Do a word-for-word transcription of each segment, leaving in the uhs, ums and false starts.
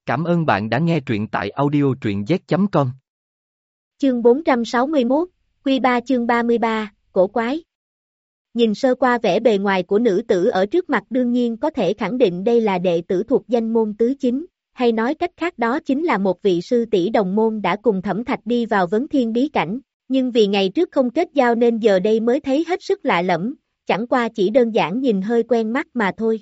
Cảm ơn bạn đã nghe truyện tại audio truyện z chấm com. Chương bốn trăm sáu mươi mốt, Quy ba chương ba mươi ba, cổ quái. Nhìn sơ qua vẻ bề ngoài của nữ tử ở trước mặt đương nhiên có thể khẳng định đây là đệ tử thuộc danh môn tứ chính, hay nói cách khác đó chính là một vị sư tỷ đồng môn đã cùng Thẩm Thạch đi vào vấn thiên bí cảnh, nhưng vì ngày trước không kết giao nên giờ đây mới thấy hết sức lạ lẫm, chẳng qua chỉ đơn giản nhìn hơi quen mắt mà thôi.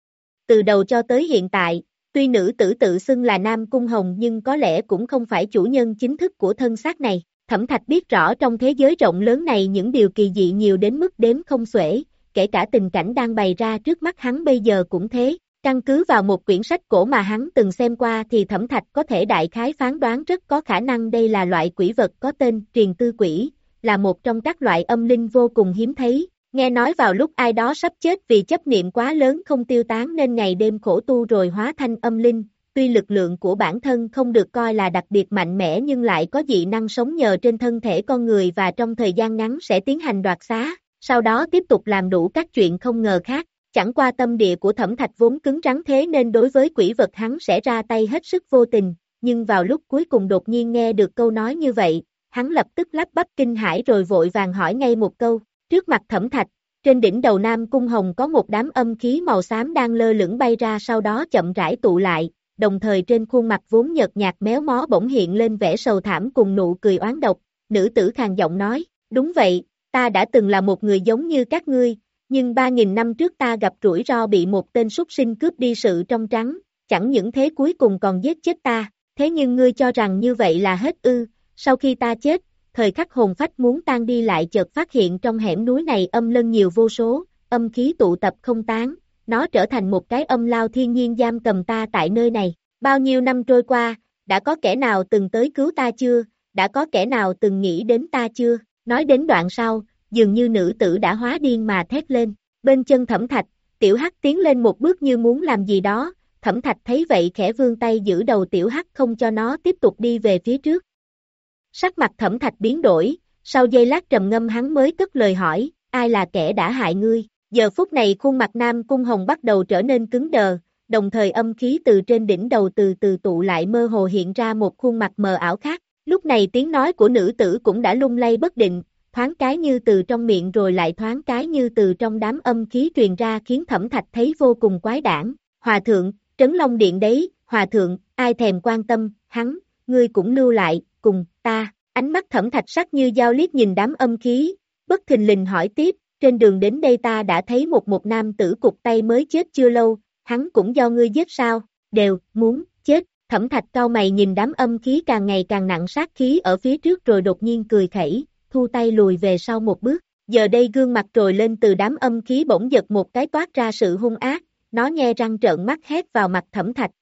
Từ đầu cho tới hiện tại, tuy nữ tử tự xưng là Nam Cung Hồng nhưng có lẽ cũng không phải chủ nhân chính thức của thân xác này. Thẩm Thạch biết rõ trong thế giới rộng lớn này những điều kỳ dị nhiều đến mức đếm không xuể, kể cả tình cảnh đang bày ra trước mắt hắn bây giờ cũng thế. Căn cứ vào một quyển sách cổ mà hắn từng xem qua thì Thẩm Thạch có thể đại khái phán đoán rất có khả năng đây là loại quỷ vật có tên Triền Tư Quỷ, là một trong các loại âm linh vô cùng hiếm thấy. Nghe nói vào lúc ai đó sắp chết vì chấp niệm quá lớn không tiêu tán nên ngày đêm khổ tu rồi hóa thành âm linh, tuy lực lượng của bản thân không được coi là đặc biệt mạnh mẽ nhưng lại có dị năng sống nhờ trên thân thể con người và trong thời gian ngắn sẽ tiến hành đoạt xá, sau đó tiếp tục làm đủ các chuyện không ngờ khác. Chẳng qua tâm địa của Thẩm Thạch vốn cứng rắn thế nên đối với quỷ vật hắn sẽ ra tay hết sức vô tình, nhưng vào lúc cuối cùng đột nhiên nghe được câu nói như vậy, hắn lập tức lắp bắp kinh hãi rồi vội vàng hỏi ngay một câu. Trước mặt Thẩm Thạch, trên đỉnh đầu Nam Cung Hồng có một đám âm khí màu xám đang lơ lửng bay ra sau đó chậm rãi tụ lại, đồng thời trên khuôn mặt vốn nhợt nhạt méo mó bỗng hiện lên vẻ sầu thảm cùng nụ cười oán độc. Nữ tử khàn giọng nói, đúng vậy, ta đã từng là một người giống như các ngươi, nhưng ba nghìn năm trước ta gặp rủi ro bị một tên súc sinh cướp đi sự trong trắng, chẳng những thế cuối cùng còn giết chết ta, thế nhưng ngươi cho rằng như vậy là hết ư? Sau khi ta chết, thời khắc hồn phách muốn tan đi lại chợt phát hiện trong hẻm núi này âm lân nhiều vô số, âm khí tụ tập không tán, nó trở thành một cái âm lao thiên nhiên giam cầm ta tại nơi này. Bao nhiêu năm trôi qua, đã có kẻ nào từng tới cứu ta chưa, đã có kẻ nào từng nghĩ đến ta chưa? Nói đến đoạn sau, dường như nữ tử đã hóa điên mà thét lên. Bên chân Thẩm Thạch, Tiểu Hắc tiến lên một bước như muốn làm gì đó, Thẩm Thạch thấy vậy khẽ vươn tay giữ đầu Tiểu Hắc không cho nó tiếp tục đi về phía trước. Sắc mặt Thẩm Thạch biến đổi, sau giây lát trầm ngâm hắn mới cất lời hỏi, ai là kẻ đã hại ngươi? Giờ phút này khuôn mặt Nam Cung Hồng bắt đầu trở nên cứng đờ, đồng thời âm khí từ trên đỉnh đầu từ từ tụ lại mơ hồ hiện ra một khuôn mặt mờ ảo khác. Lúc này tiếng nói của nữ tử cũng đã lung lay bất định, thoáng cái như từ trong miệng rồi lại thoáng cái như từ trong đám âm khí truyền ra khiến Thẩm Thạch thấy vô cùng quái đản. Hòa thượng, Trấn Long Điện đấy, Hòa thượng, ai thèm quan tâm, hắn, ngươi cũng lưu lại, cùng, ta. Ánh mắt Thẩm Thạch sắc như dao liếc nhìn đám âm khí, bất thình lình hỏi tiếp, trên đường đến đây ta đã thấy một một nam tử cụt tay mới chết chưa lâu, hắn cũng do ngươi giết sao? Đều, muốn, chết. Thẩm Thạch cau mày nhìn đám âm khí càng ngày càng nặng sát khí ở phía trước rồi đột nhiên cười khẩy, thu tay lùi về sau một bước. Giờ đây gương mặt trồi lên từ đám âm khí bỗng giật một cái toát ra sự hung ác, nó nhe răng trợn mắt hét vào mặt Thẩm Thạch.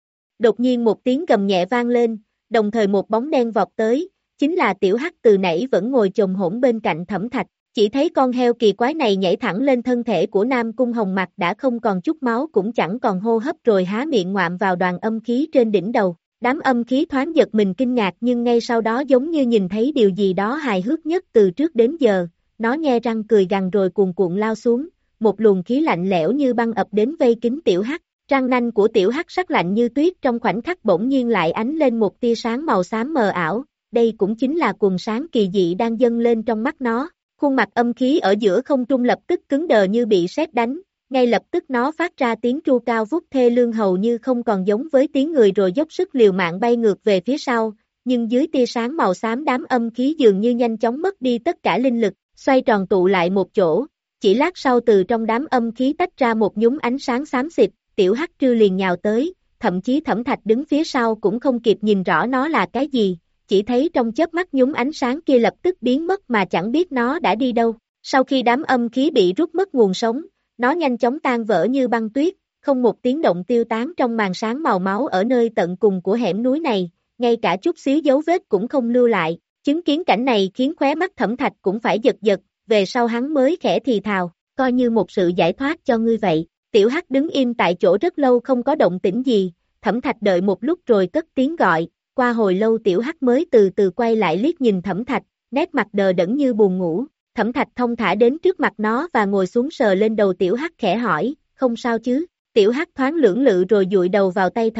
Đột nhiên một tiếng gầm nhẹ vang lên, đồng thời một bóng đen vọt tới, chính là Tiểu Hắc từ nãy vẫn ngồi chồm hổm bên cạnh Thẩm Thạch. Chỉ thấy con heo kỳ quái này nhảy thẳng lên thân thể của Nam Cung Hồng, mặt đã không còn chút máu cũng chẳng còn hô hấp rồi há miệng ngoạm vào đoàn âm khí trên đỉnh đầu. Đám âm khí thoáng giật mình kinh ngạc nhưng ngay sau đó giống như nhìn thấy điều gì đó hài hước nhất từ trước đến giờ, nó nhe răng cười gằn rồi cuồn cuộn lao xuống, một luồng khí lạnh lẽo như băng ập đến vây kín Tiểu Hắc. Răng nanh của Tiểu Hắc sắc lạnh như tuyết trong khoảnh khắc bỗng nhiên lại ánh lên một tia sáng màu xám mờ ảo, đây cũng chính là quầng sáng kỳ dị đang dâng lên trong mắt nó. Khuôn mặt âm khí ở giữa không trung lập tức cứng đờ như bị sét đánh, ngay lập tức nó phát ra tiếng tru cao vút thê lương hầu như không còn giống với tiếng người rồi dốc sức liều mạng bay ngược về phía sau, nhưng dưới tia sáng màu xám đám âm khí dường như nhanh chóng mất đi tất cả linh lực, xoay tròn tụ lại một chỗ, chỉ lát sau từ trong đám âm khí tách ra một nhúm ánh sáng xám xịt, Tiểu Hắc trư liền nhào tới, thậm chí Thẩm Thạch đứng phía sau cũng không kịp nhìn rõ nó là cái gì. Chỉ thấy trong chớp mắt nhúm ánh sáng kia lập tức biến mất mà chẳng biết nó đã đi đâu. Sau khi đám âm khí bị rút mất nguồn sống, nó nhanh chóng tan vỡ như băng tuyết, không một tiếng động tiêu tán trong màn sáng màu máu ở nơi tận cùng của hẻm núi này, ngay cả chút xíu dấu vết cũng không lưu lại. Chứng kiến cảnh này khiến khóe mắt Thẩm Thạch cũng phải giật giật, về sau hắn mới khẽ thì thào, coi như một sự giải thoát cho ngươi vậy. Tiểu Hắc đứng im tại chỗ rất lâu không có động tĩnh gì, Thẩm Thạch đợi một lúc rồi cất tiếng gọi. Qua hồi lâu Tiểu Hắc mới từ từ quay lại liếc nhìn Thẩm Thạch, nét mặt đờ đẫn như buồn ngủ. Thẩm Thạch thông thả đến trước mặt nó và ngồi xuống sờ lên đầu Tiểu Hắc khẽ hỏi, không sao chứ? Tiểu Hắc thoáng lưỡng lự rồi dụi đầu vào tay Thẩm Thạch,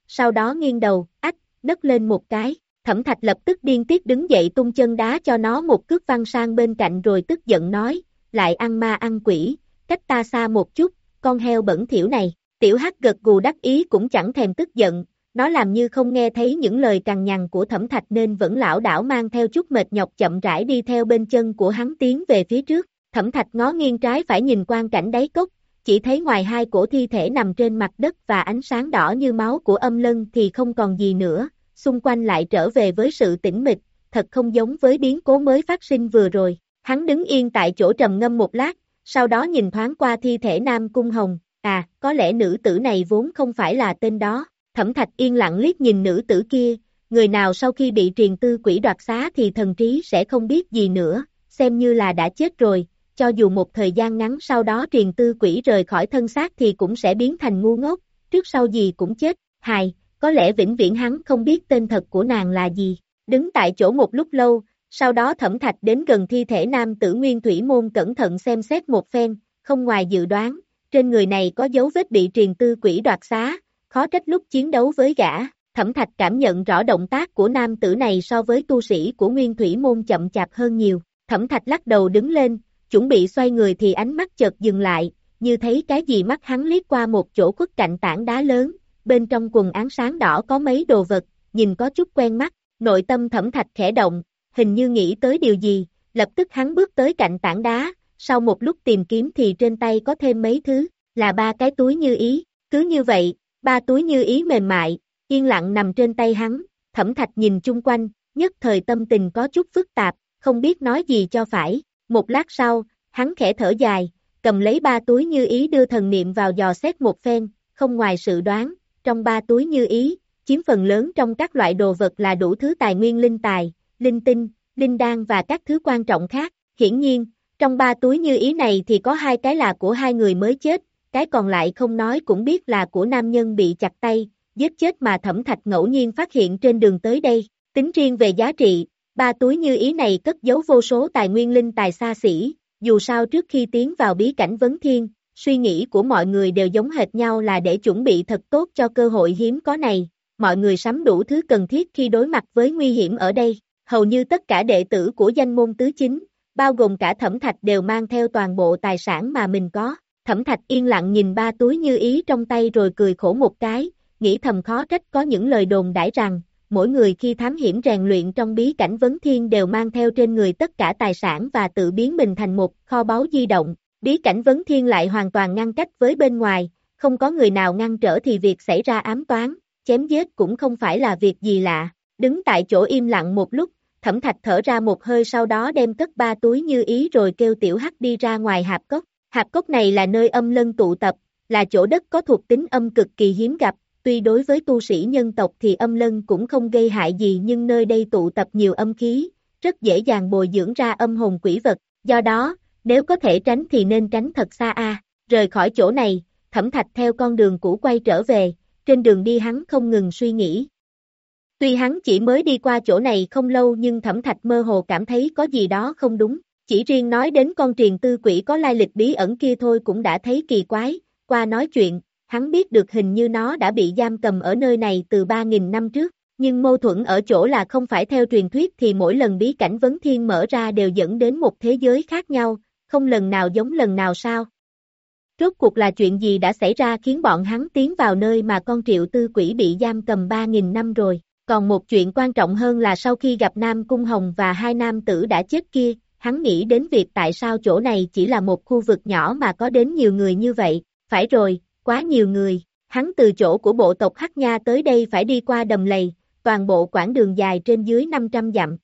sau đó nghiêng đầu, ách, nấc lên một cái. Thẩm Thạch lập tức điên tiết đứng dậy tung chân đá cho nó một cước văng sang bên cạnh rồi tức giận nói, lại ăn ma ăn quỷ, cách ta xa một chút, con heo bẩn thỉu này. Tiểu Hắc gật gù đắc ý cũng chẳng thèm tức giận, nó làm như không nghe thấy những lời cằn nhằn của Thẩm Thạch nên vẫn lảo đảo mang theo chút mệt nhọc chậm rãi đi theo bên chân của hắn tiến về phía trước. Thẩm Thạch ngó nghiêng trái phải nhìn quang cảnh đáy cốc, chỉ thấy ngoài hai cổ thi thể nằm trên mặt đất và ánh sáng đỏ như máu của âm lân thì không còn gì nữa, xung quanh lại trở về với sự tĩnh mịch, thật không giống với biến cố mới phát sinh vừa rồi. Hắn đứng yên tại chỗ trầm ngâm một lát, sau đó nhìn thoáng qua thi thể Nam Cung Hồng, à, có lẽ nữ tử này vốn không phải là tên đó. Thẩm Thạch yên lặng liếc nhìn nữ tử kia, người nào sau khi bị triền tư quỷ đoạt xá thì thần trí sẽ không biết gì nữa, xem như là đã chết rồi, cho dù một thời gian ngắn sau đó triền tư quỷ rời khỏi thân xác thì cũng sẽ biến thành ngu ngốc, trước sau gì cũng chết, hài, có lẽ vĩnh viễn hắn không biết tên thật của nàng là gì. Đứng tại chỗ một lúc lâu, sau đó Thẩm Thạch đến gần thi thể nam tử Nguyên Thủy Môn cẩn thận xem xét một phen, không ngoài dự đoán, trên người này có dấu vết bị triền tư quỷ đoạt xá, khó trách lúc chiến đấu với gã. Thẩm Thạch cảm nhận rõ động tác của nam tử này so với tu sĩ của Nguyên Thủy Môn chậm chạp hơn nhiều. Thẩm Thạch lắc đầu đứng lên, chuẩn bị xoay người thì ánh mắt chợt dừng lại, như thấy cái gì mắt hắn liếc qua một chỗ khuất cạnh tảng đá lớn, bên trong quần áng sáng đỏ có mấy đồ vật, nhìn có chút quen mắt, nội tâm Thẩm Thạch khẽ động, hình như nghĩ tới điều gì, lập tức hắn bước tới cạnh tảng đá, sau một lúc tìm kiếm thì trên tay có thêm mấy thứ, là ba cái túi như ý, cứ như vậy, ba túi như ý mềm mại, yên lặng nằm trên tay hắn. Thẩm Thạch nhìn chung quanh, nhất thời tâm tình có chút phức tạp, không biết nói gì cho phải. Một lát sau, hắn khẽ thở dài, cầm lấy ba túi như ý đưa thần niệm vào dò xét một phen, không ngoài sự đoán, trong ba túi như ý, chiếm phần lớn trong các loại đồ vật là đủ thứ tài nguyên linh tài, linh tinh, linh đan và các thứ quan trọng khác. Hiển nhiên, trong ba túi như ý này thì có hai cái là của hai người mới chết, cái còn lại không nói cũng biết là của nam nhân bị chặt tay, giết chết mà Thẩm Thạch ngẫu nhiên phát hiện trên đường tới đây. Tính riêng về giá trị, ba túi như ý này cất giấu vô số tài nguyên linh tài xa xỉ, dù sao trước khi tiến vào bí cảnh vấn thiên, suy nghĩ của mọi người đều giống hệt nhau là để chuẩn bị thật tốt cho cơ hội hiếm có này, mọi người sắm đủ thứ cần thiết khi đối mặt với nguy hiểm ở đây. Hầu như tất cả đệ tử của danh môn tứ chính, bao gồm cả Thẩm Thạch đều mang theo toàn bộ tài sản mà mình có. Thẩm Thạch yên lặng nhìn ba túi như ý trong tay rồi cười khổ một cái, nghĩ thầm khó trách có những lời đồn đãi rằng, mỗi người khi thám hiểm rèn luyện trong bí cảnh vấn thiên đều mang theo trên người tất cả tài sản và tự biến mình thành một kho báu di động. Bí cảnh vấn thiên lại hoàn toàn ngăn cách với bên ngoài, không có người nào ngăn trở thì việc xảy ra ám toán, chém giết cũng không phải là việc gì lạ. Đứng tại chỗ im lặng một lúc, Thẩm Thạch thở ra một hơi sau đó đem cất ba túi như ý rồi kêu Tiểu Hắc đi ra ngoài hạp cốc. Hạp cốc này là nơi âm lân tụ tập, là chỗ đất có thuộc tính âm cực kỳ hiếm gặp, tuy đối với tu sĩ nhân tộc thì âm lân cũng không gây hại gì nhưng nơi đây tụ tập nhiều âm khí, rất dễ dàng bồi dưỡng ra âm hồn quỷ vật, do đó, nếu có thể tránh thì nên tránh thật xa a. Rời khỏi chỗ này, Thẩm Thạch theo con đường cũ quay trở về, trên đường đi hắn không ngừng suy nghĩ. Tuy hắn chỉ mới đi qua chỗ này không lâu nhưng Thẩm Thạch mơ hồ cảm thấy có gì đó không đúng, chỉ riêng nói đến con triền tư quỷ có lai lịch bí ẩn kia thôi cũng đã thấy kỳ quái, qua nói chuyện, hắn biết được hình như nó đã bị giam cầm ở nơi này từ ba nghìn năm trước, nhưng mâu thuẫn ở chỗ là không phải theo truyền thuyết thì mỗi lần bí cảnh vấn thiên mở ra đều dẫn đến một thế giới khác nhau, không lần nào giống lần nào sao? Rốt cuộc là chuyện gì đã xảy ra khiến bọn hắn tiến vào nơi mà con triệu tư quỷ bị giam cầm ba nghìn năm rồi? Còn một chuyện quan trọng hơn là sau khi gặp Nam Cung Hồng và hai nam tử đã chết kia, hắn nghĩ đến việc tại sao chỗ này chỉ là một khu vực nhỏ mà có đến nhiều người như vậy, phải rồi, quá nhiều người, hắn từ chỗ của bộ tộc Hắc Nha tới đây phải đi qua đầm lầy, toàn bộ quãng đường dài trên dưới năm trăm dặm.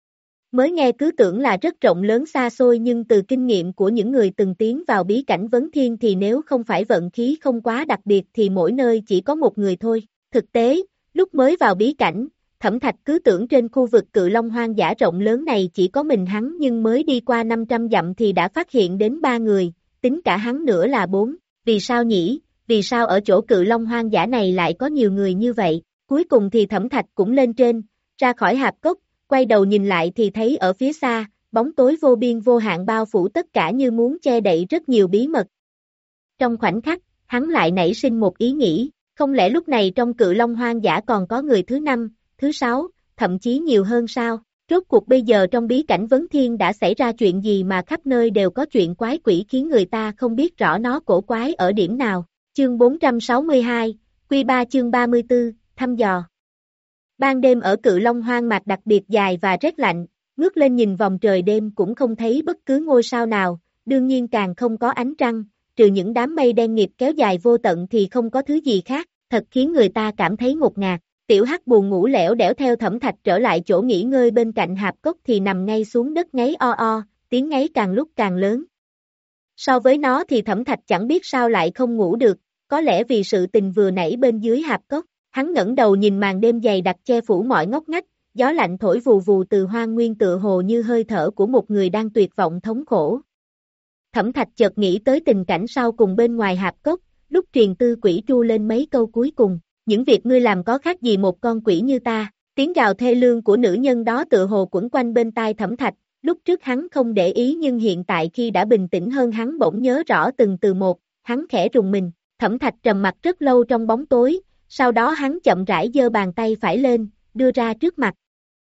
Mới nghe cứ tưởng là rất rộng lớn xa xôi nhưng từ kinh nghiệm của những người từng tiến vào bí cảnh vấn thiên thì nếu không phải vận khí không quá đặc biệt thì mỗi nơi chỉ có một người thôi. Thực tế, lúc mới vào bí cảnh, Thẩm Thạch cứ tưởng trên khu vực Cự Long hoang dã rộng lớn này chỉ có mình hắn nhưng mới đi qua năm trăm dặm thì đã phát hiện đến ba người, tính cả hắn nữa là bốn. Vì sao nhỉ? Vì sao ở chỗ Cự Long hoang dã này lại có nhiều người như vậy? Cuối cùng thì Thẩm Thạch cũng lên trên, ra khỏi hạp cốc, quay đầu nhìn lại thì thấy ở phía xa, bóng tối vô biên vô hạn bao phủ tất cả như muốn che đậy rất nhiều bí mật. Trong khoảnh khắc, hắn lại nảy sinh một ý nghĩ, Không lẽ lúc này trong cự long hoang dã còn có người thứ năm, thứ sáu, thậm chí nhiều hơn sao? Rốt cuộc bây giờ trong bí cảnh Vấn Thiên đã xảy ra chuyện gì mà khắp nơi đều có chuyện quái quỷ khiến người ta không biết rõ nó cổ quái ở điểm nào. Chương bốn trăm sáu mươi hai, Quy ba chương ba mươi tư, thăm dò. Ban đêm ở cự long hoang mạc đặc biệt dài và rét lạnh, ngước lên nhìn vòng trời đêm cũng không thấy bất cứ ngôi sao nào, đương nhiên càng không có ánh trăng, trừ những đám mây đen nghịt kéo dài vô tận thì không có thứ gì khác, thật khiến người ta cảm thấy ngột ngạt. Tiểu Hắc buồn ngủ lẻo đẻo theo Thẩm Thạch trở lại chỗ nghỉ ngơi bên cạnh hạp cốc thì nằm ngay xuống đất ngáy o o, tiếng ngáy càng lúc càng lớn. So với nó thì Thẩm Thạch chẳng biết sao lại không ngủ được, có lẽ vì sự tình vừa nãy bên dưới hạp cốc. Hắn ngẩng đầu nhìn màn đêm dày đặc che phủ mọi ngóc ngách, gió lạnh thổi vù vù từ hoang nguyên tựa hồ như hơi thở của một người đang tuyệt vọng thống khổ. Thẩm Thạch chợt nghĩ tới tình cảnh sau cùng bên ngoài hạp cốc, lúc Triền Tư Quỷ tru lên mấy câu cuối cùng. Những việc ngươi làm có khác gì một con quỷ như ta, tiếng gào thê lương của nữ nhân đó tựa hồ quẩn quanh bên tai Thẩm Thạch, lúc trước hắn không để ý nhưng hiện tại khi đã bình tĩnh hơn hắn bỗng nhớ rõ từng từ một, hắn khẽ rùng mình, Thẩm Thạch trầm mặt rất lâu trong bóng tối, sau đó hắn chậm rãi giơ bàn tay phải lên, đưa ra trước mặt.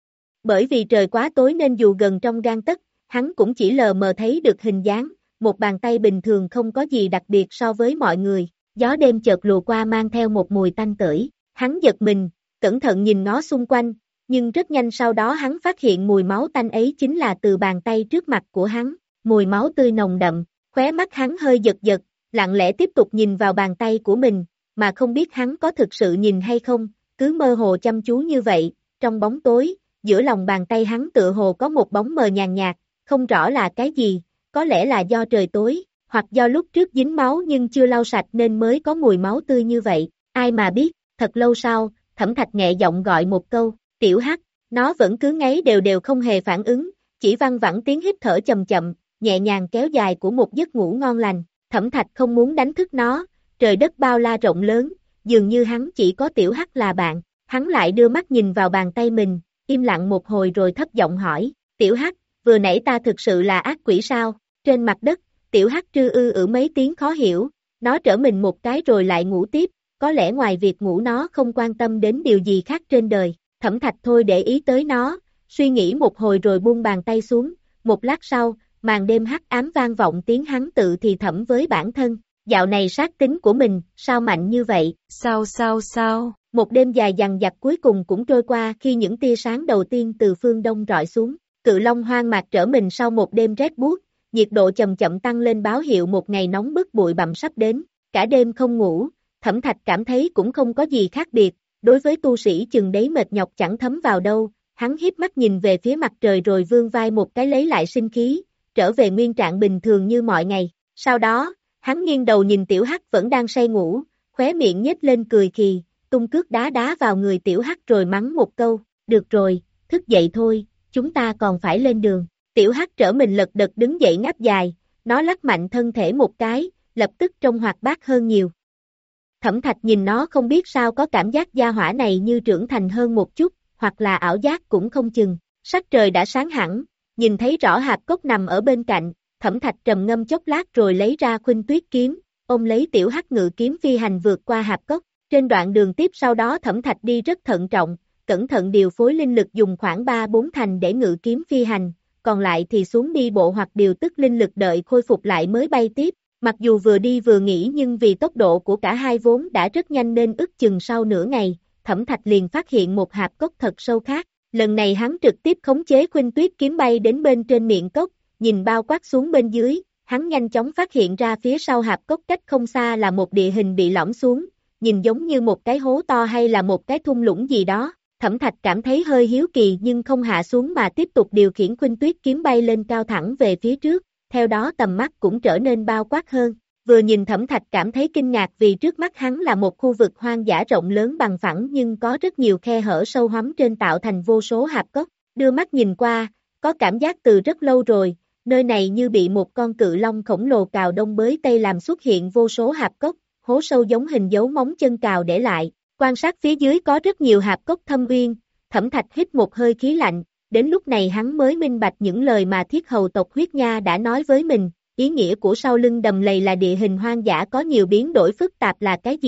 Bởi vì trời quá tối nên dù gần trong gang tấc, hắn cũng chỉ lờ mờ thấy được hình dáng, một bàn tay bình thường không có gì đặc biệt so với mọi người. Gió đêm chợt lùa qua mang theo một mùi tanh tưởi, hắn giật mình, cẩn thận nhìn ngó xung quanh, nhưng rất nhanh sau đó hắn phát hiện mùi máu tanh ấy chính là từ bàn tay trước mặt của hắn, mùi máu tươi nồng đậm, khóe mắt hắn hơi giật giật, lặng lẽ tiếp tục nhìn vào bàn tay của mình, mà không biết hắn có thực sự nhìn hay không, cứ mơ hồ chăm chú như vậy, trong bóng tối, giữa lòng bàn tay hắn tựa hồ có một bóng mờ nhàn nhạt, không rõ là cái gì, có lẽ là do trời tối, hoặc do lúc trước dính máu nhưng chưa lau sạch nên mới có mùi máu tươi như vậy, ai mà biết, thật lâu sau, Thẩm Thạch nhẹ giọng gọi một câu, Tiểu Hắc, nó vẫn cứ ngáy đều đều không hề phản ứng, chỉ văng vẳng tiếng hít thở chậm chậm, nhẹ nhàng kéo dài của một giấc ngủ ngon lành, Thẩm Thạch không muốn đánh thức nó, trời đất bao la rộng lớn, dường như hắn chỉ có Tiểu Hắc là bạn, hắn lại đưa mắt nhìn vào bàn tay mình, im lặng một hồi rồi thấp giọng hỏi, Tiểu Hắc, vừa nãy ta thực sự là ác quỷ sao, trên mặt đất, Tiểu Hắc trư ư ử mấy tiếng khó hiểu, nó trở mình một cái rồi lại ngủ tiếp, có lẽ ngoài việc ngủ nó không quan tâm đến điều gì khác trên đời, Thẩm Thạch thôi để ý tới nó, suy nghĩ một hồi rồi buông bàn tay xuống, một lát sau, màn đêm hắc ám vang vọng tiếng hắn tự thì thầm với bản thân, dạo này sát tính của mình, sao mạnh như vậy, sao sao sao, một đêm dài dằng dặc cuối cùng cũng trôi qua khi những tia sáng đầu tiên từ phương đông rọi xuống, cự long hoang mạc trở mình sau một đêm rét buốt. Nhiệt độ chậm chậm tăng lên báo hiệu một ngày nóng bức bụi bặm sắp đến, cả đêm không ngủ, Thẩm Thạch cảm thấy cũng không có gì khác biệt, đối với tu sĩ chừng đấy mệt nhọc chẳng thấm vào đâu, hắn híp mắt nhìn về phía mặt trời rồi vươn vai một cái lấy lại sinh khí, trở về nguyên trạng bình thường như mọi ngày, sau đó, hắn nghiêng đầu nhìn Tiểu Hắc vẫn đang say ngủ, khóe miệng nhếch lên cười khì, tung cước đá đá vào người Tiểu Hắc rồi mắng một câu, được rồi, thức dậy thôi, chúng ta còn phải lên đường. Tiểu Hắc trở mình lật đật đứng dậy ngáp dài, nó lắc mạnh thân thể một cái, lập tức trông hoạt bát hơn nhiều. Thẩm Thạch nhìn nó không biết sao có cảm giác gia hỏa này như trưởng thành hơn một chút, hoặc là ảo giác cũng không chừng. Sắc trời đã sáng hẳn, nhìn thấy rõ hạp cốc nằm ở bên cạnh, Thẩm Thạch trầm ngâm chốc lát rồi lấy ra Khuynh Tuyết kiếm, ôm lấy Tiểu Hắc ngự kiếm phi hành vượt qua hạp cốc. Trên đoạn đường tiếp sau đó Thẩm Thạch đi rất thận trọng, cẩn thận điều phối linh lực dùng khoảng ba bốn thành để ngự kiếm phi hành. Còn lại thì xuống đi bộ hoặc điều tức linh lực đợi khôi phục lại mới bay tiếp, mặc dù vừa đi vừa nghỉ nhưng vì tốc độ của cả hai vốn đã rất nhanh nên ức chừng sau nửa ngày, Thẩm Thạch liền phát hiện một hạp cốc thật sâu khác, lần này hắn trực tiếp khống chế Khuynh Tuyết kiếm bay đến bên trên miệng cốc, nhìn bao quát xuống bên dưới, hắn nhanh chóng phát hiện ra phía sau hạp cốc cách không xa là một địa hình bị lõm xuống, nhìn giống như một cái hố to hay là một cái thung lũng gì đó. Thẩm Thạch cảm thấy hơi hiếu kỳ nhưng không hạ xuống mà tiếp tục điều khiển Khuynh Tuyết kiếm bay lên cao thẳng về phía trước, theo đó tầm mắt cũng trở nên bao quát hơn. Vừa nhìn Thẩm Thạch cảm thấy kinh ngạc vì trước mắt hắn là một khu vực hoang dã rộng lớn bằng phẳng nhưng có rất nhiều khe hở sâu hoắm trên tạo thành vô số hạp cốc. Đưa mắt nhìn qua, có cảm giác từ rất lâu rồi, nơi này như bị một con cự long khổng lồ cào đông bới tây làm xuất hiện vô số hạp cốc, hố sâu giống hình dấu móng chân cào để lại. Quan sát phía dưới có rất nhiều hạp cốc thâm uyên, Thẩm Thạch hít một hơi khí lạnh, đến lúc này hắn mới minh bạch những lời mà thiết hầu tộc Huyết Nha đã nói với mình, ý nghĩa của sau lưng đầm lầy là địa hình hoang dã có nhiều biến đổi phức tạp là cái gì.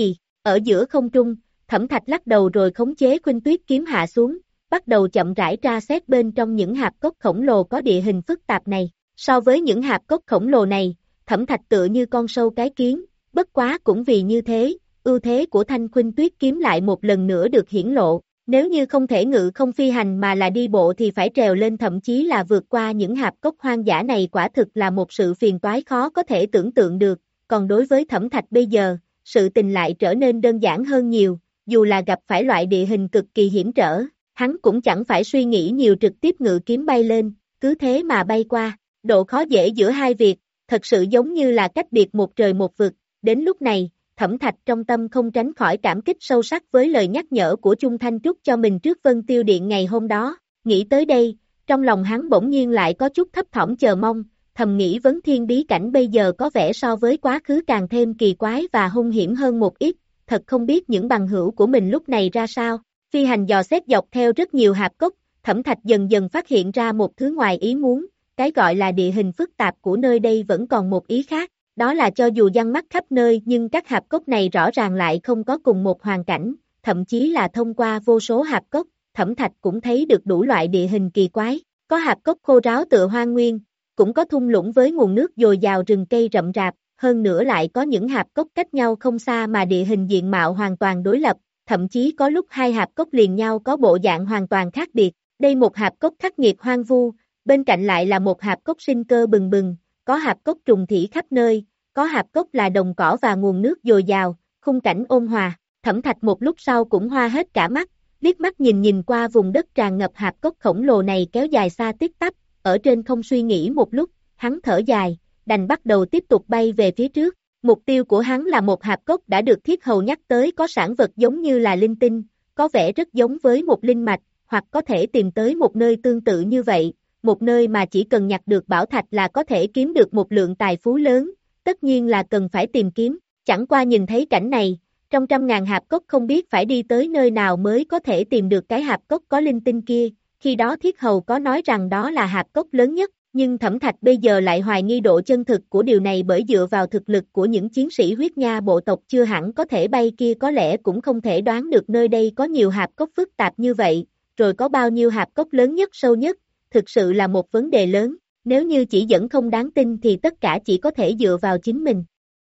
Ở giữa không trung, Thẩm Thạch lắc đầu rồi khống chế Khuynh Tuyết kiếm hạ xuống, bắt đầu chậm rãi tra xét bên trong những hạp cốc khổng lồ có địa hình phức tạp này. So với những hạp cốc khổng lồ này, Thẩm Thạch tựa như con sâu cái kiến, bất quá cũng vì như thế, ưu thế của thanh Khuynh Tuyết kiếm lại một lần nữa được hiển lộ. Nếu như không thể ngự không phi hành mà là đi bộ thì phải trèo lên thậm chí là vượt qua những hạp cốc hoang dã này quả thực là một sự phiền toái khó có thể tưởng tượng được, còn đối với Thẩm Thạch bây giờ, sự tình lại trở nên đơn giản hơn nhiều, dù là gặp phải loại địa hình cực kỳ hiểm trở, hắn cũng chẳng phải suy nghĩ nhiều trực tiếp ngự kiếm bay lên, cứ thế mà bay qua, độ khó dễ giữa hai việc, thật sự giống như là cách biệt một trời một vực, đến lúc này, Thẩm Thạch trong tâm không tránh khỏi cảm kích sâu sắc với lời nhắc nhở của Chung Thanh Trúc cho mình trước Vân Tiêu Điện ngày hôm đó, nghĩ tới đây, trong lòng hắn bỗng nhiên lại có chút thấp thỏm chờ mong, thầm nghĩ vấn thiên bí cảnh bây giờ có vẻ so với quá khứ càng thêm kỳ quái và hung hiểm hơn một ít, thật không biết những bằng hữu của mình lúc này ra sao, phi hành dò xét dọc theo rất nhiều hạp cốc, Thẩm Thạch dần dần phát hiện ra một thứ ngoài ý muốn, cái gọi là địa hình phức tạp của nơi đây vẫn còn một ý khác. Đó là cho dù giăng mắt khắp nơi nhưng các hạp cốc này rõ ràng lại không có cùng một hoàn cảnh, thậm chí là thông qua vô số hạp cốc, Thẩm Thạch cũng thấy được đủ loại địa hình kỳ quái, có hạp cốc khô ráo tựa hoang nguyên, cũng có thung lũng với nguồn nước dồi dào rừng cây rậm rạp, hơn nữa lại có những hạp cốc cách nhau không xa mà địa hình diện mạo hoàn toàn đối lập, thậm chí có lúc hai hạp cốc liền nhau có bộ dạng hoàn toàn khác biệt, đây một hạp cốc khắc nghiệt hoang vu, bên cạnh lại là một hạp cốc sinh cơ bừng bừng. Có hạp cốc trùng thủy khắp nơi, có hạp cốc là đồng cỏ và nguồn nước dồi dào, khung cảnh ôn hòa, Thẩm Thạch một lúc sau cũng hoa hết cả mắt, liếc mắt nhìn nhìn qua vùng đất tràn ngập hạp cốc khổng lồ này kéo dài xa tít tắp, ở trên không suy nghĩ một lúc, hắn thở dài, đành bắt đầu tiếp tục bay về phía trước, mục tiêu của hắn là một hạp cốc đã được Thiết Hầu nhắc tới có sản vật giống như là linh tinh, có vẻ rất giống với một linh mạch, hoặc có thể tìm tới một nơi tương tự như vậy. Một nơi mà chỉ cần nhặt được bảo thạch là có thể kiếm được một lượng tài phú lớn, tất nhiên là cần phải tìm kiếm, chẳng qua nhìn thấy cảnh này, trong trăm ngàn hạp cốc không biết phải đi tới nơi nào mới có thể tìm được cái hạp cốc có linh tinh kia, khi đó Thiết Hầu có nói rằng đó là hạp cốc lớn nhất, nhưng Thẩm Thạch bây giờ lại hoài nghi độ chân thực của điều này bởi dựa vào thực lực của những chiến sĩ huyết nha bộ tộc chưa hẳn có thể bay kia có lẽ cũng không thể đoán được nơi đây có nhiều hạp cốc phức tạp như vậy, rồi có bao nhiêu hạp cốc lớn nhất sâu nhất. Thực sự là một vấn đề lớn, nếu như chỉ dẫn không đáng tin thì tất cả chỉ có thể dựa vào chính mình.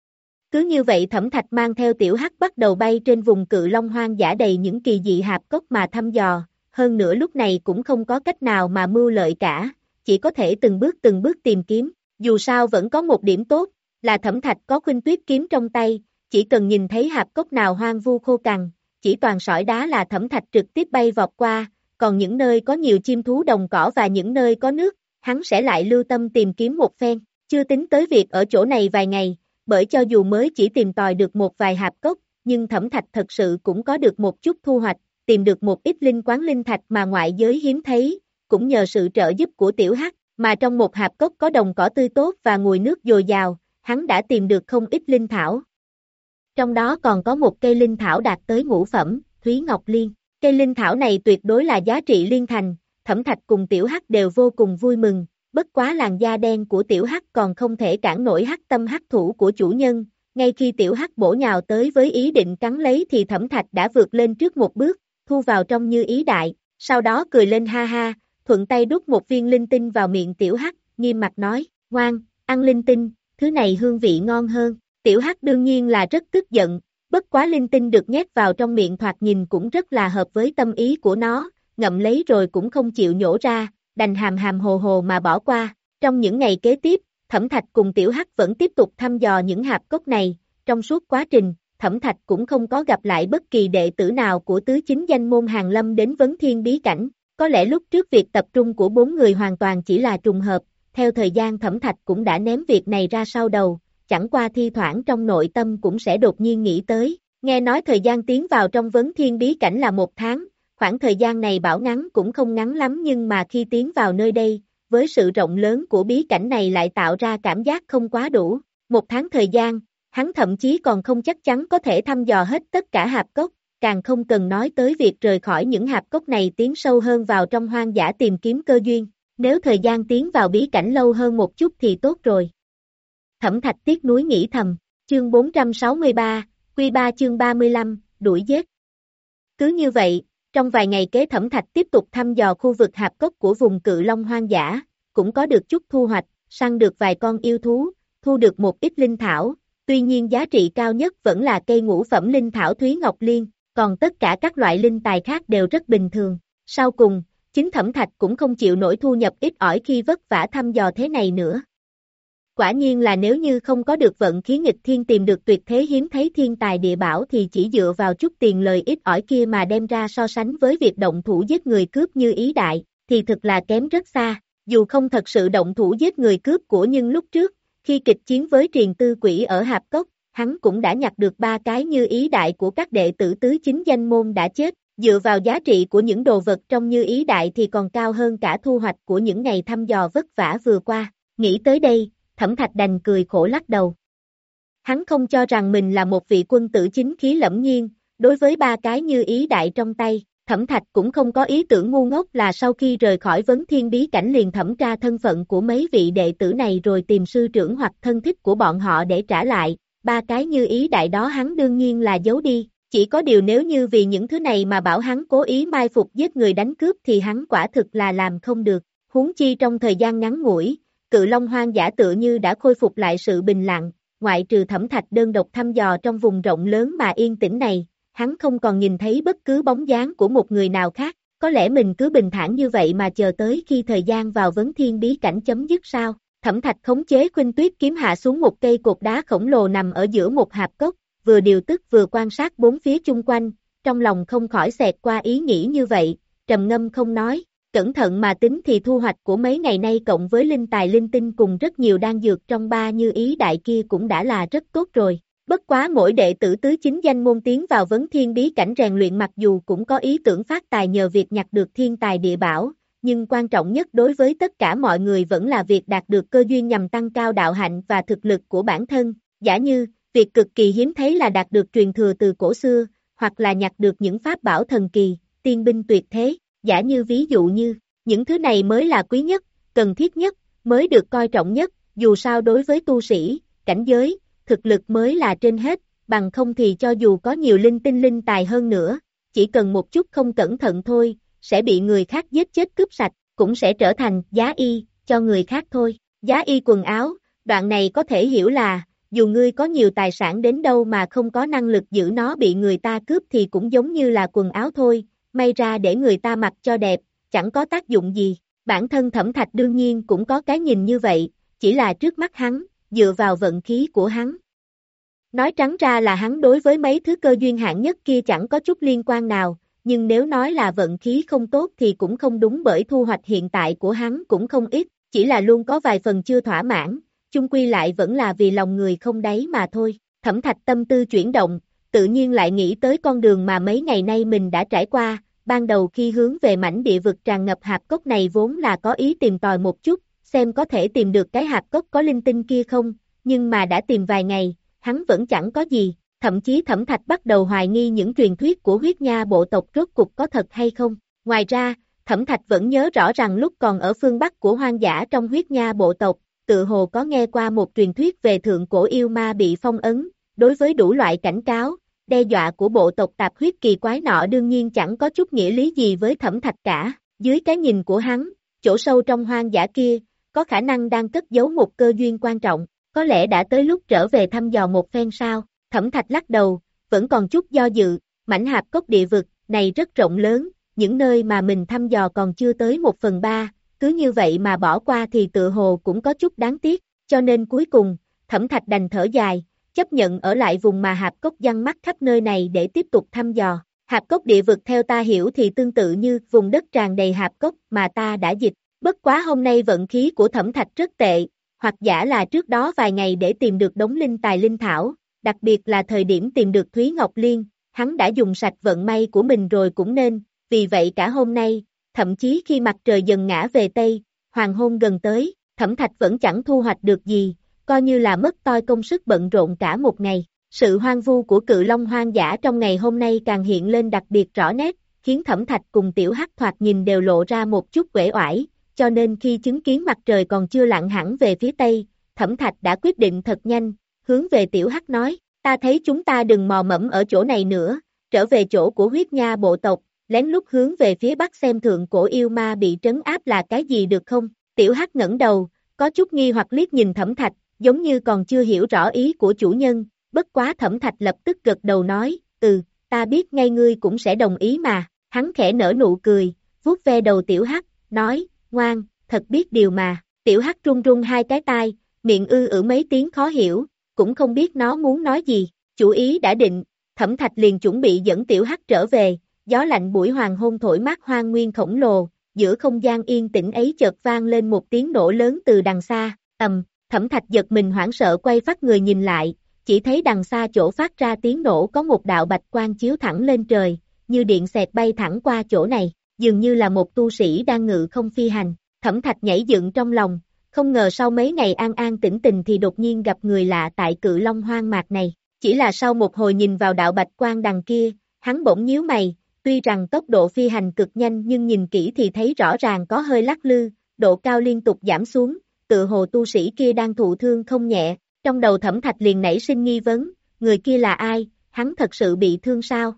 Cứ như vậy Thẩm Thạch mang theo Tiểu Hắc bắt đầu bay trên vùng cự long hoang dã đầy những kỳ dị hạp cốc mà thăm dò, hơn nữa lúc này cũng không có cách nào mà mưu lợi cả, chỉ có thể từng bước từng bước tìm kiếm, dù sao vẫn có một điểm tốt, là Thẩm Thạch có Khuynh Tuyết kiếm trong tay, chỉ cần nhìn thấy hạp cốc nào hoang vu khô cằn, chỉ toàn sỏi đá là Thẩm Thạch trực tiếp bay vọt qua. Còn những nơi có nhiều chim thú đồng cỏ và những nơi có nước, hắn sẽ lại lưu tâm tìm kiếm một phen, chưa tính tới việc ở chỗ này vài ngày, bởi cho dù mới chỉ tìm tòi được một vài hạp cốc, nhưng Thẩm Thạch thật sự cũng có được một chút thu hoạch, tìm được một ít linh quáng linh thạch mà ngoại giới hiếm thấy, cũng nhờ sự trợ giúp của Tiểu Hắc, mà trong một hạp cốc có đồng cỏ tươi tốt và nguồn nước dồi dào, hắn đã tìm được không ít linh thảo. Trong đó còn có một cây linh thảo đạt tới ngũ phẩm, Thúy Ngọc Liên. Cây linh thảo này tuyệt đối là giá trị liên thành, Thẩm Thạch cùng Tiểu Hắc đều vô cùng vui mừng, bất quá làn da đen của Tiểu Hắc còn không thể cản nổi hắc tâm hắc thủ của chủ nhân, ngay khi Tiểu Hắc bổ nhào tới với ý định cắn lấy thì Thẩm Thạch đã vượt lên trước một bước, thu vào trong như ý đại, sau đó cười lên ha ha, thuận tay đút một viên linh tinh vào miệng Tiểu Hắc, nghiêm mặt nói, ngoan, ăn linh tinh, thứ này hương vị ngon hơn, Tiểu Hắc đương nhiên là rất tức giận. Bất quá linh tinh được nhét vào trong miệng thoạt nhìn cũng rất là hợp với tâm ý của nó, ngậm lấy rồi cũng không chịu nhổ ra, đành hàm hàm hồ hồ mà bỏ qua. Trong những ngày kế tiếp, Thẩm Thạch cùng Tiểu Hắc vẫn tiếp tục thăm dò những hạp cốc này, trong suốt quá trình, Thẩm Thạch cũng không có gặp lại bất kỳ đệ tử nào của tứ chính danh môn Hàn Lâm đến vấn thiên bí cảnh, có lẽ lúc trước việc tập trung của bốn người hoàn toàn chỉ là trùng hợp, theo thời gian Thẩm Thạch cũng đã ném việc này ra sau đầu. Chẳng qua thi thoảng trong nội tâm cũng sẽ đột nhiên nghĩ tới, nghe nói thời gian tiến vào trong vấn thiên bí cảnh là một tháng, khoảng thời gian này bảo ngắn cũng không ngắn lắm nhưng mà khi tiến vào nơi đây, với sự rộng lớn của bí cảnh này lại tạo ra cảm giác không quá đủ, một tháng thời gian, hắn thậm chí còn không chắc chắn có thể thăm dò hết tất cả hạp cốc, càng không cần nói tới việc rời khỏi những hạp cốc này tiến sâu hơn vào trong hoang dã tìm kiếm cơ duyên, nếu thời gian tiến vào bí cảnh lâu hơn một chút thì tốt rồi. Thẩm Thạch tiếc nuối nghĩ thầm, chương bốn trăm sáu mươi ba, Quy ba chương ba mươi lăm, đuổi giết. Cứ như vậy, trong vài ngày kế Thẩm Thạch tiếp tục thăm dò khu vực hạp cốc của vùng Cự Long hoang dã, cũng có được chút thu hoạch, săn được vài con yêu thú, thu được một ít linh thảo, tuy nhiên giá trị cao nhất vẫn là cây ngũ phẩm linh thảo Thúy Ngọc Liên, còn tất cả các loại linh tài khác đều rất bình thường. Sau cùng, chính Thẩm Thạch cũng không chịu nổi thu nhập ít ỏi khi vất vả thăm dò thế này nữa. Quả nhiên là nếu như không có được vận khí nghịch thiên tìm được tuyệt thế hiếm thấy thiên tài địa bảo thì chỉ dựa vào chút tiền lời ít ỏi kia mà đem ra so sánh với việc động thủ giết người cướp như ý đại, thì thực là kém rất xa. Dù không thật sự động thủ giết người cướp của nhưng lúc trước, khi kịch chiến với triền tư quỷ ở hạp cốc, hắn cũng đã nhặt được ba cái như ý đại của các đệ tử tứ chính danh môn đã chết. Dựa vào giá trị của những đồ vật trong như ý đại thì còn cao hơn cả thu hoạch của những ngày thăm dò vất vả vừa qua. Nghĩ tới đây, Thẩm Thạch đành cười khổ lắc đầu. Hắn không cho rằng mình là một vị quân tử chính khí lẫm nhiên, đối với ba cái như ý đại trong tay, Thẩm Thạch cũng không có ý tưởng ngu ngốc là sau khi rời khỏi vấn thiên bí cảnh liền thẩm tra thân phận của mấy vị đệ tử này rồi tìm sư trưởng hoặc thân thích của bọn họ để trả lại, ba cái như ý đại đó hắn đương nhiên là giấu đi. Chỉ có điều nếu như vì những thứ này mà bảo hắn cố ý mai phục giết người đánh cướp thì hắn quả thực là làm không được. Huống chi trong thời gian ngắn ngủi, Cự Long hoang dã tựa như đã khôi phục lại sự bình lặng, ngoại trừ Thẩm Thạch đơn độc thăm dò trong vùng rộng lớn mà yên tĩnh này, hắn không còn nhìn thấy bất cứ bóng dáng của một người nào khác. Có lẽ mình cứ bình thản như vậy mà chờ tới khi thời gian vào vấn thiên bí cảnh chấm dứt sao? Thẩm Thạch khống chế Khuynh Tuyết kiếm hạ xuống một cây cột đá khổng lồ nằm ở giữa một hạp cốc, vừa điều tức vừa quan sát bốn phía chung quanh, trong lòng không khỏi xẹt qua ý nghĩ như vậy, trầm ngâm không nói, cẩn thận mà tính thì thu hoạch của mấy ngày nay cộng với linh tài linh tinh cùng rất nhiều đan dược trong ba như ý đại kia cũng đã là rất tốt rồi. Bất quá mỗi đệ tử tứ chính danh môn tiến vào vấn thiên bí cảnh rèn luyện mặc dù cũng có ý tưởng phát tài nhờ việc nhặt được thiên tài địa bảo, nhưng quan trọng nhất đối với tất cả mọi người vẫn là việc đạt được cơ duyên nhằm tăng cao đạo hạnh và thực lực của bản thân, giả như việc cực kỳ hiếm thấy là đạt được truyền thừa từ cổ xưa, hoặc là nhặt được những pháp bảo thần kỳ, tiên binh tuyệt thế, giả như ví dụ như, những thứ này mới là quý nhất, cần thiết nhất, mới được coi trọng nhất, dù sao đối với tu sĩ, cảnh giới, thực lực mới là trên hết, bằng không thì cho dù có nhiều linh tinh linh tài hơn nữa, chỉ cần một chút không cẩn thận thôi, sẽ bị người khác giết chết cướp sạch, cũng sẽ trở thành giá y, cho người khác thôi. Giá y quần áo, đoạn này có thể hiểu là, dù ngươi có nhiều tài sản đến đâu mà không có năng lực giữ nó bị người ta cướp thì cũng giống như là quần áo thôi, may ra để người ta mặc cho đẹp, chẳng có tác dụng gì. Bản thân Thẩm Thạch đương nhiên cũng có cái nhìn như vậy, chỉ là trước mắt hắn, dựa vào vận khí của hắn. Nói trắng ra là hắn đối với mấy thứ cơ duyên hạng nhất kia chẳng có chút liên quan nào, nhưng nếu nói là vận khí không tốt thì cũng không đúng bởi thu hoạch hiện tại của hắn cũng không ít, chỉ là luôn có vài phần chưa thỏa mãn, chung quy lại vẫn là vì lòng người không đáy mà thôi. Thẩm Thạch tâm tư chuyển động, tự nhiên lại nghĩ tới con đường mà mấy ngày nay mình đã trải qua, ban đầu khi hướng về mảnh địa vực tràn ngập hạp cốc này vốn là có ý tìm tòi một chút, xem có thể tìm được cái hạp cốc có linh tinh kia không, nhưng mà đã tìm vài ngày, hắn vẫn chẳng có gì, thậm chí Thẩm Thạch bắt đầu hoài nghi những truyền thuyết của huyết nha bộ tộc rốt cục có thật hay không. Ngoài ra, Thẩm Thạch vẫn nhớ rõ rằng lúc còn ở phương Bắc của hoang dã trong huyết nha bộ tộc, tự hồ có nghe qua một truyền thuyết về thượng cổ yêu ma bị phong ấn, đối với đủ loại cảnh cáo, đe dọa của bộ tộc tạp huyết kỳ quái nọ đương nhiên chẳng có chút nghĩa lý gì với Thẩm Thạch cả, dưới cái nhìn của hắn, chỗ sâu trong hoang dã kia, có khả năng đang cất giấu một cơ duyên quan trọng, có lẽ đã tới lúc trở về thăm dò một phen sao. Thẩm Thạch lắc đầu, vẫn còn chút do dự, mảnh hạp cốc địa vực này rất rộng lớn, những nơi mà mình thăm dò còn chưa tới một phần ba, cứ như vậy mà bỏ qua thì tự hồ cũng có chút đáng tiếc, cho nên cuối cùng, Thẩm Thạch đành thở dài, chấp nhận ở lại vùng mà hạp cốc giăng mắt khắp nơi này để tiếp tục thăm dò. Hạp cốc địa vực theo ta hiểu thì tương tự như vùng đất tràn đầy hạp cốc mà ta đã dịch, bất quá hôm nay vận khí của Thẩm Thạch rất tệ, hoặc giả là trước đó vài ngày để tìm được đống linh tài linh thảo, đặc biệt là thời điểm tìm được Thúy Ngọc Liên, hắn đã dùng sạch vận may của mình rồi cũng nên, vì vậy cả hôm nay, thậm chí khi mặt trời dần ngã về Tây, hoàng hôn gần tới, Thẩm Thạch vẫn chẳng thu hoạch được gì, coi như là mất toi công sức bận rộn cả một ngày. Sự hoang vu của Cự Long hoang dã trong ngày hôm nay càng hiện lên đặc biệt rõ nét, khiến Thẩm Thạch cùng Tiểu Hắc thoạt nhìn đều lộ ra một chút uể oải, cho nên khi chứng kiến mặt trời còn chưa lặn hẳn về phía Tây, Thẩm Thạch đã quyết định thật nhanh, hướng về Tiểu Hắc nói, ta thấy chúng ta đừng mò mẫm ở chỗ này nữa, trở về chỗ của huyết nha bộ tộc, lén lút hướng về phía bắc xem thượng cổ yêu ma bị trấn áp là cái gì được không? Tiểu Hắc ngẩng đầu, có chút nghi hoặc liếc nhìn Thẩm Thạch, giống như còn chưa hiểu rõ ý của chủ nhân, bất quá Thẩm Thạch lập tức gật đầu nói, ừ, ta biết ngay ngươi cũng sẽ đồng ý mà, hắn khẽ nở nụ cười, vuốt ve đầu Tiểu Hắc, nói, ngoan, thật biết điều mà, Tiểu Hắc run run hai cái tai, miệng ư ử mấy tiếng khó hiểu, cũng không biết nó muốn nói gì, chủ ý đã định, Thẩm Thạch liền chuẩn bị dẫn Tiểu Hắc trở về, gió lạnh buổi hoàng hôn thổi mát hoang nguyên khổng lồ, giữa không gian yên tĩnh ấy chợt vang lên một tiếng nổ lớn từ đằng xa, ầm, Thẩm Thạch giật mình hoảng sợ quay phát người nhìn lại, chỉ thấy đằng xa chỗ phát ra tiếng nổ có một đạo bạch quang chiếu thẳng lên trời, như điện xẹt bay thẳng qua chỗ này, dường như là một tu sĩ đang ngự không phi hành, Thẩm Thạch nhảy dựng trong lòng, không ngờ sau mấy ngày an an tĩnh tình thì đột nhiên gặp người lạ tại Cự Long hoang mạc này, chỉ là sau một hồi nhìn vào đạo bạch quang đằng kia, hắn bỗng nhíu mày, tuy rằng tốc độ phi hành cực nhanh nhưng nhìn kỹ thì thấy rõ ràng có hơi lắc lư, độ cao liên tục giảm xuống, tự hồ tu sĩ kia đang thụ thương không nhẹ, trong đầu Thẩm Thạch liền nảy sinh nghi vấn, người kia là ai, hắn thật sự bị thương sao?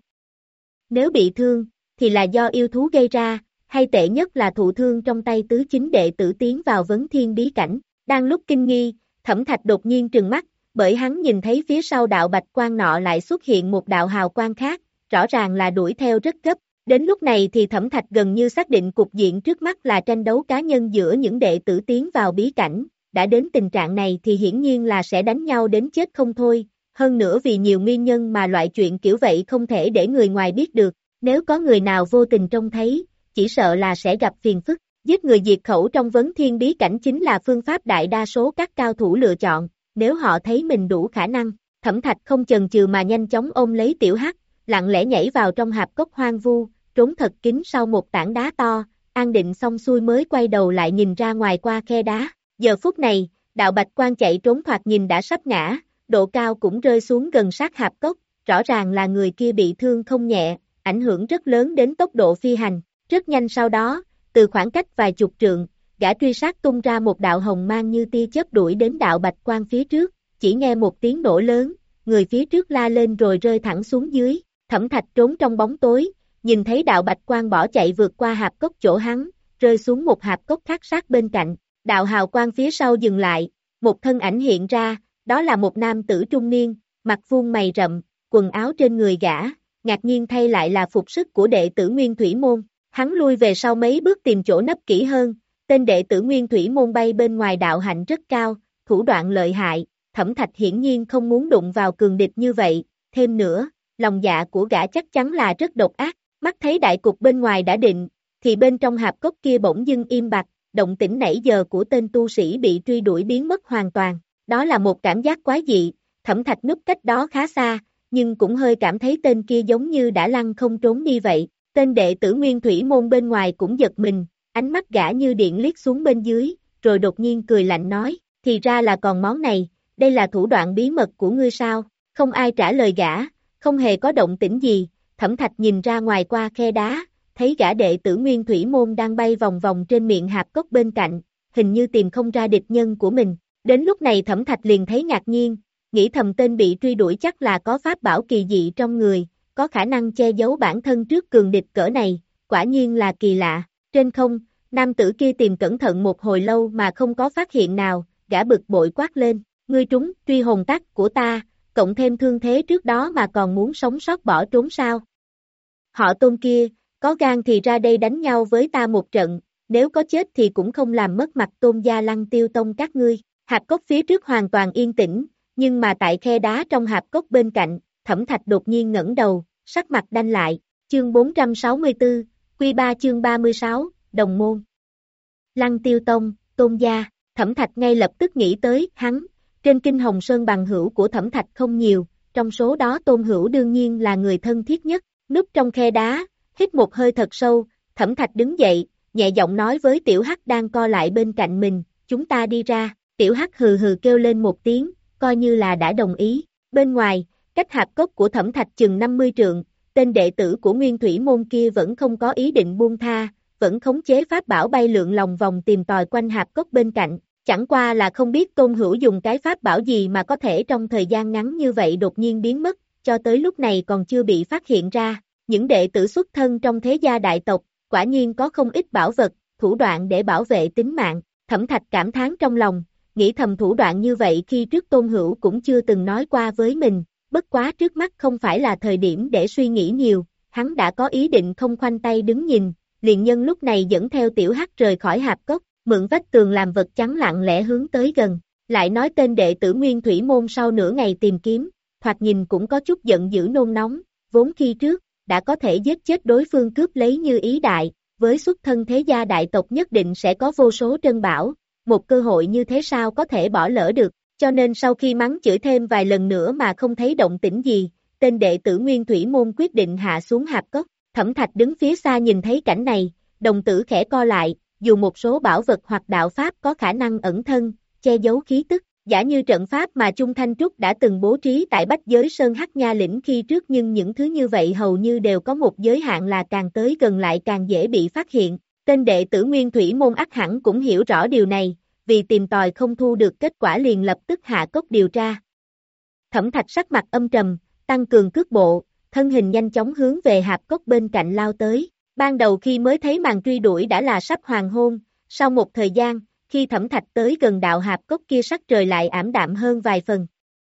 Nếu bị thương, thì là do yêu thú gây ra, hay tệ nhất là thụ thương trong tay tứ chính đệ tử tiến vào vấn thiên bí cảnh, đang lúc kinh nghi, Thẩm Thạch đột nhiên trừng mắt, bởi hắn nhìn thấy phía sau đạo bạch quang nọ lại xuất hiện một đạo hào quang khác, rõ ràng là đuổi theo rất gấp. Đến lúc này thì Thẩm Thạch gần như xác định cục diện trước mắt là tranh đấu cá nhân giữa những đệ tử tiến vào bí cảnh, đã đến tình trạng này thì hiển nhiên là sẽ đánh nhau đến chết không thôi, hơn nữa vì nhiều nguyên nhân mà loại chuyện kiểu vậy không thể để người ngoài biết được, nếu có người nào vô tình trông thấy, chỉ sợ là sẽ gặp phiền phức. Giết người diệt khẩu trong vấn thiên bí cảnh chính là phương pháp đại đa số các cao thủ lựa chọn, nếu họ thấy mình đủ khả năng, Thẩm Thạch không chần chừ mà nhanh chóng ôm lấy Tiểu Hắc, lặng lẽ nhảy vào trong hạp cốc hoang vu, trốn thật kín sau một tảng đá to, an định xong xuôi mới quay đầu lại nhìn ra ngoài qua khe đá. Giờ phút này, đạo bạch quang chạy trốn thoạt nhìn đã sắp ngã, độ cao cũng rơi xuống gần sát hạp cốc, rõ ràng là người kia bị thương không nhẹ, ảnh hưởng rất lớn đến tốc độ phi hành. Rất nhanh sau đó, từ khoảng cách vài chục trượng, gã truy sát tung ra một đạo hồng mang như tia chớp đuổi đến đạo bạch quang phía trước, chỉ nghe một tiếng nổ lớn, người phía trước la lên rồi rơi thẳng xuống dưới. Thẩm Thạch trốn trong bóng tối, nhìn thấy đạo bạch quang bỏ chạy vượt qua hạp cốc chỗ hắn, rơi xuống một hạp cốc khác sát bên cạnh. Đạo hào quang phía sau dừng lại, một thân ảnh hiện ra, đó là một nam tử trung niên, mặt vuông mày rậm, quần áo trên người gã, ngạc nhiên thay lại là phục sức của đệ tử Nguyên Thủy Môn. Hắn lui về sau mấy bước tìm chỗ nấp kỹ hơn, tên đệ tử Nguyên Thủy Môn bay bên ngoài đạo hạnh rất cao, thủ đoạn lợi hại, Thẩm Thạch hiển nhiên không muốn đụng vào cường địch như vậy, thêm nữa, lòng dạ của gã chắc chắn là rất độc ác, mắt thấy đại cục bên ngoài đã định, thì bên trong hạp cốc kia bỗng dưng im bặt, động tĩnh nãy giờ của tên tu sĩ bị truy đuổi biến mất hoàn toàn, đó là một cảm giác quái dị, Thẩm Thạch núp cách đó khá xa, nhưng cũng hơi cảm thấy tên kia giống như đã lăn không trốn đi vậy. Tên đệ tử Nguyên Thủy Môn bên ngoài cũng giật mình, ánh mắt gã như điện liếc xuống bên dưới, rồi đột nhiên cười lạnh nói, thì ra là còn món này, đây là thủ đoạn bí mật của ngươi sao? Không ai trả lời gã, không hề có động tĩnh gì, Thẩm Thạch nhìn ra ngoài qua khe đá, thấy gã đệ tử Nguyên Thủy Môn đang bay vòng vòng trên miệng hạp cốc bên cạnh, hình như tìm không ra địch nhân của mình. Đến lúc này Thẩm Thạch liền thấy ngạc nhiên, nghĩ thầm tên bị truy đuổi chắc là có pháp bảo kỳ dị trong người, có khả năng che giấu bản thân trước cường địch cỡ này, quả nhiên là kỳ lạ. Trên không, nam tử kia tìm cẩn thận một hồi lâu mà không có phát hiện nào, gã bực bội quát lên, ngươi trúng truy hồn tắc của ta, cộng thêm thương thế trước đó mà còn muốn sống sót bỏ trốn sao? Họ Tôn kia, có gan thì ra đây đánh nhau với ta một trận, nếu có chết thì cũng không làm mất mặt Tôn gia Lăng Tiêu Tông các ngươi. Hạp cốc phía trước hoàn toàn yên tĩnh, nhưng mà tại khe đá trong hạp cốc bên cạnh, Thẩm Thạch đột nhiên ngẩng đầu, sắc mặt đanh lại, chương bốn trăm sáu mươi tư, Quy ba chương ba mươi sáu, Đồng Môn. Lăng Tiêu Tông, Tôn gia, Thẩm Thạch ngay lập tức nghĩ tới, hắn, trên Kinh Hồng Sơn bằng hữu của Thẩm Thạch không nhiều, trong số đó Tôn Hữu đương nhiên là người thân thiết nhất, núp trong khe đá, hít một hơi thật sâu, Thẩm Thạch đứng dậy, nhẹ giọng nói với Tiểu Hắc đang co lại bên cạnh mình, chúng ta đi ra, Tiểu Hắc hừ hừ kêu lên một tiếng, coi như là đã đồng ý, bên ngoài, cách hạp cốc của Thẩm Thạch chừng năm mươi trượng, tên đệ tử của Nguyên Thủy Môn kia vẫn không có ý định buông tha, vẫn khống chế pháp bảo bay lượn lòng vòng tìm tòi quanh hạp cốc bên cạnh, Chẳng qua là không biết Tôn Hữu dùng cái pháp bảo gì mà có thể trong thời gian ngắn như vậy đột nhiên biến mất, cho tới lúc này còn chưa bị phát hiện ra. Những đệ tử xuất thân trong thế gia đại tộc, quả nhiên có không ít bảo vật, thủ đoạn để bảo vệ tính mạng. Thẩm Thạch cảm thán trong lòng, nghĩ thầm thủ đoạn như vậy khi trước Tôn Hữu cũng chưa từng nói qua với mình, bất quá trước mắt không phải là thời điểm để suy nghĩ nhiều, hắn đã có ý định không khoanh tay đứng nhìn, liền nhân lúc này dẫn theo Tiểu Hắc rời khỏi hạp cốc, mượn vách tường làm vật chắn lặng lẽ hướng tới gần, lại nói tên đệ tử Nguyên Thủy Môn sau nửa ngày tìm kiếm, thoạt nhìn cũng có chút giận dữ nôn nóng, vốn khi trước, đã có thể giết chết đối phương cướp lấy như ý đại, với xuất thân thế gia đại tộc nhất định sẽ có vô số trân bảo, một cơ hội như thế sao có thể bỏ lỡ được, cho nên sau khi mắng chửi thêm vài lần nữa mà không thấy động tĩnh gì, tên đệ tử Nguyên Thủy Môn quyết định hạ xuống hạp cốc. Thẩm Thạch đứng phía xa nhìn thấy cảnh này, đồng tử khẽ co lại, dù một số bảo vật hoặc đạo pháp có khả năng ẩn thân, che giấu khí tức, giả như trận pháp mà Chung Thanh Trúc đã từng bố trí tại Bách Giới Sơn Hắc Nha Lĩnh khi trước, nhưng những thứ như vậy hầu như đều có một giới hạn là càng tới gần lại càng dễ bị phát hiện. Tên đệ tử Nguyên Thủy Môn ắt hẳn cũng hiểu rõ điều này, vì tìm tòi không thu được kết quả liền lập tức hạ cốc điều tra. Thẩm Thạch sắc mặt âm trầm, tăng cường cước bộ, thân hình nhanh chóng hướng về hạp cốc bên cạnh lao tới. Ban đầu khi mới thấy màn truy đuổi đã là sắp hoàng hôn, sau một thời gian, khi Thẩm Thạch tới gần đạo hạp cốc kia sắc trời lại ảm đạm hơn vài phần.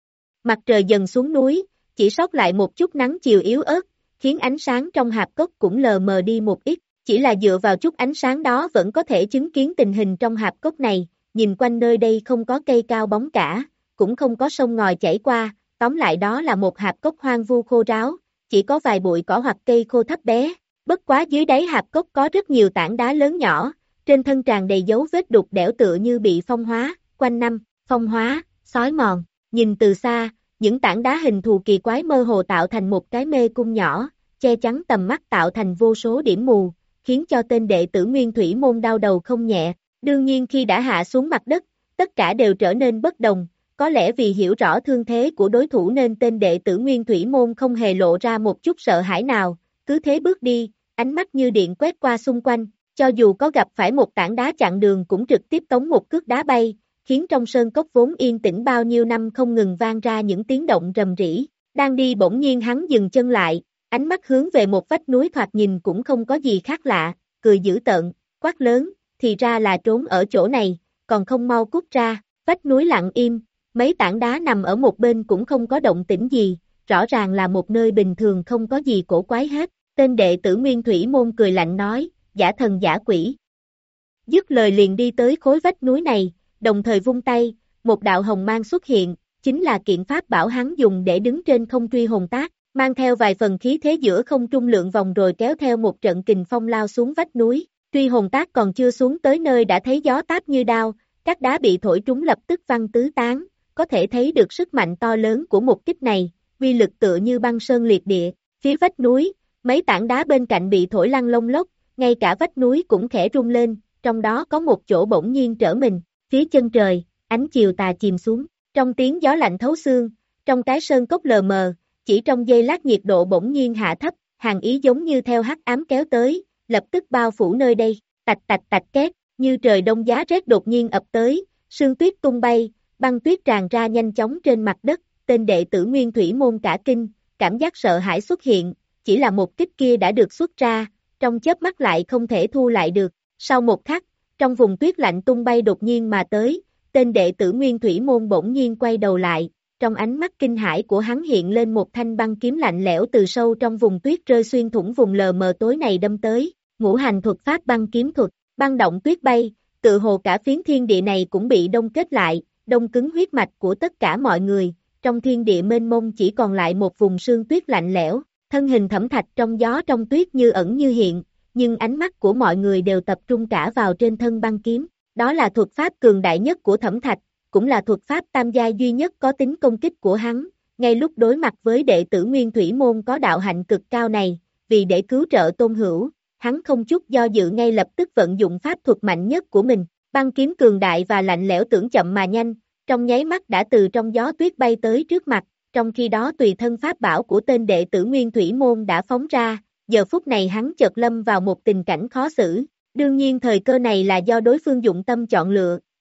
Mặt trời dần xuống núi, chỉ sót lại một chút nắng chiều yếu ớt, khiến ánh sáng trong hạp cốc cũng lờ mờ đi một ít, chỉ là dựa vào chút ánh sáng đó vẫn có thể chứng kiến tình hình trong hạp cốc này, nhìn quanh nơi đây không có cây cao bóng cả, cũng không có sông ngòi chảy qua, tóm lại đó là một hạp cốc hoang vu khô ráo, chỉ có vài bụi cỏ hoặc cây khô thấp bé. Bất quá dưới đáy hạp cốc có rất nhiều tảng đá lớn nhỏ, trên thân tràn đầy dấu vết đục đẽo tựa như bị phong hóa, quanh năm, phong hóa, xói mòn. Nhìn từ xa, những tảng đá hình thù kỳ quái mơ hồ tạo thành một cái mê cung nhỏ, che chắn tầm mắt tạo thành vô số điểm mù, khiến cho tên đệ tử Nguyên Thủy Môn đau đầu không nhẹ. Đương nhiên khi đã hạ xuống mặt đất, tất cả đều trở nên bất đồng, có lẽ vì hiểu rõ thương thế của đối thủ nên tên đệ tử Nguyên Thủy Môn không hề lộ ra một chút sợ hãi nào, cứ thế bước đi, ánh mắt như điện quét qua xung quanh, cho dù có gặp phải một tảng đá chặn đường cũng trực tiếp tống một cước đá bay, khiến trong sơn cốc vốn yên tĩnh bao nhiêu năm không ngừng vang ra những tiếng động rầm rĩ. Đang đi bỗng nhiên hắn dừng chân lại, ánh mắt hướng về một vách núi thoạt nhìn cũng không có gì khác lạ, cười dữ tợn, quát lớn, thì ra là trốn ở chỗ này, còn không mau cút ra. Vách núi lặng im, mấy tảng đá nằm ở một bên cũng không có động tĩnh gì, rõ ràng là một nơi bình thường không có gì cổ quái hết. Tên đệ tử Nguyên Thủy Môn cười lạnh nói, giả thần giả quỷ. Dứt lời liền đi tới khối vách núi này, đồng thời vung tay, một đạo hồng mang xuất hiện, chính là kiện pháp bảo hắn dùng để đứng trên không truy hồn tác, mang theo vài phần khí thế giữa không trung lượn vòng rồi kéo theo một trận kình phong lao xuống vách núi. Truy hồn tác còn chưa xuống tới nơi đã thấy gió táp như đao, các đá bị thổi trúng lập tức văng tứ tán, có thể thấy được sức mạnh to lớn của một kích này, uy lực tựa như băng sơn liệt địa. Phía vách núi, mấy tảng đá bên cạnh bị thổi lăn lông lốc, ngay cả vách núi cũng khẽ rung lên, trong đó có một chỗ bỗng nhiên trở mình, phía chân trời, ánh chiều tà chìm xuống, trong tiếng gió lạnh thấu xương, trong cái sơn cốc lờ mờ, chỉ trong giây lát nhiệt độ bỗng nhiên hạ thấp, hàn ý giống như theo hắc ám kéo tới, lập tức bao phủ nơi đây, tạch tạch tạch két, như trời đông giá rét đột nhiên ập tới, sương tuyết tung bay, băng tuyết tràn ra nhanh chóng trên mặt đất, tên đệ tử Nguyên Thủy Môn cả kinh, cảm giác sợ hãi xuất hiện, chỉ là một kích kia đã được xuất ra, trong chớp mắt lại không thể thu lại được. Sau một khắc, trong vùng tuyết lạnh tung bay đột nhiên mà tới, tên đệ tử Nguyên Thủy Môn bỗng nhiên quay đầu lại, trong ánh mắt kinh hãi của hắn hiện lên một thanh băng kiếm lạnh lẽo từ sâu trong vùng tuyết rơi xuyên thủng vùng lờ mờ tối này đâm tới, ngũ hành thuật pháp băng kiếm thuật, băng động tuyết bay, tự hồ cả phiến thiên địa này cũng bị đông kết lại, đông cứng huyết mạch của tất cả mọi người, trong thiên địa mênh mông chỉ còn lại một vùng sương tuyết lạnh lẽo. Thân hình Thẩm Thạch trong gió trong tuyết như ẩn như hiện, nhưng ánh mắt của mọi người đều tập trung cả vào trên thân băng kiếm. Đó là thuật pháp cường đại nhất của Thẩm Thạch, cũng là thuật pháp tam giai duy nhất có tính công kích của hắn. Ngay lúc đối mặt với đệ tử Nguyên Thủy Môn có đạo hạnh cực cao này, vì để cứu trợ Tôn Hữu, hắn không chút do dự ngay lập tức vận dụng pháp thuật mạnh nhất của mình. Băng kiếm cường đại và lạnh lẽo tưởng chậm mà nhanh, trong nháy mắt đã từ trong gió tuyết bay tới trước mặt. Trong khi đó tùy thân pháp bảo của tên đệ tử Nguyên Thủy Môn đã phóng ra, giờ phút này hắn chợt lâm vào một tình cảnh khó xử. Đương nhiên thời cơ này là do đối phương dụng tâm chọn lựa,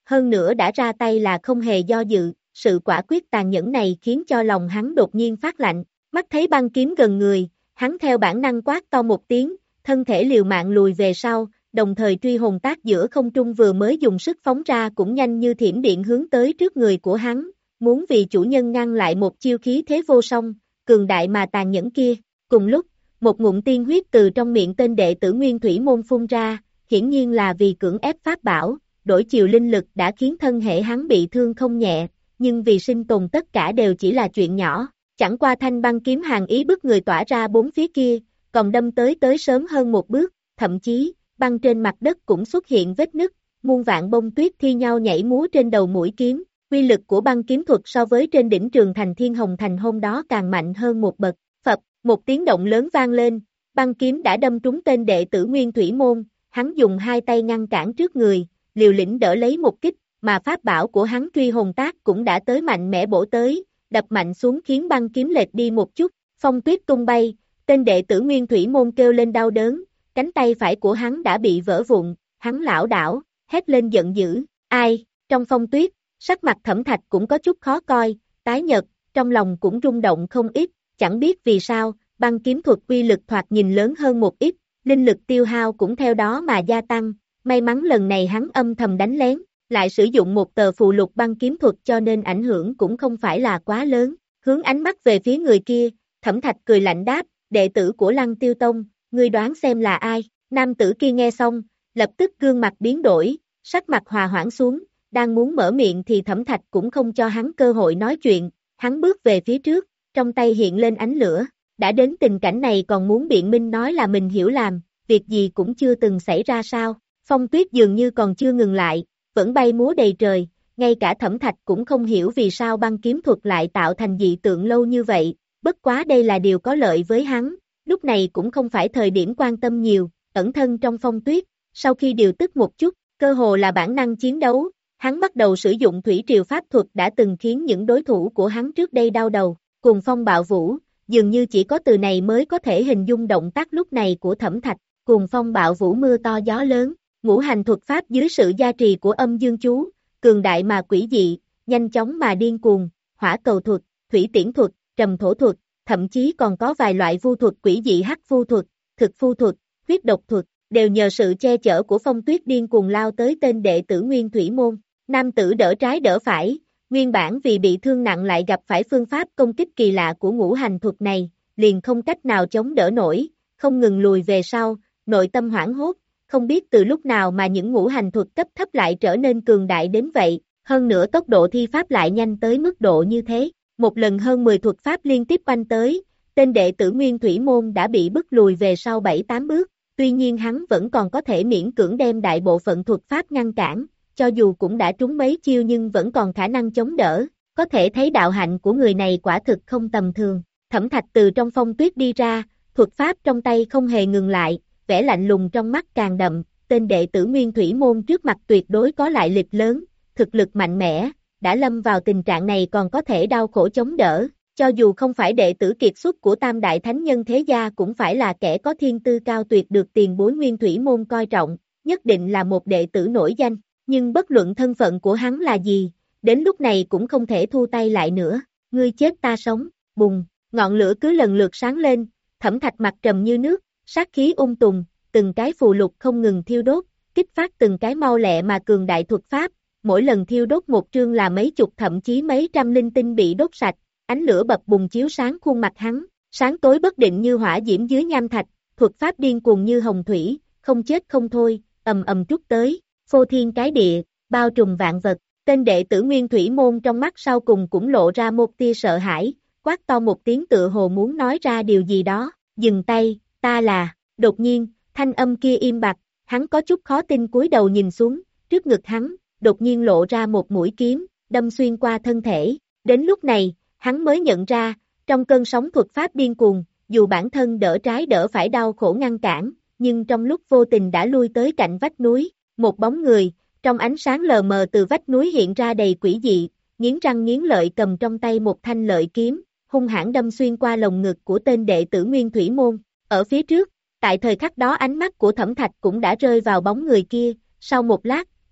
hơn nữa đã ra tay là không hề do dự, sự quả quyết tàn nhẫn này khiến cho lòng hắn đột nhiên phát lạnh, mắt thấy băng kiếm gần người, hắn theo bản năng quát to một tiếng, thân thể liều mạng lùi về sau, đồng thời truy hồn tác giữa không trung vừa mới dùng sức phóng ra cũng nhanh như thiểm điện hướng tới trước người của hắn, muốn vì chủ nhân ngăn lại một chiêu khí thế vô song, cường đại mà tàn nhẫn kia. Cùng lúc, một ngụm tiên huyết từ trong miệng tên đệ tử Nguyên Thủy Môn phun ra, hiển nhiên là vì cưỡng ép pháp bảo, đổi chiều linh lực đã khiến thân thể hắn bị thương không nhẹ, nhưng vì sinh tồn tất cả đều chỉ là chuyện nhỏ, chẳng qua thanh băng kiếm hàn ý bức người tỏa ra bốn phía kia, còn đâm tới tới sớm hơn một bước, thậm chí, băng trên mặt đất cũng xuất hiện vết nứt, muôn vạn bông tuyết thi nhau nhảy múa trên đầu mũi kiếm, uy lực của băng kiếm thuật so với trên đỉnh trường thành Thiên Hồng Thành hôm đó càng mạnh hơn một bậc, phập, một tiếng động lớn vang lên, băng kiếm đã đâm trúng tên đệ tử Nguyên Thủy Môn, hắn dùng hai tay ngăn cản trước người, liều lĩnh đỡ lấy một kích, mà pháp bảo của hắn truy hồn tác cũng đã tới mạnh mẽ bổ tới, đập mạnh xuống khiến băng kiếm lệch đi một chút, phong tuyết tung bay, tên đệ tử Nguyên Thủy Môn kêu lên đau đớn, cánh tay phải của hắn đã bị vỡ vụn, hắn lảo đảo, hét lên giận dữ, ai, trong phong tuyết, sắc mặt Thẩm Thạch cũng có chút khó coi, tái nhợt, trong lòng cũng rung động không ít, chẳng biết vì sao, băng kiếm thuật uy lực thoạt nhìn lớn hơn một ít, linh lực tiêu hao cũng theo đó mà gia tăng, may mắn lần này hắn âm thầm đánh lén, lại sử dụng một tờ phù lục băng kiếm thuật cho nên ảnh hưởng cũng không phải là quá lớn, hướng ánh mắt về phía người kia, Thẩm Thạch cười lạnh đáp, đệ tử của Lăng Tiêu Tông, ngươi đoán xem là ai, nam tử kia nghe xong, lập tức gương mặt biến đổi, sắc mặt hòa hoãn xuống, đang muốn mở miệng thì Thẩm Thạch cũng không cho hắn cơ hội nói chuyện, hắn bước về phía trước, trong tay hiện lên ánh lửa, đã đến tình cảnh này còn muốn biện minh nói là mình hiểu làm, việc gì cũng chưa từng xảy ra sao, phong tuyết dường như còn chưa ngừng lại, vẫn bay múa đầy trời, ngay cả Thẩm Thạch cũng không hiểu vì sao băng kiếm thuật lại tạo thành dị tượng lâu như vậy, bất quá đây là điều có lợi với hắn, lúc này cũng không phải thời điểm quan tâm nhiều, ẩn thân trong phong tuyết, sau khi điều tức một chút, cơ hồ là bản năng chiến đấu, hắn bắt đầu sử dụng thủy triều pháp thuật đã từng khiến những đối thủ của hắn trước đây đau đầu, cùng phong bạo vũ, dường như chỉ có từ này mới có thể hình dung động tác lúc này của Thẩm Thạch, cùng phong bạo vũ mưa to gió lớn, ngũ hành thuật pháp dưới sự gia trì của âm dương chú, cường đại mà quỷ dị, nhanh chóng mà điên cuồng, hỏa cầu thuật, thủy tiễn thuật, trầm thổ thuật, thậm chí còn có vài loại vu thuật quỷ dị hắc vu thuật, thực phu thuật, huyết độc thuật, đều nhờ sự che chở của phong tuyết điên cuồng lao tới tên đệ tử Nguyên Thủy Môn. Nam tử đỡ trái đỡ phải, nguyên bản vì bị thương nặng lại gặp phải phương pháp công kích kỳ lạ của ngũ hành thuật này, liền không cách nào chống đỡ nổi, không ngừng lùi về sau, nội tâm hoảng hốt, không biết từ lúc nào mà những ngũ hành thuật cấp thấp lại trở nên cường đại đến vậy, hơn nữa tốc độ thi pháp lại nhanh tới mức độ như thế. Một lần hơn mười thuật pháp liên tiếp oanh tới, tên đệ tử Nguyên Thủy Môn đã bị bức lùi về sau bảy tám bước, tuy nhiên hắn vẫn còn có thể miễn cưỡng đem đại bộ phận thuật pháp ngăn cản, cho dù cũng đã trúng mấy chiêu nhưng vẫn còn khả năng chống đỡ, có thể thấy đạo hạnh của người này quả thực không tầm thường. Thẩm Thạch từ trong phong tuyết đi ra, thuật pháp trong tay không hề ngừng lại, vẻ lạnh lùng trong mắt càng đậm, tên đệ tử Nguyên Thủy Môn trước mặt tuyệt đối có lại lịch lớn, thực lực mạnh mẽ, đã lâm vào tình trạng này còn có thể đau khổ chống đỡ, cho dù không phải đệ tử kiệt xuất của Tam Đại Thánh Nhân thế gia cũng phải là kẻ có thiên tư cao tuyệt được tiền bối Nguyên Thủy Môn coi trọng, nhất định là một đệ tử nổi danh, nhưng bất luận thân phận của hắn là gì, đến lúc này cũng không thể thu tay lại nữa, ngươi chết ta sống, bùng, ngọn lửa cứ lần lượt sáng lên, Thẩm Thạch mặt trầm như nước, sát khí ung tùng, từng cái phù lục không ngừng thiêu đốt, kích phát từng cái mau lẹ mà cường đại thuật pháp, mỗi lần thiêu đốt một trương là mấy chục thậm chí mấy trăm linh tinh bị đốt sạch, ánh lửa bập bùng chiếu sáng khuôn mặt hắn, sáng tối bất định như hỏa diễm dưới nham thạch, thuật pháp điên cuồng như hồng thủy, không chết không thôi, ầm ầm trút tới, phô thiên cái địa, bao trùm vạn vật, tên đệ tử Nguyên Thủy Môn trong mắt sau cùng cũng lộ ra một tia sợ hãi, quát to một tiếng tựa hồ muốn nói ra điều gì đó, dừng tay, ta là, đột nhiên, thanh âm kia im bặt, hắn có chút khó tin cúi đầu nhìn xuống, trước ngực hắn, đột nhiên lộ ra một mũi kiếm, đâm xuyên qua thân thể, đến lúc này, hắn mới nhận ra, trong cơn sóng thuật pháp điên cuồng, dù bản thân đỡ trái đỡ phải đau khổ ngăn cản, nhưng trong lúc vô tình đã lui tới cạnh vách núi, một bóng người, trong ánh sáng lờ mờ từ vách núi hiện ra đầy quỷ dị, nghiến răng nghiến lợi cầm trong tay một thanh lợi kiếm, hung hãn đâm xuyên qua lồng ngực của tên đệ tử Nguyên Thủy Môn, ở phía trước, tại thời khắc đó ánh mắt của Thẩm Thạch cũng đã rơi vào bóng người kia, sau một lát,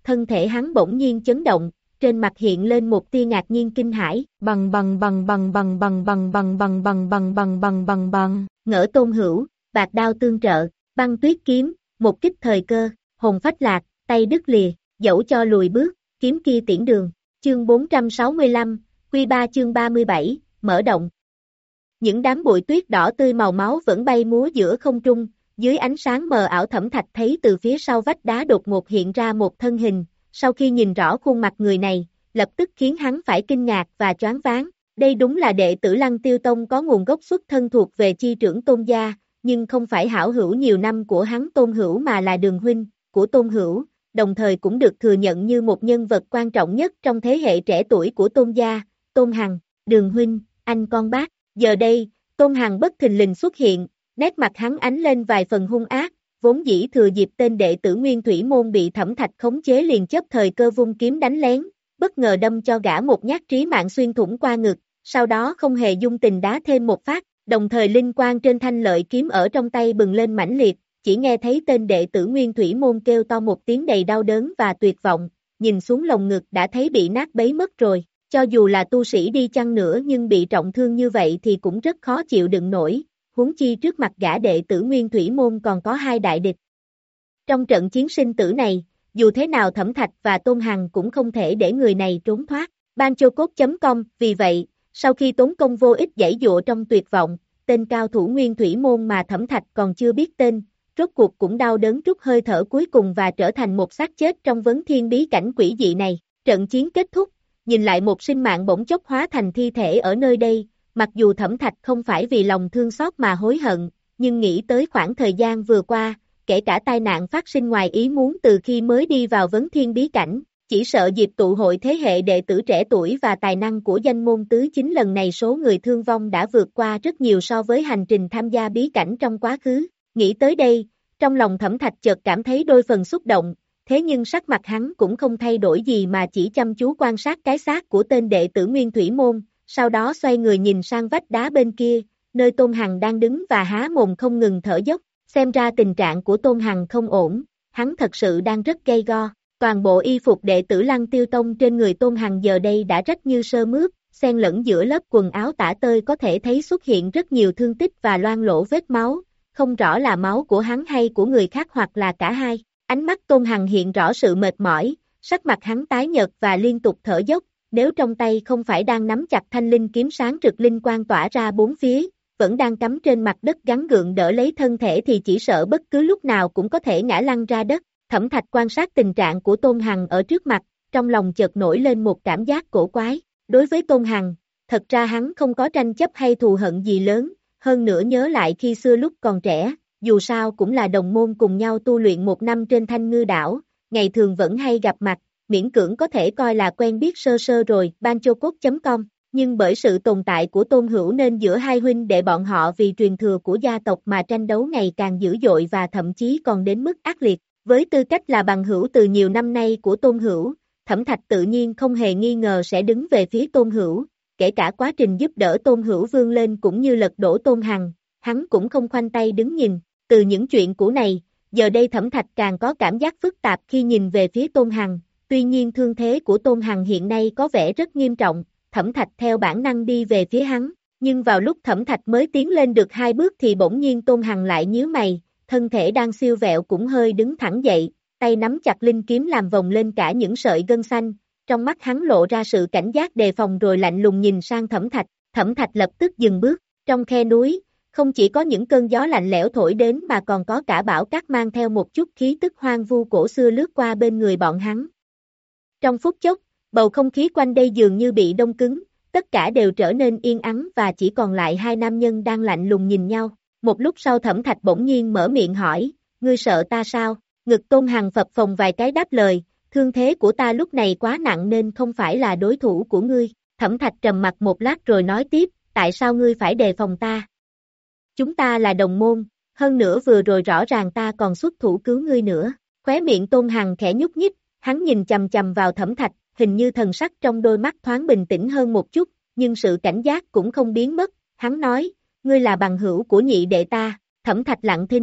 thân thể hắn bỗng nhiên chấn động, trên mặt hiện lên một tia ngạc nhiên kinh hãi, bằng bằng bằng bằng bằng bằng bằng bằng bằng bằng bằng bằng bằng bằng bằng, ngỡ Tôn Hữu, bạc đao tương trợ, băng tuyết kiếm, một kích thời cơ, hồn phách lạc, tay đứt lìa, dẫu cho lùi bước, kiếm kia tiễn đường, chương bốn trăm sáu mươi lăm, Quy ba chương ba mươi bảy, mở động. Những đám bụi tuyết đỏ tươi màu máu vẫn bay múa giữa không trung, dưới ánh sáng mờ ảo Thẩm Thạch thấy từ phía sau vách đá đột ngột hiện ra một thân hình, sau khi nhìn rõ khuôn mặt người này, lập tức khiến hắn phải kinh ngạc và choáng váng. Đây đúng là đệ tử Lăng Tiêu Tông có nguồn gốc xuất thân thuộc về chi trưởng Tôn gia, nhưng không phải hảo hữu nhiều năm của hắn Tôn Hữu mà là đường huynh của Tôn Hữu, đồng thời cũng được thừa nhận như một nhân vật quan trọng nhất trong thế hệ trẻ tuổi của Tôn gia, Tôn Hằng. Đường huynh, anh con bác. Giờ đây, Tôn Hằng bất thình lình xuất hiện, nét mặt hắn ánh lên vài phần hung ác, vốn dĩ thừa dịp tên đệ tử Nguyên Thủy Môn bị Thẩm Thạch khống chế liền chấp thời cơ vung kiếm đánh lén, bất ngờ đâm cho gã một nhát trí mạng xuyên thủng qua ngực, sau đó không hề dung tình đá thêm một phát, đồng thời linh quang trên thanh lợi kiếm ở trong tay bừng lên mãnh liệt, chỉ nghe thấy tên đệ tử Nguyên Thủy Môn kêu to một tiếng đầy đau đớn và tuyệt vọng, nhìn xuống lồng ngực đã thấy bị nát bấy mất rồi. Cho dù là tu sĩ đi chăng nữa nhưng bị trọng thương như vậy thì cũng rất khó chịu đựng nổi, huống chi trước mặt gã đệ tử Nguyên Thủy Môn còn có hai đại địch. Trong trận chiến sinh tử này, dù thế nào Thẩm Thạch và Tôn Hằng cũng không thể để người này trốn thoát. Banchocode chấm com, vì vậy, sau khi tốn công vô ích giãy dụa trong tuyệt vọng, tên cao thủ Nguyên Thủy Môn mà Thẩm Thạch còn chưa biết tên, rốt cuộc cũng đau đớn trút hơi thở cuối cùng và trở thành một xác chết trong vấn thiên bí cảnh quỷ dị này. Trận chiến kết thúc, nhìn lại một sinh mạng bỗng chốc hóa thành thi thể ở nơi đây, mặc dù Thẩm Thạch không phải vì lòng thương xót mà hối hận, nhưng nghĩ tới khoảng thời gian vừa qua, kể cả tai nạn phát sinh ngoài ý muốn từ khi mới đi vào vấn thiên bí cảnh, chỉ sợ dịp tụ hội thế hệ đệ tử trẻ tuổi và tài năng của danh môn tứ chính lần này số người thương vong đã vượt qua rất nhiều so với hành trình tham gia bí cảnh trong quá khứ. Nghĩ tới đây, trong lòng Thẩm Thạch chợt cảm thấy đôi phần xúc động, thế nhưng sắc mặt hắn cũng không thay đổi gì mà chỉ chăm chú quan sát cái xác của tên đệ tử Nguyên Thủy Môn, sau đó xoay người nhìn sang vách đá bên kia, nơi Tôn Hằng đang đứng và há mồm không ngừng thở dốc, xem ra tình trạng của Tôn Hằng không ổn, hắn thật sự đang rất gay go. Toàn bộ y phục đệ tử Lăng Tiêu Tông trên người Tôn Hằng giờ đây đã rách như sơ mướp, xen lẫn giữa lớp quần áo tả tơi có thể thấy xuất hiện rất nhiều thương tích và loang lổ vết máu, không rõ là máu của hắn hay của người khác hoặc là cả hai. Ánh mắt Tôn Hằng hiện rõ sự mệt mỏi, sắc mặt hắn tái nhợt và liên tục thở dốc, nếu trong tay không phải đang nắm chặt thanh linh kiếm sáng rực linh quang tỏa ra bốn phía, vẫn đang cắm trên mặt đất gắng gượng đỡ lấy thân thể thì chỉ sợ bất cứ lúc nào cũng có thể ngã lăn ra đất. Thẩm Thạch quan sát tình trạng của Tôn Hằng ở trước mặt, trong lòng chợt nổi lên một cảm giác cổ quái. Đối với Tôn Hằng, thật ra hắn không có tranh chấp hay thù hận gì lớn, hơn nữa nhớ lại khi xưa lúc còn trẻ, dù sao cũng là đồng môn cùng nhau tu luyện một năm trên Thanh Ngư Đảo, ngày thường vẫn hay gặp mặt, miễn cưỡng có thể coi là quen biết sơ sơ rồi. Banchocode chấm com, nhưng bởi sự tồn tại của Tôn Hữu nên giữa hai huynh đệ bọn họ vì truyền thừa của gia tộc mà tranh đấu ngày càng dữ dội và thậm chí còn đến mức ác liệt. Với tư cách là bằng hữu từ nhiều năm nay của Tôn Hữu, Thẩm Thạch tự nhiên không hề nghi ngờ sẽ đứng về phía Tôn Hữu, kể cả quá trình giúp đỡ Tôn Hữu vươn lên cũng như lật đổ Tôn Hằng, hắn cũng không khoanh tay đứng nhìn. Từ những chuyện cũ này, giờ đây Thẩm Thạch càng có cảm giác phức tạp khi nhìn về phía Tôn Hằng, tuy nhiên thương thế của Tôn Hằng hiện nay có vẻ rất nghiêm trọng, Thẩm Thạch theo bản năng đi về phía hắn, nhưng vào lúc Thẩm Thạch mới tiến lên được hai bước thì bỗng nhiên Tôn Hằng lại nhíu mày, thân thể đang siêu vẹo cũng hơi đứng thẳng dậy, tay nắm chặt linh kiếm làm vòng lên cả những sợi gân xanh, trong mắt hắn lộ ra sự cảnh giác đề phòng rồi lạnh lùng nhìn sang Thẩm Thạch, Thẩm Thạch lập tức dừng bước, trong khe núi, không chỉ có những cơn gió lạnh lẽo thổi đến mà còn có cả bão cát mang theo một chút khí tức hoang vu cổ xưa lướt qua bên người bọn hắn. Trong phút chốc, bầu không khí quanh đây dường như bị đông cứng, tất cả đều trở nên yên ắng và chỉ còn lại hai nam nhân đang lạnh lùng nhìn nhau. Một lúc sau Thẩm Thạch bỗng nhiên mở miệng hỏi, ngươi sợ ta sao? Ngực Tôn Hằng phập phồng vài cái đáp lời, thương thế của ta lúc này quá nặng nên không phải là đối thủ của ngươi. Thẩm Thạch trầm mặt một lát rồi nói tiếp, tại sao ngươi phải đề phòng ta? Chúng ta là đồng môn, hơn nữa vừa rồi rõ ràng ta còn xuất thủ cứu ngươi nữa. Khóe miệng Tôn Hằng khẽ nhúc nhích, hắn nhìn chầm chầm vào Thẩm Thạch, hình như thần sắc trong đôi mắt thoáng bình tĩnh hơn một chút, nhưng sự cảnh giác cũng không biến mất, hắn nói, ngươi là bằng hữu của nhị đệ ta. Thẩm Thạch lặng thinh,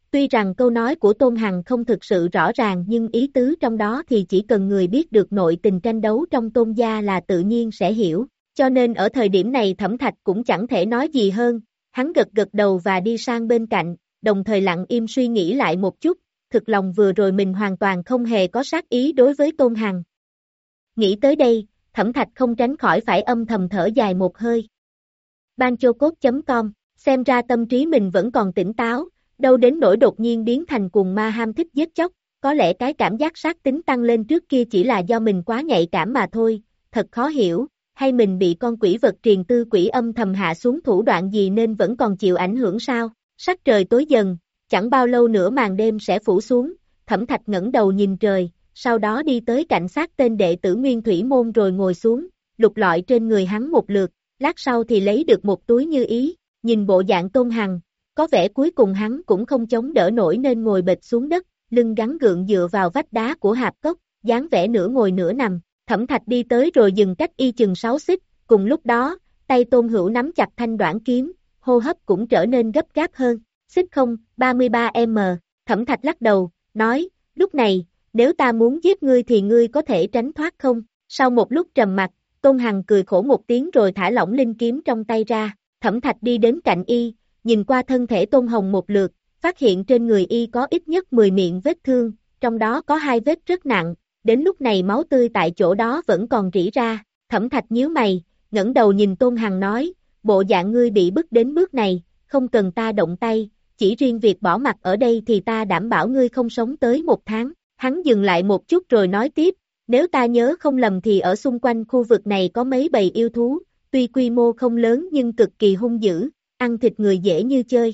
Tuy rằng câu nói của Tôn Hằng không thực sự rõ ràng nhưng ý tứ trong đó thì chỉ cần người biết được nội tình tranh đấu trong Tôn gia là tự nhiên sẽ hiểu, cho nên ở thời điểm này Thẩm Thạch cũng chẳng thể nói gì hơn, hắn gật gật đầu và đi sang bên cạnh, đồng thời lặng im suy nghĩ lại một chút, thực lòng vừa rồi mình hoàn toàn không hề có sát ý đối với Tôn Hằng. Nghĩ tới đây, Thẩm Thạch không tránh khỏi phải âm thầm thở dài một hơi. Banchocode chấm com, xem ra tâm trí mình vẫn còn tỉnh táo, đâu đến nỗi đột nhiên biến thành cuồng ma ham thích giết chóc, có lẽ cái cảm giác sát tính tăng lên trước kia chỉ là do mình quá nhạy cảm mà thôi, thật khó hiểu, hay mình bị con quỷ vật triền tư quỷ âm thầm hạ xuống thủ đoạn gì nên vẫn còn chịu ảnh hưởng sao? Sắc trời tối dần, chẳng bao lâu nữa màn đêm sẽ phủ xuống, Thẩm Thạch ngẩng đầu nhìn trời, sau đó đi tới cạnh sát tên đệ tử Nguyên Thủy Môn rồi ngồi xuống, lục lọi trên người hắn một lượt, lát sau thì lấy được một túi như ý, nhìn bộ dạng Tôn Hằng, có vẻ cuối cùng hắn cũng không chống đỡ nổi nên ngồi bệt xuống đất, lưng gắn gượng dựa vào vách đá của hạp cốc, dáng vẻ nửa ngồi nửa nằm, Thẩm Thạch đi tới rồi dừng cách y chừng sáu xích, cùng lúc đó, tay Tôn Hữu nắm chặt thanh đoạn kiếm, hô hấp cũng trở nên gấp gáp hơn, xích không, ba mươi ba mi-li-mét, Thẩm Thạch lắc đầu, nói, lúc này, nếu ta muốn giết ngươi thì ngươi có thể tránh thoát không? Sau một lúc trầm mặc, Tôn Hằng cười khổ một tiếng rồi thả lỏng linh kiếm trong tay ra, Thẩm Thạch đi đến cạnh y, nhìn qua thân thể Tôn Hồng một lượt, phát hiện trên người y có ít nhất mười miệng vết thương, trong đó có hai vết rất nặng, đến lúc này máu tươi tại chỗ đó vẫn còn rỉ ra, Thẩm Thạch nhíu mày, ngẩng đầu nhìn Tôn Hằng nói, bộ dạng ngươi bị bức đến bước này, không cần ta động tay, chỉ riêng việc bỏ mặt ở đây thì ta đảm bảo ngươi không sống tới một tháng. Hắn dừng lại một chút rồi nói tiếp, nếu ta nhớ không lầm thì ở xung quanh khu vực này có mấy bầy yêu thú, tuy quy mô không lớn nhưng cực kỳ hung dữ, ăn thịt người dễ như chơi.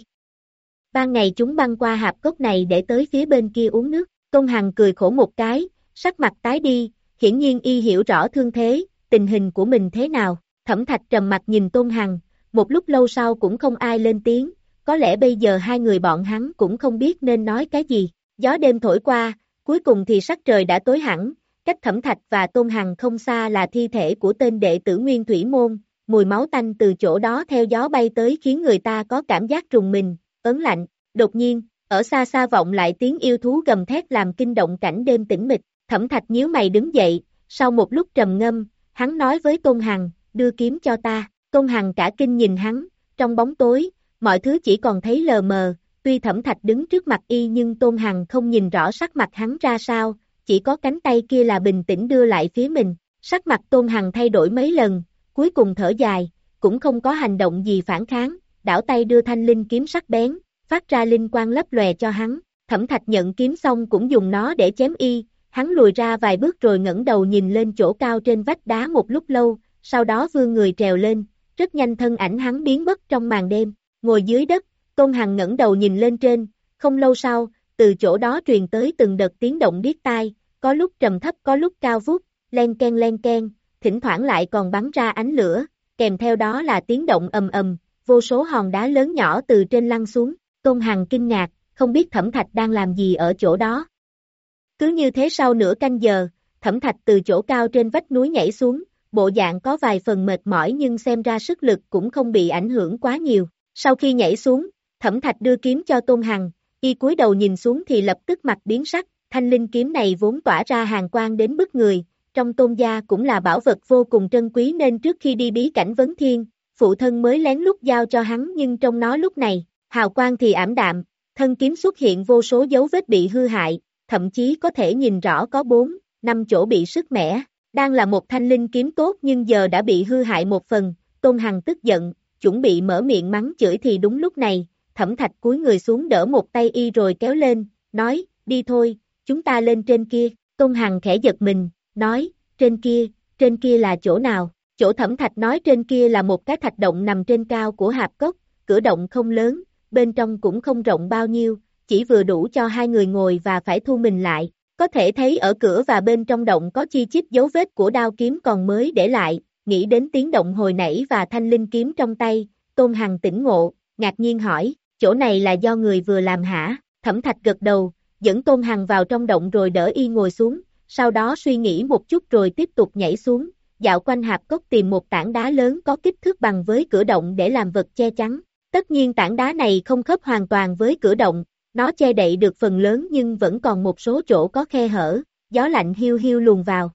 Ban ngày chúng băng qua hạp cốc này để tới phía bên kia uống nước, Tôn Hằng cười khổ một cái, sắc mặt tái đi, hiển nhiên y hiểu rõ thương thế, tình hình của mình thế nào, Thẩm Thạch trầm mặt nhìn Tôn Hằng, một lúc lâu sau cũng không ai lên tiếng, có lẽ bây giờ hai người bọn hắn cũng không biết nên nói cái gì, gió đêm thổi qua, cuối cùng thì sắc trời đã tối hẳn, cách Thẩm Thạch và Tôn Hằng không xa là thi thể của tên đệ tử Nguyên Thủy Môn, mùi máu tanh từ chỗ đó theo gió bay tới khiến người ta có cảm giác rùng mình, ớn lạnh, đột nhiên, ở xa xa vọng lại tiếng yêu thú gầm thét làm kinh động cảnh đêm tĩnh mịch, Thẩm Thạch nhíu mày đứng dậy, sau một lúc trầm ngâm, hắn nói với Tôn Hằng, đưa kiếm cho ta, Tôn Hằng cả kinh nhìn hắn, trong bóng tối, mọi thứ chỉ còn thấy lờ mờ. Tuy Thẩm Thạch đứng trước mặt y nhưng Tôn Hằng không nhìn rõ sắc mặt hắn ra sao, chỉ có cánh tay kia là bình tĩnh đưa lại phía mình. Sắc mặt Tôn Hằng thay đổi mấy lần, cuối cùng thở dài, cũng không có hành động gì phản kháng, đảo tay đưa thanh linh kiếm sắc bén, phát ra linh quang lấp lòe cho hắn. Thẩm Thạch nhận kiếm xong cũng dùng nó để chém y, hắn lùi ra vài bước rồi ngẩng đầu nhìn lên chỗ cao trên vách đá một lúc lâu, sau đó vươn người trèo lên, rất nhanh thân ảnh hắn biến mất trong màn đêm, ngồi dưới đất. Tôn Hằng ngẩng đầu nhìn lên trên, không lâu sau, từ chỗ đó truyền tới từng đợt tiếng động điếc tai, có lúc trầm thấp có lúc cao vút, len ken len ken, thỉnh thoảng lại còn bắn ra ánh lửa, kèm theo đó là tiếng động ầm ầm, vô số hòn đá lớn nhỏ từ trên lăn xuống, Tôn Hằng kinh ngạc, không biết Thẩm Thạch đang làm gì ở chỗ đó. Cứ như thế sau nửa canh giờ, Thẩm Thạch từ chỗ cao trên vách núi nhảy xuống, bộ dạng có vài phần mệt mỏi nhưng xem ra sức lực cũng không bị ảnh hưởng quá nhiều, sau khi nhảy xuống, Thẩm Thạch đưa kiếm cho Tôn Hằng, y cúi đầu nhìn xuống thì lập tức mặt biến sắc, thanh linh kiếm này vốn tỏa ra hàn quang đến bức người, trong Tôn gia cũng là bảo vật vô cùng trân quý nên trước khi đi bí cảnh vấn thiên, phụ thân mới lén lút giao cho hắn nhưng trong nó lúc này, hào quang thì ảm đạm, thân kiếm xuất hiện vô số dấu vết bị hư hại, thậm chí có thể nhìn rõ có bốn, năm chỗ bị sứt mẻ, đang là một thanh linh kiếm tốt nhưng giờ đã bị hư hại một phần, Tôn Hằng tức giận, chuẩn bị mở miệng mắng chửi thì đúng lúc này, Thẩm Thạch cúi người xuống đỡ một tay y rồi kéo lên, nói, đi thôi, chúng ta lên trên kia, Tôn Hằng khẽ giật mình, nói, trên kia, trên kia là chỗ nào, chỗ Thẩm Thạch nói trên kia là một cái thạch động nằm trên cao của hạp cốc, cửa động không lớn, bên trong cũng không rộng bao nhiêu, chỉ vừa đủ cho hai người ngồi và phải thu mình lại, có thể thấy ở cửa và bên trong động có chi chít dấu vết của đao kiếm còn mới để lại, nghĩ đến tiếng động hồi nãy và thanh linh kiếm trong tay, Tôn Hằng tỉnh ngộ, ngạc nhiên hỏi, chỗ này là do người vừa làm hả? Thẩm Thạch gật đầu, dẫn Tôn Hằng vào trong động rồi đỡ y ngồi xuống, sau đó suy nghĩ một chút rồi tiếp tục nhảy xuống, dạo quanh hạp cốc tìm một tảng đá lớn có kích thước bằng với cửa động để làm vật che chắn. Tất nhiên tảng đá này không khớp hoàn toàn với cửa động, Nó che đậy được phần lớn nhưng vẫn còn một số chỗ có khe hở, gió lạnh hiu hiu luồn vào.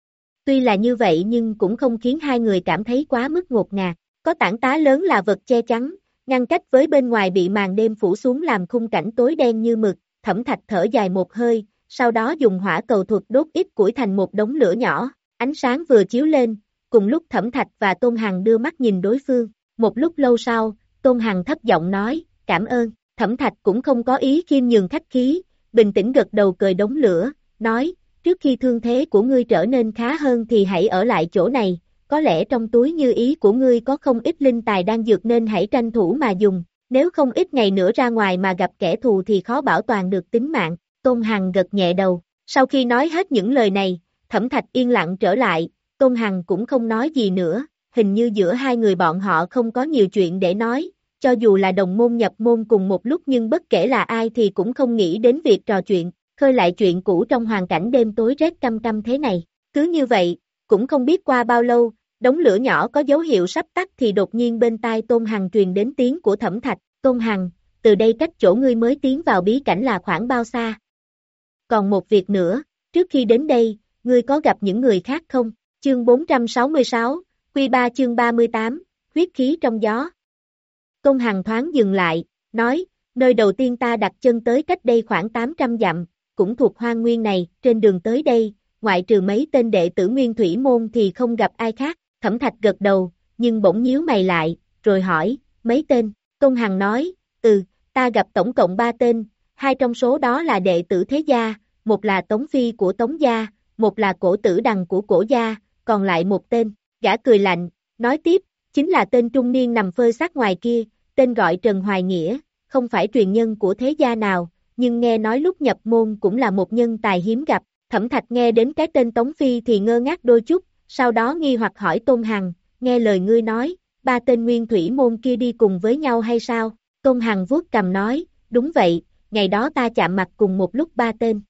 Tuy là như vậy nhưng cũng không khiến hai người cảm thấy quá mức ngột ngạt. Có tảng đá lớn là vật che chắn, ngăn cách với bên ngoài bị màn đêm phủ xuống làm khung cảnh tối đen như mực. Thẩm Thạch thở dài một hơi, sau đó dùng hỏa cầu thuật đốt ít củi thành một đống lửa nhỏ, ánh sáng vừa chiếu lên, cùng lúc Thẩm Thạch và Tôn Hằng đưa mắt nhìn đối phương. Một lúc lâu sau, Tôn Hằng thấp giọng nói, cảm ơn. Thẩm Thạch cũng không có ý khiêm nhường khách khí, bình tĩnh gật đầu cởi đống lửa, nói, trước khi thương thế của ngươi trở nên khá hơn thì hãy ở lại chỗ này, có lẽ trong túi như ý của ngươi có không ít linh tài đang dược nên hãy tranh thủ mà dùng, nếu không ít ngày nữa ra ngoài mà gặp kẻ thù thì khó bảo toàn được tính mạng. Tôn Hằng gật nhẹ đầu, sau khi nói hết những lời này, Thẩm Thạch yên lặng trở lại, Tôn Hằng cũng không nói gì nữa, hình như giữa hai người bọn họ không có nhiều chuyện để nói. Cho dù là đồng môn nhập môn cùng một lúc nhưng bất kể là ai thì cũng không nghĩ đến việc trò chuyện, khơi lại chuyện cũ trong hoàn cảnh đêm tối rét căm căm thế này. Cứ như vậy, cũng không biết qua bao lâu, đống lửa nhỏ có dấu hiệu sắp tắt thì đột nhiên bên tai Tôn Hằng truyền đến tiếng của Thẩm Thạch, Tôn Hằng, từ đây cách chỗ ngươi mới tiến vào bí cảnh là khoảng bao xa? Còn một việc nữa, trước khi đến đây, ngươi có gặp những người khác không? Chương bốn trăm sáu mươi sáu, Quy ba chương ba mươi tám, huyết khí trong gió. Tôn Hằng thoáng dừng lại, nói, nơi đầu tiên ta đặt chân tới cách đây khoảng tám trăm dặm, cũng thuộc hoang nguyên này, trên đường tới đây, ngoại trừ mấy tên đệ tử Nguyên Thủy Môn thì không gặp ai khác. Thẩm Thạch gật đầu, nhưng bỗng nhíu mày lại, rồi hỏi, mấy tên? Tôn Hằng nói, ừ, ta gặp tổng cộng ba tên, hai trong số đó là đệ tử Thế Gia, một là Tống Phi của Tống Gia, một là Cổ Tử Đằng của Cổ Gia, còn lại một tên. Gã cười lạnh, nói tiếp, chính là tên trung niên nằm phơi xác ngoài kia, tên gọi Trần Hoài Nghĩa, không phải truyền nhân của Thế Gia nào, nhưng nghe nói lúc nhập môn cũng là một nhân tài hiếm gặp. Thẩm Thạch nghe đến cái tên Tống Phi thì ngơ ngác đôi chút, sau đó nghi hoặc hỏi Tôn Hằng, nghe lời ngươi nói, ba tên Nguyên Thủy Môn kia đi cùng với nhau hay sao? Tôn Hằng vuốt cằm nói, đúng vậy, ngày đó ta chạm mặt cùng một lúc ba tên.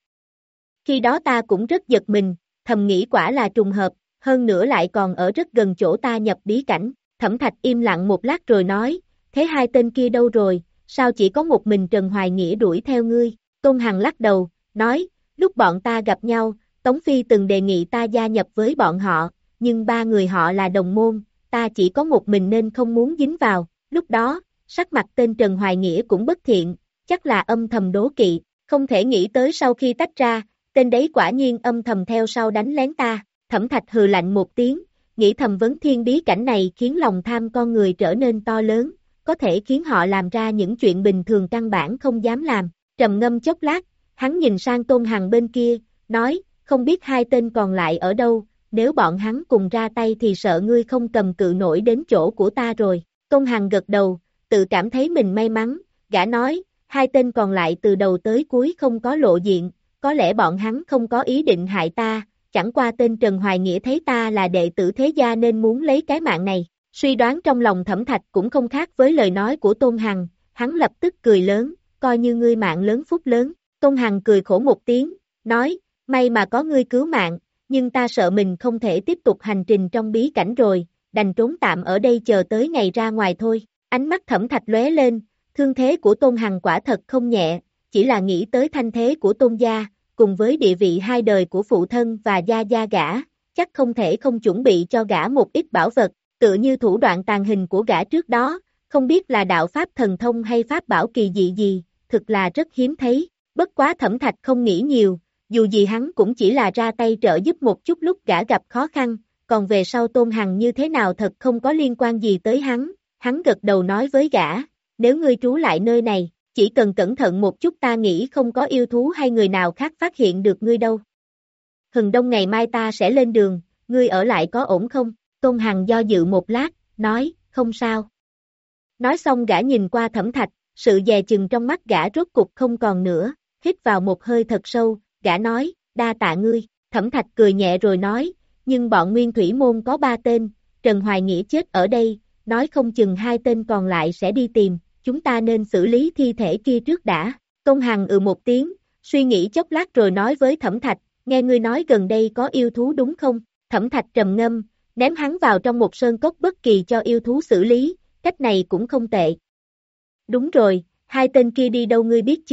Khi đó ta cũng rất giật mình, thầm nghĩ quả là trùng hợp, hơn nữa lại còn ở rất gần chỗ ta nhập bí cảnh. Thẩm Thạch im lặng một lát rồi nói, thế hai tên kia đâu rồi, sao chỉ có một mình Trần Hoài Nghĩa đuổi theo ngươi? Tôn Hằng lắc đầu, nói, lúc bọn ta gặp nhau, Tống Phi từng đề nghị ta gia nhập với bọn họ, nhưng ba người họ là đồng môn, ta chỉ có một mình nên không muốn dính vào. Lúc đó, sắc mặt tên Trần Hoài Nghĩa cũng bất thiện, chắc là âm thầm đố kỵ, không thể nghĩ tới sau khi tách ra, tên đấy quả nhiên âm thầm theo sau đánh lén ta. Thẩm Thạch hừ lạnh một tiếng, nghĩ thầm vấn thiên bí cảnh này khiến lòng tham con người trở nên to lớn, có thể khiến họ làm ra những chuyện bình thường căn bản không dám làm. Trầm ngâm chốc lát, hắn nhìn sang Tôn Hằng bên kia, nói, không biết hai tên còn lại ở đâu, nếu bọn hắn cùng ra tay thì sợ ngươi không cầm cự nổi đến chỗ của ta rồi. Tôn Hằng gật đầu, tự cảm thấy mình may mắn, gã nói, hai tên còn lại từ đầu tới cuối không có lộ diện, có lẽ bọn hắn không có ý định hại ta, chẳng qua tên Trần Hoài Nghĩa thấy ta là đệ tử Thế Gia nên muốn lấy cái mạng này. Suy đoán trong lòng Thẩm Thạch cũng không khác với lời nói của Tôn Hằng, hắn lập tức cười lớn, coi như ngươi mạng lớn phúc lớn. Tôn Hằng cười khổ một tiếng, nói, may mà có ngươi cứu mạng, nhưng ta sợ mình không thể tiếp tục hành trình trong bí cảnh rồi, đành trốn tạm ở đây chờ tới ngày ra ngoài thôi. Ánh mắt Thẩm Thạch lóe lên, thương thế của Tôn Hằng quả thật không nhẹ, chỉ là nghĩ tới thanh thế của Tôn gia, cùng với địa vị hai đời của phụ thân và gia gia gã, chắc không thể không chuẩn bị cho gã một ít bảo vật, tựa như thủ đoạn tàn hình của gã trước đó, không biết là đạo pháp thần thông hay pháp bảo kỳ dị gì, thực là rất hiếm thấy. Bất quá Thẩm Thạch không nghĩ nhiều, dù gì hắn cũng chỉ là ra tay trợ giúp một chút lúc gã gặp khó khăn, còn về sau Tôn Hằng như thế nào thật không có liên quan gì tới hắn. Hắn gật đầu nói với gã, nếu ngươi trú lại nơi này, chỉ cần cẩn thận một chút ta nghĩ không có yêu thú hay người nào khác phát hiện được ngươi đâu. Hừng đông ngày mai ta sẽ lên đường, ngươi ở lại có ổn không? Tôn Hằng do dự một lát, nói, không sao. Nói xong gã nhìn qua Thẩm Thạch, sự dè chừng trong mắt gã rốt cục không còn nữa, hít vào một hơi thật sâu, gã nói, đa tạ ngươi. Thẩm Thạch cười nhẹ rồi nói, nhưng bọn Nguyên Thủy Môn có ba tên, Trần Hoài Nghĩa chết ở đây, nói không chừng hai tên còn lại sẽ đi tìm, chúng ta nên xử lý thi thể kia trước đã. Tôn Hằng ừ một tiếng, suy nghĩ chốc lát rồi nói với Thẩm Thạch, nghe ngươi nói gần đây có yêu thú đúng không? Thẩm Thạch trầm ngâm, ném hắn vào trong một sơn cốc bất kỳ cho yêu thú xử lý, cách này cũng không tệ. Đúng rồi, hai tên kia đi đâu ngươi biết chứ?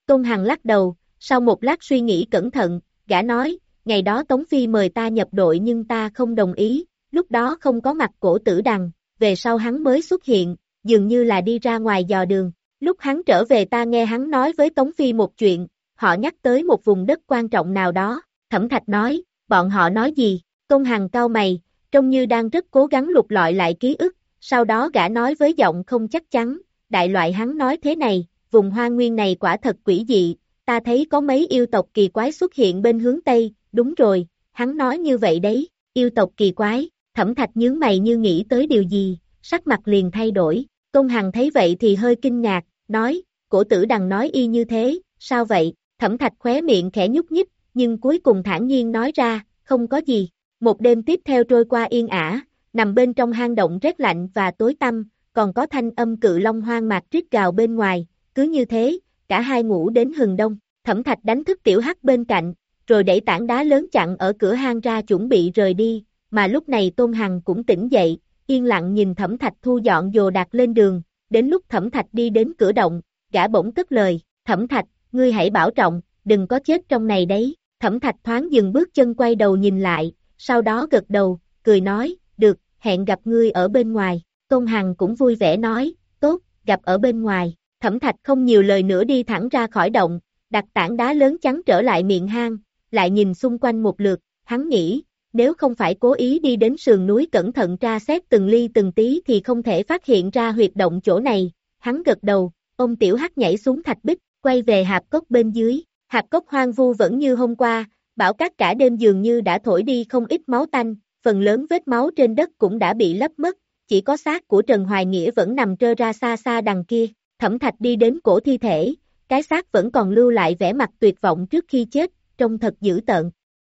Tôn Hằng lắc đầu, sau một lát suy nghĩ cẩn thận, gã nói, ngày đó Tống Phi mời ta nhập đội nhưng ta không đồng ý, lúc đó không có mặt Cổ Tử Đằng, về sau hắn mới xuất hiện, dường như là đi ra ngoài dò đường. Lúc hắn trở về ta nghe hắn nói với Tống Phi một chuyện, họ nhắc tới một vùng đất quan trọng nào đó, Thẩm Thạch nói, bọn họ nói gì? Tôn Hằng cau mày, trông như đang rất cố gắng lục lọi lại ký ức, sau đó gã nói với giọng không chắc chắn, đại loại hắn nói thế này, vùng hoa nguyên này quả thật quỷ dị, ta thấy có mấy yêu tộc kỳ quái xuất hiện bên hướng Tây, đúng rồi, hắn nói như vậy đấy, yêu tộc kỳ quái, Thẩm Thạch nhướng mày như nghĩ tới điều gì, sắc mặt liền thay đổi, Tôn Hằng thấy vậy thì hơi kinh ngạc, nói, Cổ Tử Đằng nói y như thế, sao vậy, Thẩm Thạch khóe miệng khẽ nhúc nhích, nhưng cuối cùng thản nhiên nói ra, không có gì, một đêm tiếp theo trôi qua yên ả, nằm bên trong hang động rét lạnh và tối tăm, còn có thanh âm cự long hoang mạc rít gào bên ngoài, cứ như thế, cả hai ngủ đến hừng đông, Thẩm Thạch đánh thức Tiểu Hắc bên cạnh, rồi đẩy tảng đá lớn chặn ở cửa hang ra chuẩn bị rời đi, mà lúc này Tôn Hằng cũng tỉnh dậy, yên lặng nhìn Thẩm Thạch thu dọn đồ đạc lên đường, đến lúc Thẩm Thạch đi đến cửa động, gã bỗng cất lời, Thẩm Thạch, ngươi hãy bảo trọng, đừng có chết trong này đấy, Thẩm Thạch thoáng dừng bước chân quay đầu nhìn lại, sau đó gật đầu, cười nói, được, hẹn gặp ngươi ở bên ngoài, Tôn Hằng cũng vui vẻ nói, tốt, gặp ở bên ngoài, Thẩm Thạch không nhiều lời nữa đi thẳng ra khỏi động, đặt tảng đá lớn chắn trở lại miệng hang, lại nhìn xung quanh một lượt, hắn nghĩ, nếu không phải cố ý đi đến sườn núi cẩn thận tra xét từng ly từng tí thì không thể phát hiện ra huyệt động chỗ này, hắn gật đầu, ôm Tiểu Hắc nhảy xuống thạch bích, quay về hạp cốc bên dưới, hạp cốc hoang vu vẫn như hôm qua, bão cát cả đêm dường như đã thổi đi không ít máu tanh, phần lớn vết máu trên đất cũng đã bị lấp mất, chỉ có xác của Trần Hoài Nghĩa vẫn nằm trơ ra xa xa đằng kia, Thẩm Thạch đi đến cổ thi thể, cái xác vẫn còn lưu lại vẻ mặt tuyệt vọng trước khi chết, trông thật dữ tợn.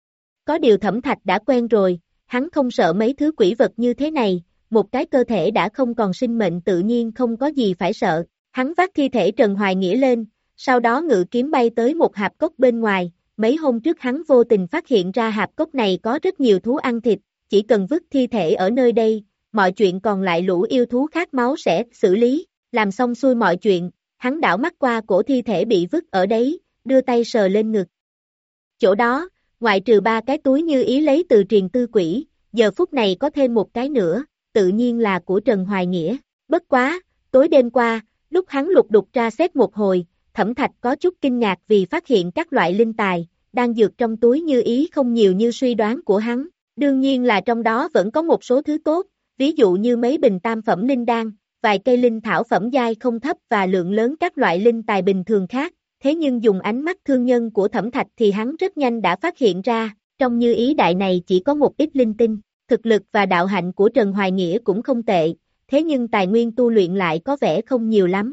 Có điều Thẩm Thạch đã quen rồi, hắn không sợ mấy thứ quỷ vật như thế này, một cái cơ thể đã không còn sinh mệnh tự nhiên không có gì phải sợ, hắn vác thi thể Trần Hoài Nghĩa lên, sau đó ngự kiếm bay tới một hạp cốc bên ngoài, mấy hôm trước hắn vô tình phát hiện ra hạp cốc này có rất nhiều thú ăn thịt, chỉ cần vứt thi thể ở nơi đây, mọi chuyện còn lại lũ yêu thú khát máu sẽ xử lý, làm xong xuôi mọi chuyện, hắn đảo mắt qua cổ thi thể bị vứt ở đấy, đưa tay sờ lên ngực. Chỗ đó, ngoại trừ ba cái túi như ý lấy từ Triền Tư Quỷ, giờ phút này có thêm một cái nữa, tự nhiên là của Trần Hoài Nghĩa. Bất quá, tối đêm qua, lúc hắn lục đục tra xét một hồi, Thẩm Thạch có chút kinh ngạc vì phát hiện các loại linh tài, đang dược trong túi như ý không nhiều như suy đoán của hắn. Đương nhiên là trong đó vẫn có một số thứ tốt, ví dụ như mấy bình tam phẩm linh đan, vài cây linh thảo phẩm giai không thấp và lượng lớn các loại linh tài bình thường khác. Thế nhưng dùng ánh mắt thương nhân của Thẩm Thạch thì hắn rất nhanh đã phát hiện ra, trong như ý đại này chỉ có một ít linh tinh, thực lực và đạo hạnh của Trần Hoài Nghĩa cũng không tệ, thế nhưng tài nguyên tu luyện lại có vẻ không nhiều lắm.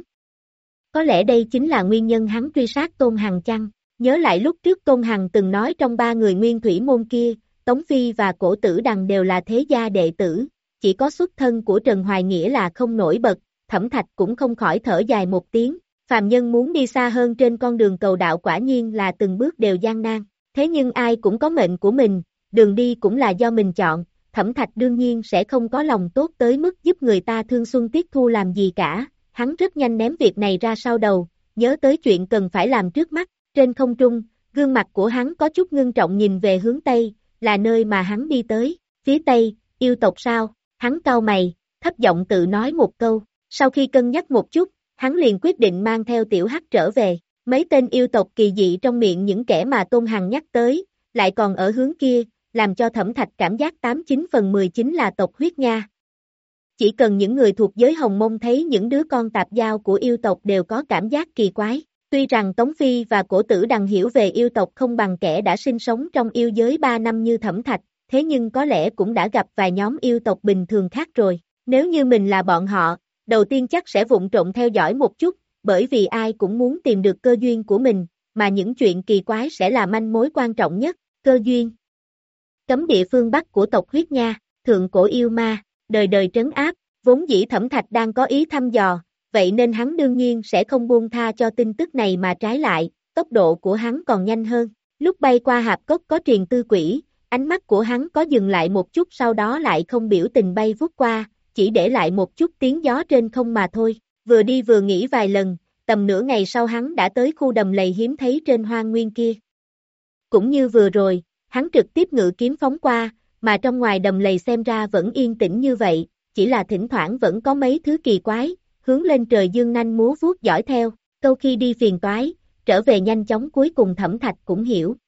Có lẽ đây chính là nguyên nhân hắn truy sát Tôn Hằng chăng? Nhớ lại lúc trước Tôn Hằng từng nói trong ba người nguyên thủy môn kia, Tống Phi và Cổ Tử Đằng đều là thế gia đệ tử, chỉ có xuất thân của Trần Hoài Nghĩa là không nổi bật, Thẩm Thạch cũng không khỏi thở dài một tiếng. Phàm nhân muốn đi xa hơn trên con đường cầu đạo quả nhiên là từng bước đều gian nan, thế nhưng ai cũng có mệnh của mình, đường đi cũng là do mình chọn, Thẩm Thạch đương nhiên sẽ không có lòng tốt tới mức giúp người ta thương xuân tiếc thu làm gì cả, hắn rất nhanh ném việc này ra sau đầu, nhớ tới chuyện cần phải làm trước mắt, trên không trung, gương mặt của hắn có chút ngưng trọng nhìn về hướng Tây, là nơi mà hắn đi tới, phía Tây, yêu tộc sao, hắn cau mày, thấp giọng tự nói một câu, sau khi cân nhắc một chút, hắn liền quyết định mang theo Tiểu Hắc trở về, mấy tên yêu tộc kỳ dị trong miệng những kẻ mà Tôn Hằng nhắc tới, lại còn ở hướng kia, làm cho Thẩm Thạch cảm giác tám chín phần mười chính là tộc huyết nha. Chỉ cần những người thuộc giới Hồng Mông thấy những đứa con tạp giao của yêu tộc đều có cảm giác kỳ quái, tuy rằng Tống Phi và Cổ Tử Đằng hiểu về yêu tộc không bằng kẻ đã sinh sống trong yêu giới ba năm như Thẩm Thạch, thế nhưng có lẽ cũng đã gặp vài nhóm yêu tộc bình thường khác rồi, nếu như mình là bọn họ, đầu tiên chắc sẽ vụng trộm theo dõi một chút, bởi vì ai cũng muốn tìm được cơ duyên của mình, mà những chuyện kỳ quái sẽ là manh mối quan trọng nhất, cơ duyên. Cấm địa phương Bắc của tộc huyết nha, thượng cổ yêu ma, đời đời trấn áp, vốn dĩ Thẩm Thạch đang có ý thăm dò, vậy nên hắn đương nhiên sẽ không buông tha cho tin tức này mà trái lại, tốc độ của hắn còn nhanh hơn. Lúc bay qua hạp cốc có Triền Tư Quỷ, ánh mắt của hắn có dừng lại một chút sau đó lại không biểu tình bay vút qua, chỉ để lại một chút tiếng gió trên không mà thôi, vừa đi vừa nghĩ vài lần, tầm nửa ngày sau hắn đã tới khu đầm lầy hiếm thấy trên hoang nguyên kia. Cũng như vừa rồi, hắn trực tiếp ngự kiếm phóng qua, mà trong ngoài đầm lầy xem ra vẫn yên tĩnh như vậy, chỉ là thỉnh thoảng vẫn có mấy thứ kỳ quái, hướng lên trời dương nanh múa vuốt dõi theo, câu khi đi phiền toái, trở về nhanh chóng cuối cùng Thẩm Thạch cũng hiểu.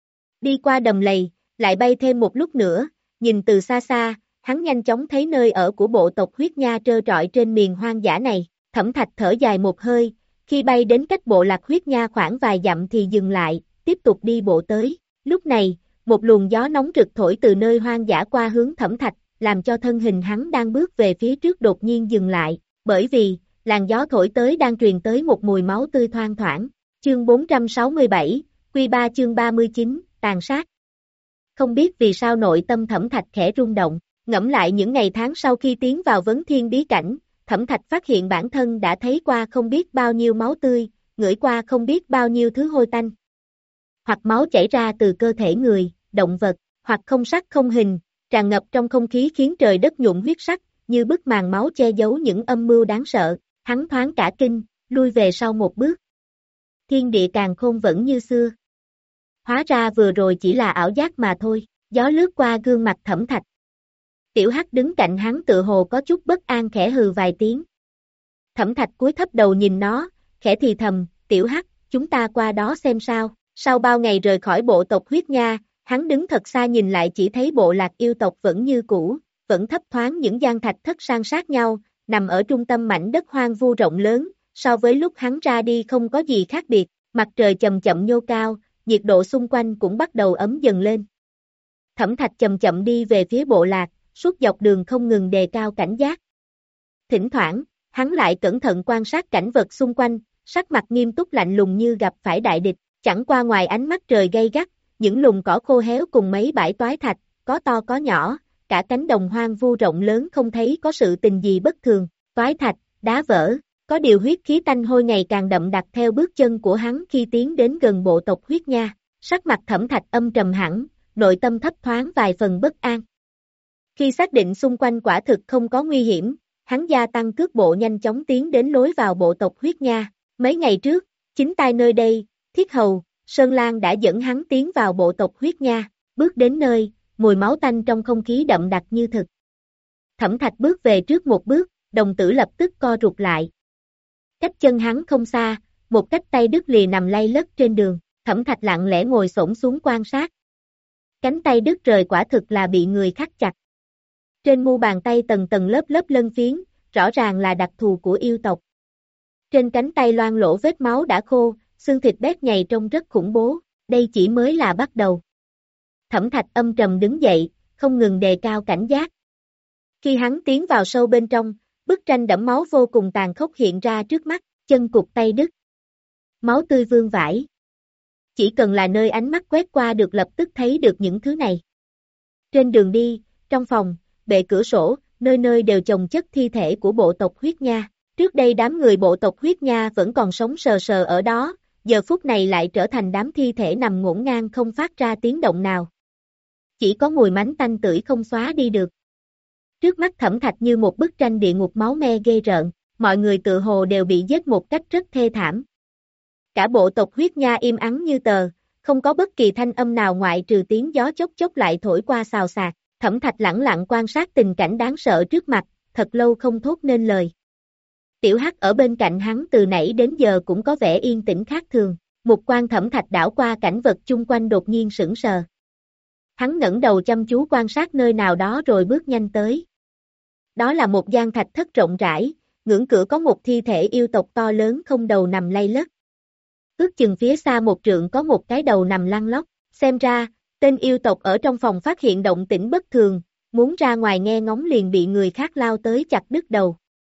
Đi qua đầm lầy, lại bay thêm một lúc nữa, nhìn từ xa xa, hắn nhanh chóng thấy nơi ở của bộ tộc huyết nha trơ trọi trên miền hoang dã này, Thẩm Thạch thở dài một hơi, khi bay đến cách bộ lạc huyết nha khoảng vài dặm thì dừng lại, tiếp tục đi bộ tới, lúc này, một luồng gió nóng rực thổi từ nơi hoang dã qua hướng Thẩm Thạch, làm cho thân hình hắn đang bước về phía trước đột nhiên dừng lại, bởi vì, làn gió thổi tới đang truyền tới một mùi máu tươi thoang thoảng, chương bốn trăm sáu mươi bảy, Quy ba chương ba mươi chín, tàn sát. Không biết vì sao nội tâm Thẩm Thạch khẽ rung động, ngẫm lại những ngày tháng sau khi tiến vào vấn thiên bí cảnh, Thẩm Thạch phát hiện bản thân đã thấy qua không biết bao nhiêu máu tươi, ngửi qua không biết bao nhiêu thứ hôi tanh. Hoặc máu chảy ra từ cơ thể người, động vật, hoặc không sắc không hình, tràn ngập trong không khí khiến trời đất nhuộm huyết sắc, như bức màn máu che giấu những âm mưu đáng sợ, hắn thoáng cả kinh, lui về sau một bước. Thiên địa càn khôn vẫn như xưa. Hóa ra vừa rồi chỉ là ảo giác mà thôi, gió lướt qua gương mặt Thẩm Thạch. Tiểu Hắc đứng cạnh hắn tự hồ có chút bất an khẽ hừ vài tiếng. Thẩm Thạch cúi thấp đầu nhìn nó, khẽ thì thầm, Tiểu Hắc, chúng ta qua đó xem sao. Sau bao ngày rời khỏi bộ tộc huyết nha, hắn đứng thật xa nhìn lại chỉ thấy bộ lạc yêu tộc vẫn như cũ, vẫn thấp thoáng những gian thạch thất san sát nhau, nằm ở trung tâm mảnh đất hoang vu rộng lớn, so với lúc hắn ra đi không có gì khác biệt, mặt trời chậm chậm nhô cao, nhiệt độ xung quanh cũng bắt đầu ấm dần lên. Thẩm Thạch chậm chậm đi về phía bộ lạc, suốt dọc đường không ngừng đề cao cảnh giác. Thỉnh thoảng, hắn lại cẩn thận quan sát cảnh vật xung quanh, sắc mặt nghiêm túc lạnh lùng như gặp phải đại địch, chẳng qua ngoài ánh mắt trời gay gắt, những lùm cỏ khô héo cùng mấy bãi toái thạch, có to có nhỏ, cả cánh đồng hoang vu rộng lớn không thấy có sự tình gì bất thường, toái thạch, đá vỡ, có điều huyết khí tanh hôi ngày càng đậm đặc theo bước chân của hắn khi tiến đến gần bộ tộc huyết nha, sắc mặt Thẩm Thạch âm trầm hẳn, nội tâm thấp thoáng vài phần bất an. Khi xác định xung quanh quả thực không có nguy hiểm, hắn gia tăng cước bộ nhanh chóng tiến đến lối vào bộ tộc huyết nha, mấy ngày trước, chính tay nơi đây, Thiết Hầu, Sơn Lan đã dẫn hắn tiến vào bộ tộc huyết nha, bước đến nơi, mùi máu tanh trong không khí đậm đặc như thực. Thẩm Thạch bước về trước một bước, đồng tử lập tức co rụt lại. Cách chân hắn không xa, một cách tay đứt lìa nằm lay lất trên đường, Thẩm Thạch lặng lẽ ngồi xổm xuống quan sát. Cánh tay đứt rời quả thực là bị người khắc chặt. Trên mu bàn tay tầng tầng lớp lớp lân phiến, rõ ràng là đặc thù của yêu tộc. Trên cánh tay loang lỗ vết máu đã khô, xương thịt bét nhầy trông rất khủng bố, đây chỉ mới là bắt đầu. Thẩm Thạch âm trầm đứng dậy, không ngừng đề cao cảnh giác. Khi hắn tiến vào sâu bên trong, bức tranh đẫm máu vô cùng tàn khốc hiện ra trước mắt, chân cụt tay đứt. Máu tươi vương vãi. Chỉ cần là nơi ánh mắt quét qua được lập tức thấy được những thứ này. Trên đường đi, trong phòng, bệ cửa sổ, nơi nơi đều chồng chất thi thể của bộ tộc huyết nha. Trước đây đám người bộ tộc huyết nha vẫn còn sống sờ sờ ở đó, giờ phút này lại trở thành đám thi thể nằm ngổn ngang không phát ra tiếng động nào. Chỉ có mùi mánh tanh tưởi không xóa đi được. Trước mắt Thẩm Thạch như một bức tranh địa ngục máu me ghê rợn, mọi người tự hồ đều bị giết một cách rất thê thảm. Cả bộ tộc huyết nha im ắng như tờ, không có bất kỳ thanh âm nào ngoại trừ tiếng gió chốc chốc lại thổi qua xào xạc. Thẩm Thạch lẳng lặng quan sát tình cảnh đáng sợ trước mặt, thật lâu không thốt nên lời. Tiểu Hắc ở bên cạnh hắn từ nãy đến giờ cũng có vẻ yên tĩnh khác thường, mục quan Thẩm Thạch đảo qua cảnh vật chung quanh đột nhiên sững sờ. Hắn ngẩng đầu chăm chú quan sát nơi nào đó rồi bước nhanh tới. Đó là một gian thạch thất rộng rãi, ngưỡng cửa có một thi thể yêu tộc to lớn không đầu nằm lay lất. Ước chừng phía xa một trượng có một cái đầu nằm lăn lóc, xem ra, tên yêu tộc ở trong phòng phát hiện động tĩnh bất thường, muốn ra ngoài nghe ngóng liền bị người khác lao tới chặt đứt đầu.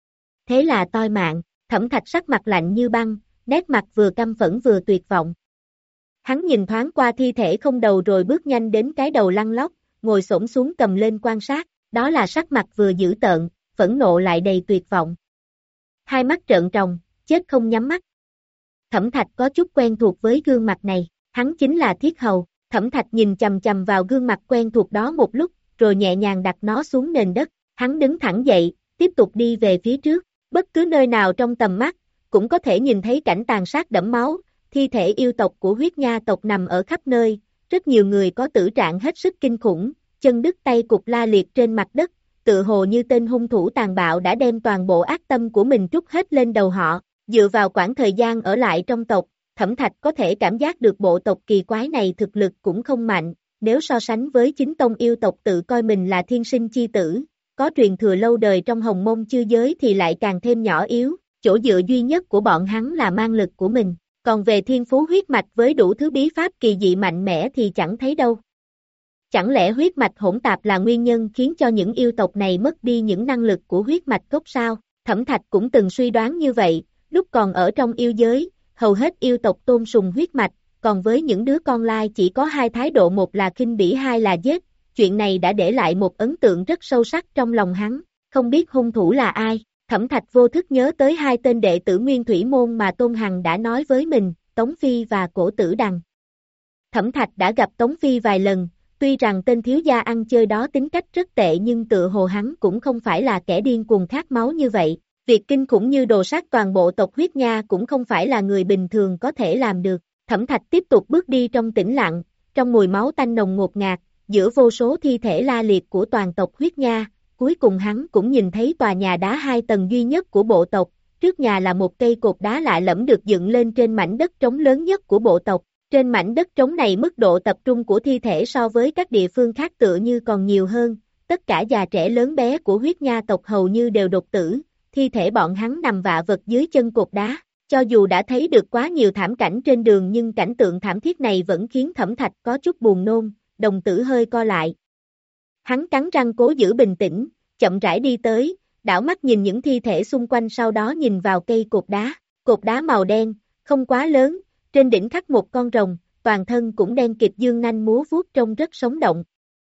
Thế là toi mạng, Thẩm Thạch sắc mặt lạnh như băng, nét mặt vừa căm phẫn vừa tuyệt vọng. Hắn nhìn thoáng qua thi thể không đầu rồi bước nhanh đến cái đầu lăn lóc, ngồi xổm xuống cầm lên quan sát, đó là sắc mặt vừa dữ tợn, phẫn nộ lại đầy tuyệt vọng. Hai mắt trợn tròng, chết không nhắm mắt. Thẩm Thạch có chút quen thuộc với gương mặt này, hắn chính là Thiết Hầu. Thẩm Thạch nhìn chằm chằm vào gương mặt quen thuộc đó một lúc, rồi nhẹ nhàng đặt nó xuống nền đất, hắn đứng thẳng dậy, tiếp tục đi về phía trước, bất cứ nơi nào trong tầm mắt, cũng có thể nhìn thấy cảnh tàn sát đẫm máu, thi thể yêu tộc của huyết nha tộc nằm ở khắp nơi, rất nhiều người có tử trạng hết sức kinh khủng, chân đứt tay cụt la liệt trên mặt đất, tự hồ như tên hung thủ tàn bạo đã đem toàn bộ ác tâm của mình trút hết lên đầu họ, dựa vào quãng thời gian ở lại trong tộc, Thẩm Thạch có thể cảm giác được bộ tộc kỳ quái này thực lực cũng không mạnh, nếu so sánh với chính tông yêu tộc tự coi mình là thiên sinh chi tử, có truyền thừa lâu đời trong hồng mông chư giới thì lại càng thêm nhỏ yếu, chỗ dựa duy nhất của bọn hắn là mang lực của mình, còn về thiên phú huyết mạch với đủ thứ bí pháp kỳ dị mạnh mẽ thì chẳng thấy đâu. Chẳng lẽ huyết mạch hỗn tạp là nguyên nhân khiến cho những yêu tộc này mất đi những năng lực của huyết mạch gốc sao? Thẩm Thạch cũng từng suy đoán như vậy, lúc còn ở trong yêu giới, hầu hết yêu tộc tôn sùng huyết mạch, còn với những đứa con lai chỉ có hai thái độ, một là khinh bỉ hai là giết, chuyện này đã để lại một ấn tượng rất sâu sắc trong lòng hắn, không biết hung thủ là ai. Thẩm Thạch vô thức nhớ tới hai tên đệ tử Nguyên Thủy Môn mà Tôn Hằng đã nói với mình, Tống Phi và Cổ Tử Đằng. Thẩm Thạch đã gặp Tống Phi vài lần, tuy rằng tên thiếu gia ăn chơi đó tính cách rất tệ nhưng tựa hồ hắn cũng không phải là kẻ điên cuồng khát máu như vậy. Việc kinh khủng như đồ sát toàn bộ tộc huyết nha cũng không phải là người bình thường có thể làm được. Thẩm Thạch tiếp tục bước đi trong tĩnh lặng, trong mùi máu tanh nồng ngột ngạt, giữa vô số thi thể la liệt của toàn tộc huyết nha. Cuối cùng hắn cũng nhìn thấy tòa nhà đá hai tầng duy nhất của bộ tộc, trước nhà là một cây cột đá lạ lẫm được dựng lên trên mảnh đất trống lớn nhất của bộ tộc. Trên mảnh đất trống này mức độ tập trung của thi thể so với các địa phương khác tựa như còn nhiều hơn, tất cả già trẻ lớn bé của huyết nha tộc hầu như đều đột tử, thi thể bọn hắn nằm vạ vật dưới chân cột đá. Cho dù đã thấy được quá nhiều thảm cảnh trên đường nhưng cảnh tượng thảm thiết này vẫn khiến Thẩm Thạch có chút buồn nôn, đồng tử hơi co lại. Hắn cắn răng cố giữ bình tĩnh, chậm rãi đi tới, đảo mắt nhìn những thi thể xung quanh, sau đó nhìn vào cây cột đá. Cột đá màu đen, không quá lớn, trên đỉnh khắc một con rồng, toàn thân cũng đen kịt dương nanh múa vuốt trông rất sống động.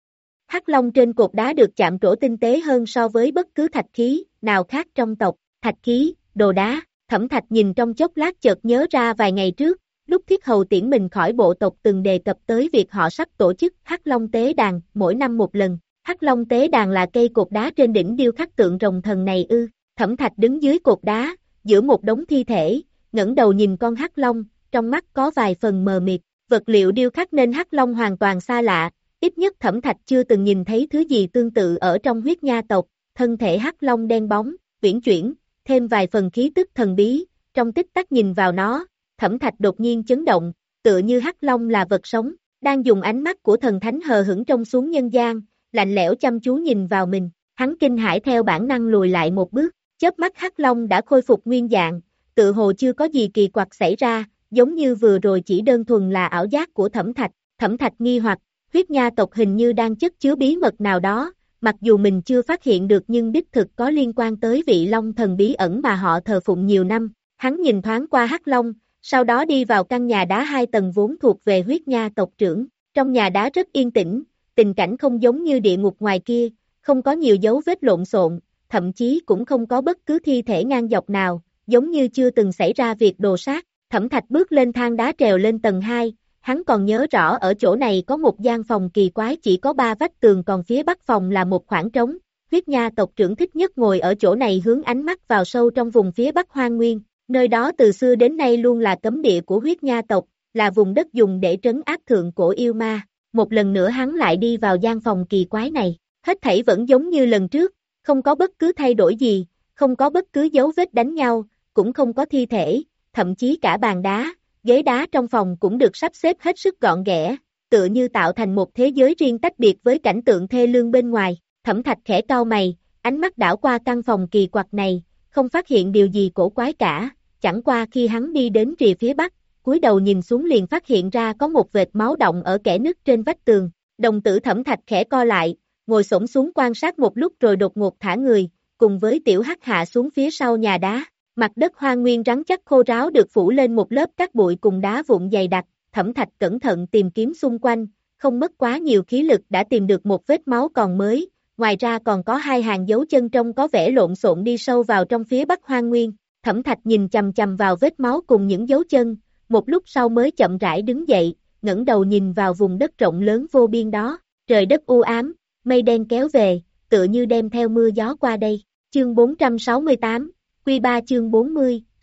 Hắc long trên cột đá được chạm trổ tinh tế hơn so với bất cứ thạch khí nào khác trong tộc. Thạch khí, đồ đá. Thẩm Thạch nhìn trong chốc lát chợt nhớ ra vài ngày trước, lúc Thiết Hầu tiễn mình khỏi bộ tộc từng đề cập tới việc họ sắp tổ chức Hắc Long Tế Đàn, mỗi năm một lần. Hắc Long Tế Đàn là cây cột đá trên đỉnh điêu khắc tượng rồng thần này ư? Thẩm Thạch đứng dưới cột đá, giữa một đống thi thể, ngẩng đầu nhìn con Hắc Long, trong mắt có vài phần mờ mịt. Vật liệu điêu khắc nên Hắc Long hoàn toàn xa lạ, ít nhất Thẩm Thạch chưa từng nhìn thấy thứ gì tương tự ở trong huyết nha tộc. Thân thể Hắc Long đen bóng, uyển chuyển, thêm vài phần khí tức thần bí, trong tích tắc nhìn vào nó, Thẩm Thạch đột nhiên chấn động, tựa như Hắc Long là vật sống, đang dùng ánh mắt của thần thánh hờ hững trông xuống nhân gian, lạnh lẽo chăm chú nhìn vào mình. Hắn kinh hãi theo bản năng lùi lại một bước, chớp mắt Hắc Long đã khôi phục nguyên dạng, tựa hồ chưa có gì kỳ quặc xảy ra, giống như vừa rồi chỉ đơn thuần là ảo giác của Thẩm Thạch. Thẩm Thạch nghi hoặc, huyết nha tộc hình như đang chất chứa bí mật nào đó, mặc dù mình chưa phát hiện được nhưng đích thực có liên quan tới vị Long thần bí ẩn mà họ thờ phụng nhiều năm. Hắn nhìn thoáng qua Hắc Long, sau đó đi vào căn nhà đá hai tầng vốn thuộc về huyết nha tộc trưởng. Trong nhà đá rất yên tĩnh, tình cảnh không giống như địa ngục ngoài kia, không có nhiều dấu vết lộn xộn, thậm chí cũng không có bất cứ thi thể ngang dọc nào, giống như chưa từng xảy ra việc đồ sát. Thẩm Thạch bước lên thang đá trèo lên tầng hai, hắn còn nhớ rõ ở chỗ này có một gian phòng kỳ quái chỉ có ba vách tường, còn phía bắc phòng là một khoảng trống. Huyết nha tộc trưởng thích nhất ngồi ở chỗ này hướng ánh mắt vào sâu trong vùng phía bắc hoang nguyên, nơi đó từ xưa đến nay luôn là cấm địa của huyết nha tộc, là vùng đất dùng để trấn áp thượng cổ yêu ma. Một lần nữa hắn lại đi vào gian phòng kỳ quái này, hết thảy vẫn giống như lần trước, không có bất cứ thay đổi gì, không có bất cứ dấu vết đánh nhau, cũng không có thi thể, thậm chí cả bàn đá, ghế đá trong phòng cũng được sắp xếp hết sức gọn ghẽ, tựa như tạo thành một thế giới riêng tách biệt với cảnh tượng thê lương bên ngoài. Thẩm Thạch khẽ cau mày, ánh mắt đảo qua căn phòng kỳ quặc này, không phát hiện điều gì cổ quái cả, chẳng qua khi hắn đi đến rìa phía bắc, cúi đầu nhìn xuống liền phát hiện ra có một vệt máu đọng ở kẽ nứt trên vách tường. Đồng tử Thẩm Thạch khẽ co lại, ngồi xổm xuống quan sát một lúc rồi đột ngột thả người, cùng với Tiểu Hắc hạ xuống phía sau nhà đá. Mặt đất hoang nguyên rắn chắc khô ráo được phủ lên một lớp cát bụi cùng đá vụn dày đặc. Thẩm Thạch cẩn thận tìm kiếm xung quanh, không mất quá nhiều khí lực đã tìm được một vết máu còn mới, ngoài ra còn có hai hàng dấu chân trông có vẻ lộn xộn đi sâu vào trong phía bắc hoang nguyên. Thẩm Thạch nhìn chằm chằm vào vết máu cùng những dấu chân, một lúc sau mới chậm rãi đứng dậy, ngẩng đầu nhìn vào vùng đất rộng lớn vô biên đó. Trời đất u ám, mây đen kéo về, tựa như đem theo mưa gió qua đây. Chương bốn trăm sáu mươi tám, Quy ba chương bốn mươi,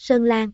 Sơn Lan.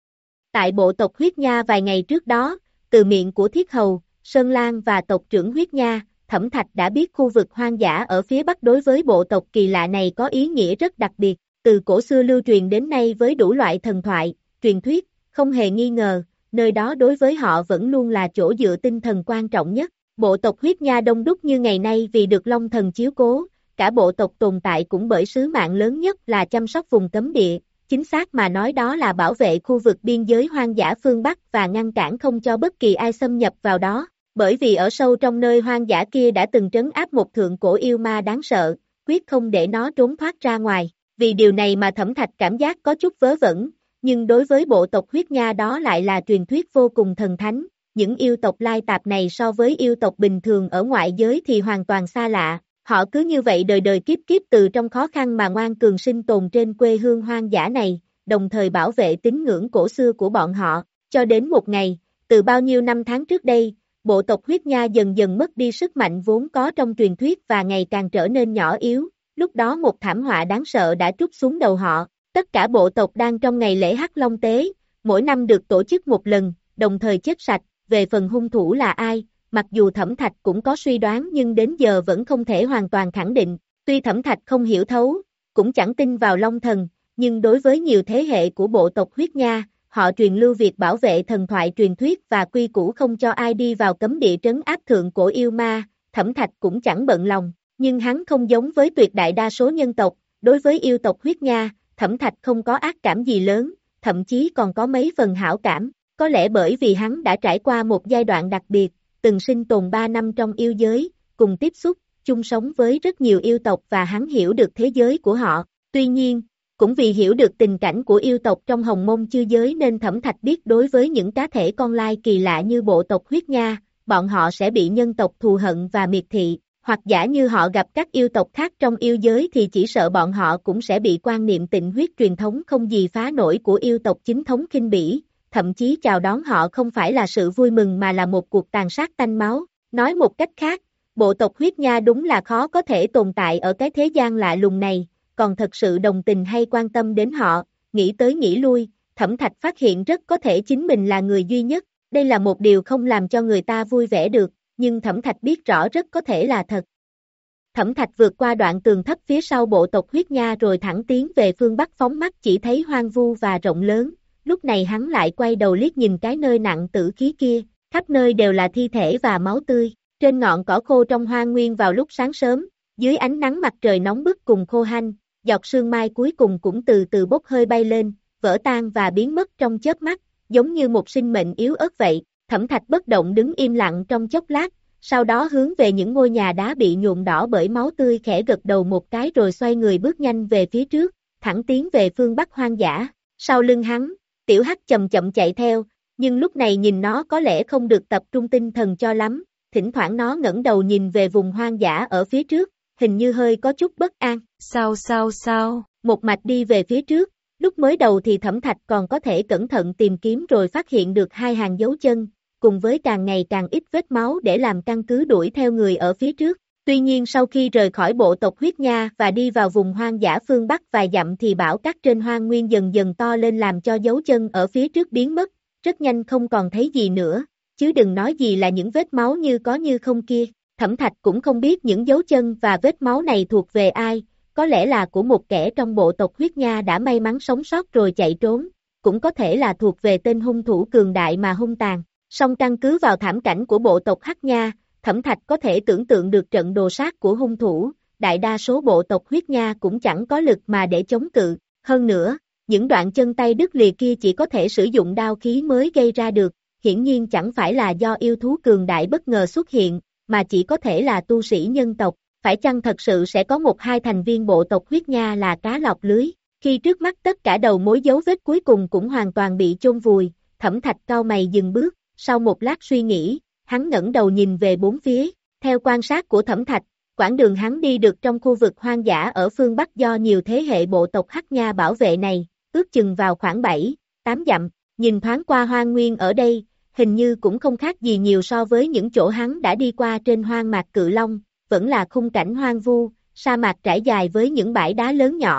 Tại bộ tộc Huyết Nha vài ngày trước đó, từ miệng của Thiết Hầu, Sơn Lan và tộc trưởng Huyết Nha, Thẩm Thạch đã biết khu vực hoang dã ở phía bắc đối với bộ tộc kỳ lạ này có ý nghĩa rất đặc biệt, từ cổ xưa lưu truyền đến nay với đủ loại thần thoại, truyền thuyết, không hề nghi ngờ, nơi đó đối với họ vẫn luôn là chỗ dựa tinh thần quan trọng nhất. Bộ tộc Huyết Nha đông đúc như ngày nay vì được Long Thần chiếu cố, cả bộ tộc tồn tại cũng bởi sứ mạng lớn nhất là chăm sóc vùng cấm địa, chính xác mà nói đó là bảo vệ khu vực biên giới hoang dã phương Bắc và ngăn cản không cho bất kỳ ai xâm nhập vào đó, bởi vì ở sâu trong nơi hoang dã kia đã từng trấn áp một thượng cổ yêu ma đáng sợ, quyết không để nó trốn thoát ra ngoài, vì điều này mà Thẩm Thạch cảm giác có chút vớ vẩn, nhưng đối với bộ tộc Huyết Nha đó lại là truyền thuyết vô cùng thần thánh. Những yêu tộc lai tạp này so với yêu tộc bình thường ở ngoại giới thì hoàn toàn xa lạ, họ cứ như vậy đời đời kiếp kiếp từ trong khó khăn mà ngoan cường sinh tồn trên quê hương hoang dã này, đồng thời bảo vệ tín ngưỡng cổ xưa của bọn họ, cho đến một ngày, từ bao nhiêu năm tháng trước đây, bộ tộc Huyết Nha dần dần mất đi sức mạnh vốn có trong truyền thuyết và ngày càng trở nên nhỏ yếu, lúc đó một thảm họa đáng sợ đã trút xuống đầu họ, tất cả bộ tộc đang trong ngày lễ Hắc Long Tế, mỗi năm được tổ chức một lần, đồng thời chết sạch. Về phần hung thủ là ai, mặc dù Thẩm Thạch cũng có suy đoán nhưng đến giờ vẫn không thể hoàn toàn khẳng định, tuy Thẩm Thạch không hiểu thấu, cũng chẳng tin vào Long Thần, nhưng đối với nhiều thế hệ của bộ tộc Huyết Nha, họ truyền lưu việc bảo vệ thần thoại truyền thuyết và quy củ không cho ai đi vào cấm địa trấn áp thượng cổ yêu ma, Thẩm Thạch cũng chẳng bận lòng, nhưng hắn không giống với tuyệt đại đa số nhân tộc, đối với yêu tộc Huyết Nha, Thẩm Thạch không có ác cảm gì lớn, thậm chí còn có mấy phần hảo cảm. Có lẽ bởi vì hắn đã trải qua một giai đoạn đặc biệt, từng sinh tồn ba năm trong yêu giới, cùng tiếp xúc, chung sống với rất nhiều yêu tộc và hắn hiểu được thế giới của họ. Tuy nhiên, cũng vì hiểu được tình cảnh của yêu tộc trong Hồng Mông Chư giới nên Thẩm Thạch biết đối với những cá thể con lai kỳ lạ như bộ tộc Huyết Nha, bọn họ sẽ bị nhân tộc thù hận và miệt thị, hoặc giả như họ gặp các yêu tộc khác trong yêu giới thì chỉ sợ bọn họ cũng sẽ bị quan niệm tịnh huyết truyền thống không gì phá nổi của yêu tộc chính thống khinh bỉ. Thậm chí chào đón họ không phải là sự vui mừng mà là một cuộc tàn sát tanh máu. Nói một cách khác, bộ tộc Huyết Nha đúng là khó có thể tồn tại ở cái thế gian lạ lùng này, còn thật sự đồng tình hay quan tâm đến họ, nghĩ tới nghĩ lui, Thẩm Thạch phát hiện rất có thể chính mình là người duy nhất, đây là một điều không làm cho người ta vui vẻ được, nhưng Thẩm Thạch biết rõ rất có thể là thật. Thẩm Thạch vượt qua đoạn tường thấp phía sau bộ tộc Huyết Nha rồi thẳng tiến về phương Bắc phóng mắt chỉ thấy hoang vu và rộng lớn. Lúc này hắn lại quay đầu liếc nhìn cái nơi nặng tử khí kia, khắp nơi đều là thi thể và máu tươi, trên ngọn cỏ khô trong hoang nguyên vào lúc sáng sớm, dưới ánh nắng mặt trời nóng bức cùng khô hanh, giọt sương mai cuối cùng cũng từ từ bốc hơi bay lên, vỡ tan và biến mất trong chớp mắt, giống như một sinh mệnh yếu ớt vậy. Thẩm Thạch bất động đứng im lặng trong chốc lát, sau đó hướng về những ngôi nhà đá bị nhuộm đỏ bởi máu tươi khẽ gật đầu một cái rồi xoay người bước nhanh về phía trước, thẳng tiến về phương Bắc hoang dã. Sau lưng hắn, Tiểu Hắc chậm chậm chạy theo, nhưng lúc này nhìn nó có lẽ không được tập trung tinh thần cho lắm, thỉnh thoảng nó ngẩng đầu nhìn về vùng hoang dã ở phía trước, hình như hơi có chút bất an. Sao sao sao, một mạch đi về phía trước, lúc mới đầu thì Thẩm Thạch còn có thể cẩn thận tìm kiếm rồi phát hiện được hai hàng dấu chân, cùng với càng ngày càng ít vết máu để làm căn cứ đuổi theo người ở phía trước. Tuy nhiên sau khi rời khỏi bộ tộc Huyết Nha và đi vào vùng hoang dã phương Bắc vài dặm thì bão cát trên hoang nguyên dần dần to lên làm cho dấu chân ở phía trước biến mất, rất nhanh không còn thấy gì nữa, chứ đừng nói gì là những vết máu như có như không kia. Thẩm Thạch cũng không biết những dấu chân và vết máu này thuộc về ai, có lẽ là của một kẻ trong bộ tộc Huyết Nha đã may mắn sống sót rồi chạy trốn, cũng có thể là thuộc về tên hung thủ cường đại mà hung tàn. Song căn cứ vào thảm cảnh của bộ tộc Hắc Nha, Thẩm Thạch có thể tưởng tượng được trận đồ sát của hung thủ, đại đa số bộ tộc Huyết Nha cũng chẳng có lực mà để chống cự, hơn nữa, những đoạn chân tay đứt lìa kia chỉ có thể sử dụng đao khí mới gây ra được, hiển nhiên chẳng phải là do yêu thú cường đại bất ngờ xuất hiện, mà chỉ có thể là tu sĩ nhân tộc, phải chăng thật sự sẽ có một hai thành viên bộ tộc Huyết Nha là cá lọt lưới, khi trước mắt tất cả đầu mối dấu vết cuối cùng cũng hoàn toàn bị chôn vùi, Thẩm Thạch cau mày dừng bước, sau một lát suy nghĩ, hắn ngẩng đầu nhìn về bốn phía, theo quan sát của Thẩm Thạch, quãng đường hắn đi được trong khu vực hoang dã ở phương Bắc do nhiều thế hệ bộ tộc Hắc Nha bảo vệ này, ước chừng vào khoảng bảy, tám dặm, nhìn thoáng qua hoang nguyên ở đây, hình như cũng không khác gì nhiều so với những chỗ hắn đã đi qua trên hoang mạc Cự Long, vẫn là khung cảnh hoang vu, sa mạc trải dài với những bãi đá lớn nhỏ,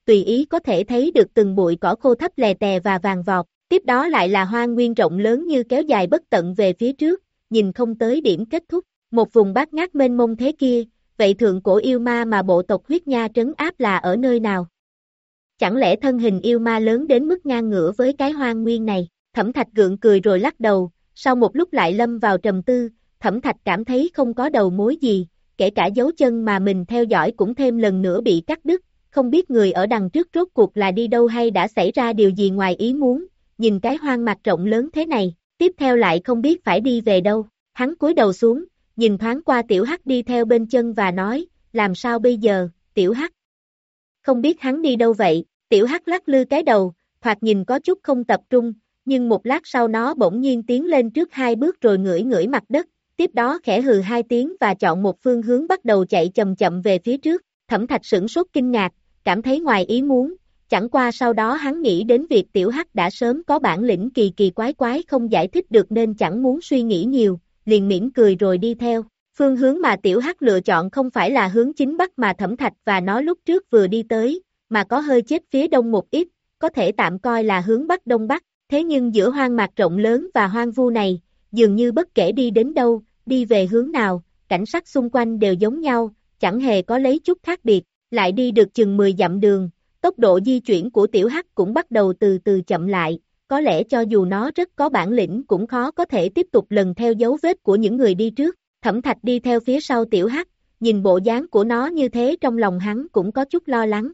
tùy ý có thể thấy được từng bụi cỏ khô thấp lè tè và vàng vọt, tiếp đó lại là hoang nguyên rộng lớn như kéo dài bất tận về phía trước, nhìn không tới điểm kết thúc, một vùng bát ngát mênh mông thế kia, vậy thượng cổ yêu ma mà bộ tộc huyết nha trấn áp là ở nơi nào? Chẳng lẽ thân hình yêu ma lớn đến mức ngang ngửa với cái hoang nguyên này? Thẩm Thạch gượng cười rồi lắc đầu, sau một lúc lại lâm vào trầm tư, Thẩm Thạch cảm thấy không có đầu mối gì, kể cả dấu chân mà mình theo dõi cũng thêm lần nữa bị cắt đứt, không biết người ở đằng trước rốt cuộc là đi đâu hay đã xảy ra điều gì ngoài ý muốn, nhìn cái hoang mạc rộng lớn thế này, tiếp theo lại không biết phải đi về đâu, hắn cúi đầu xuống, nhìn thoáng qua Tiểu Hắc đi theo bên chân và nói, làm sao bây giờ, Tiểu Hắc? Không biết hắn đi đâu vậy, Tiểu Hắc lắc lư cái đầu, thoạt nhìn có chút không tập trung, nhưng một lát sau nó bỗng nhiên tiến lên trước hai bước rồi ngửi ngửi mặt đất, tiếp đó khẽ hừ hai tiếng và chọn một phương hướng bắt đầu chạy chậm chậm về phía trước, Thẩm Thạch sửng sốt kinh ngạc, cảm thấy ngoài ý muốn, chẳng qua sau đó hắn nghĩ đến việc Tiểu Hắc đã sớm có bản lĩnh kỳ kỳ quái quái không giải thích được nên chẳng muốn suy nghĩ nhiều, liền mỉm cười rồi đi theo. Phương hướng mà Tiểu Hắc lựa chọn không phải là hướng chính bắc mà Thẩm Thạch và nó lúc trước vừa đi tới, mà có hơi chết phía đông một ít, có thể tạm coi là hướng bắc đông bắc, thế nhưng giữa hoang mạc rộng lớn và hoang vu này, dường như bất kể đi đến đâu, đi về hướng nào, cảnh sắc xung quanh đều giống nhau, chẳng hề có lấy chút khác biệt, lại đi được chừng mười dặm đường, tốc độ di chuyển của Tiểu Hắc cũng bắt đầu từ từ chậm lại, có lẽ cho dù nó rất có bản lĩnh cũng khó có thể tiếp tục lần theo dấu vết của những người đi trước. Thẩm Thạch đi theo phía sau Tiểu Hắc, nhìn bộ dáng của nó như thế trong lòng hắn cũng có chút lo lắng.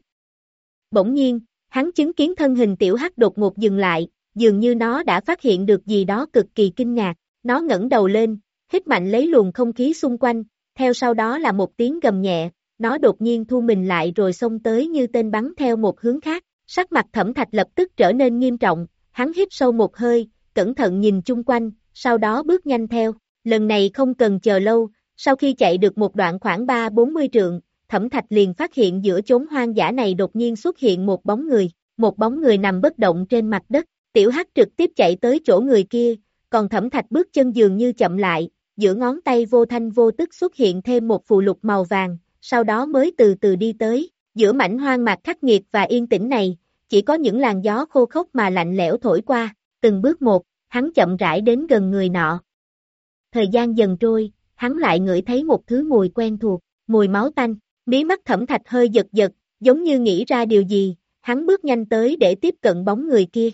Bỗng nhiên, hắn chứng kiến thân hình Tiểu Hắc đột ngột dừng lại, dường như nó đã phát hiện được gì đó cực kỳ kinh ngạc, nó ngẩng đầu lên, hít mạnh lấy luồng không khí xung quanh, theo sau đó là một tiếng gầm nhẹ, nó đột nhiên thu mình lại rồi xông tới như tên bắn theo một hướng khác, sắc mặt Thẩm Thạch lập tức trở nên nghiêm trọng, hắn hít sâu một hơi, cẩn thận nhìn chung quanh, sau đó bước nhanh theo. Lần này không cần chờ lâu, sau khi chạy được một đoạn khoảng ba bốn mươi trượng, Thẩm Thạch liền phát hiện giữa chốn hoang dã này đột nhiên xuất hiện một bóng người, một bóng người nằm bất động trên mặt đất, Tiểu Hắc trực tiếp chạy tới chỗ người kia, còn Thẩm Thạch bước chân dường như chậm lại, giữa ngón tay vô thanh vô tức xuất hiện thêm một phù lục màu vàng, sau đó mới từ từ đi tới, giữa mảnh hoang mạc khắc nghiệt và yên tĩnh này, chỉ có những làn gió khô khốc mà lạnh lẽo thổi qua, từng bước một, hắn chậm rãi đến gần người nọ. Thời gian dần trôi, hắn lại ngửi thấy một thứ mùi quen thuộc, mùi máu tanh, mí mắt Thẩm Thạch hơi giật giật, giống như nghĩ ra điều gì, hắn bước nhanh tới để tiếp cận bóng người kia.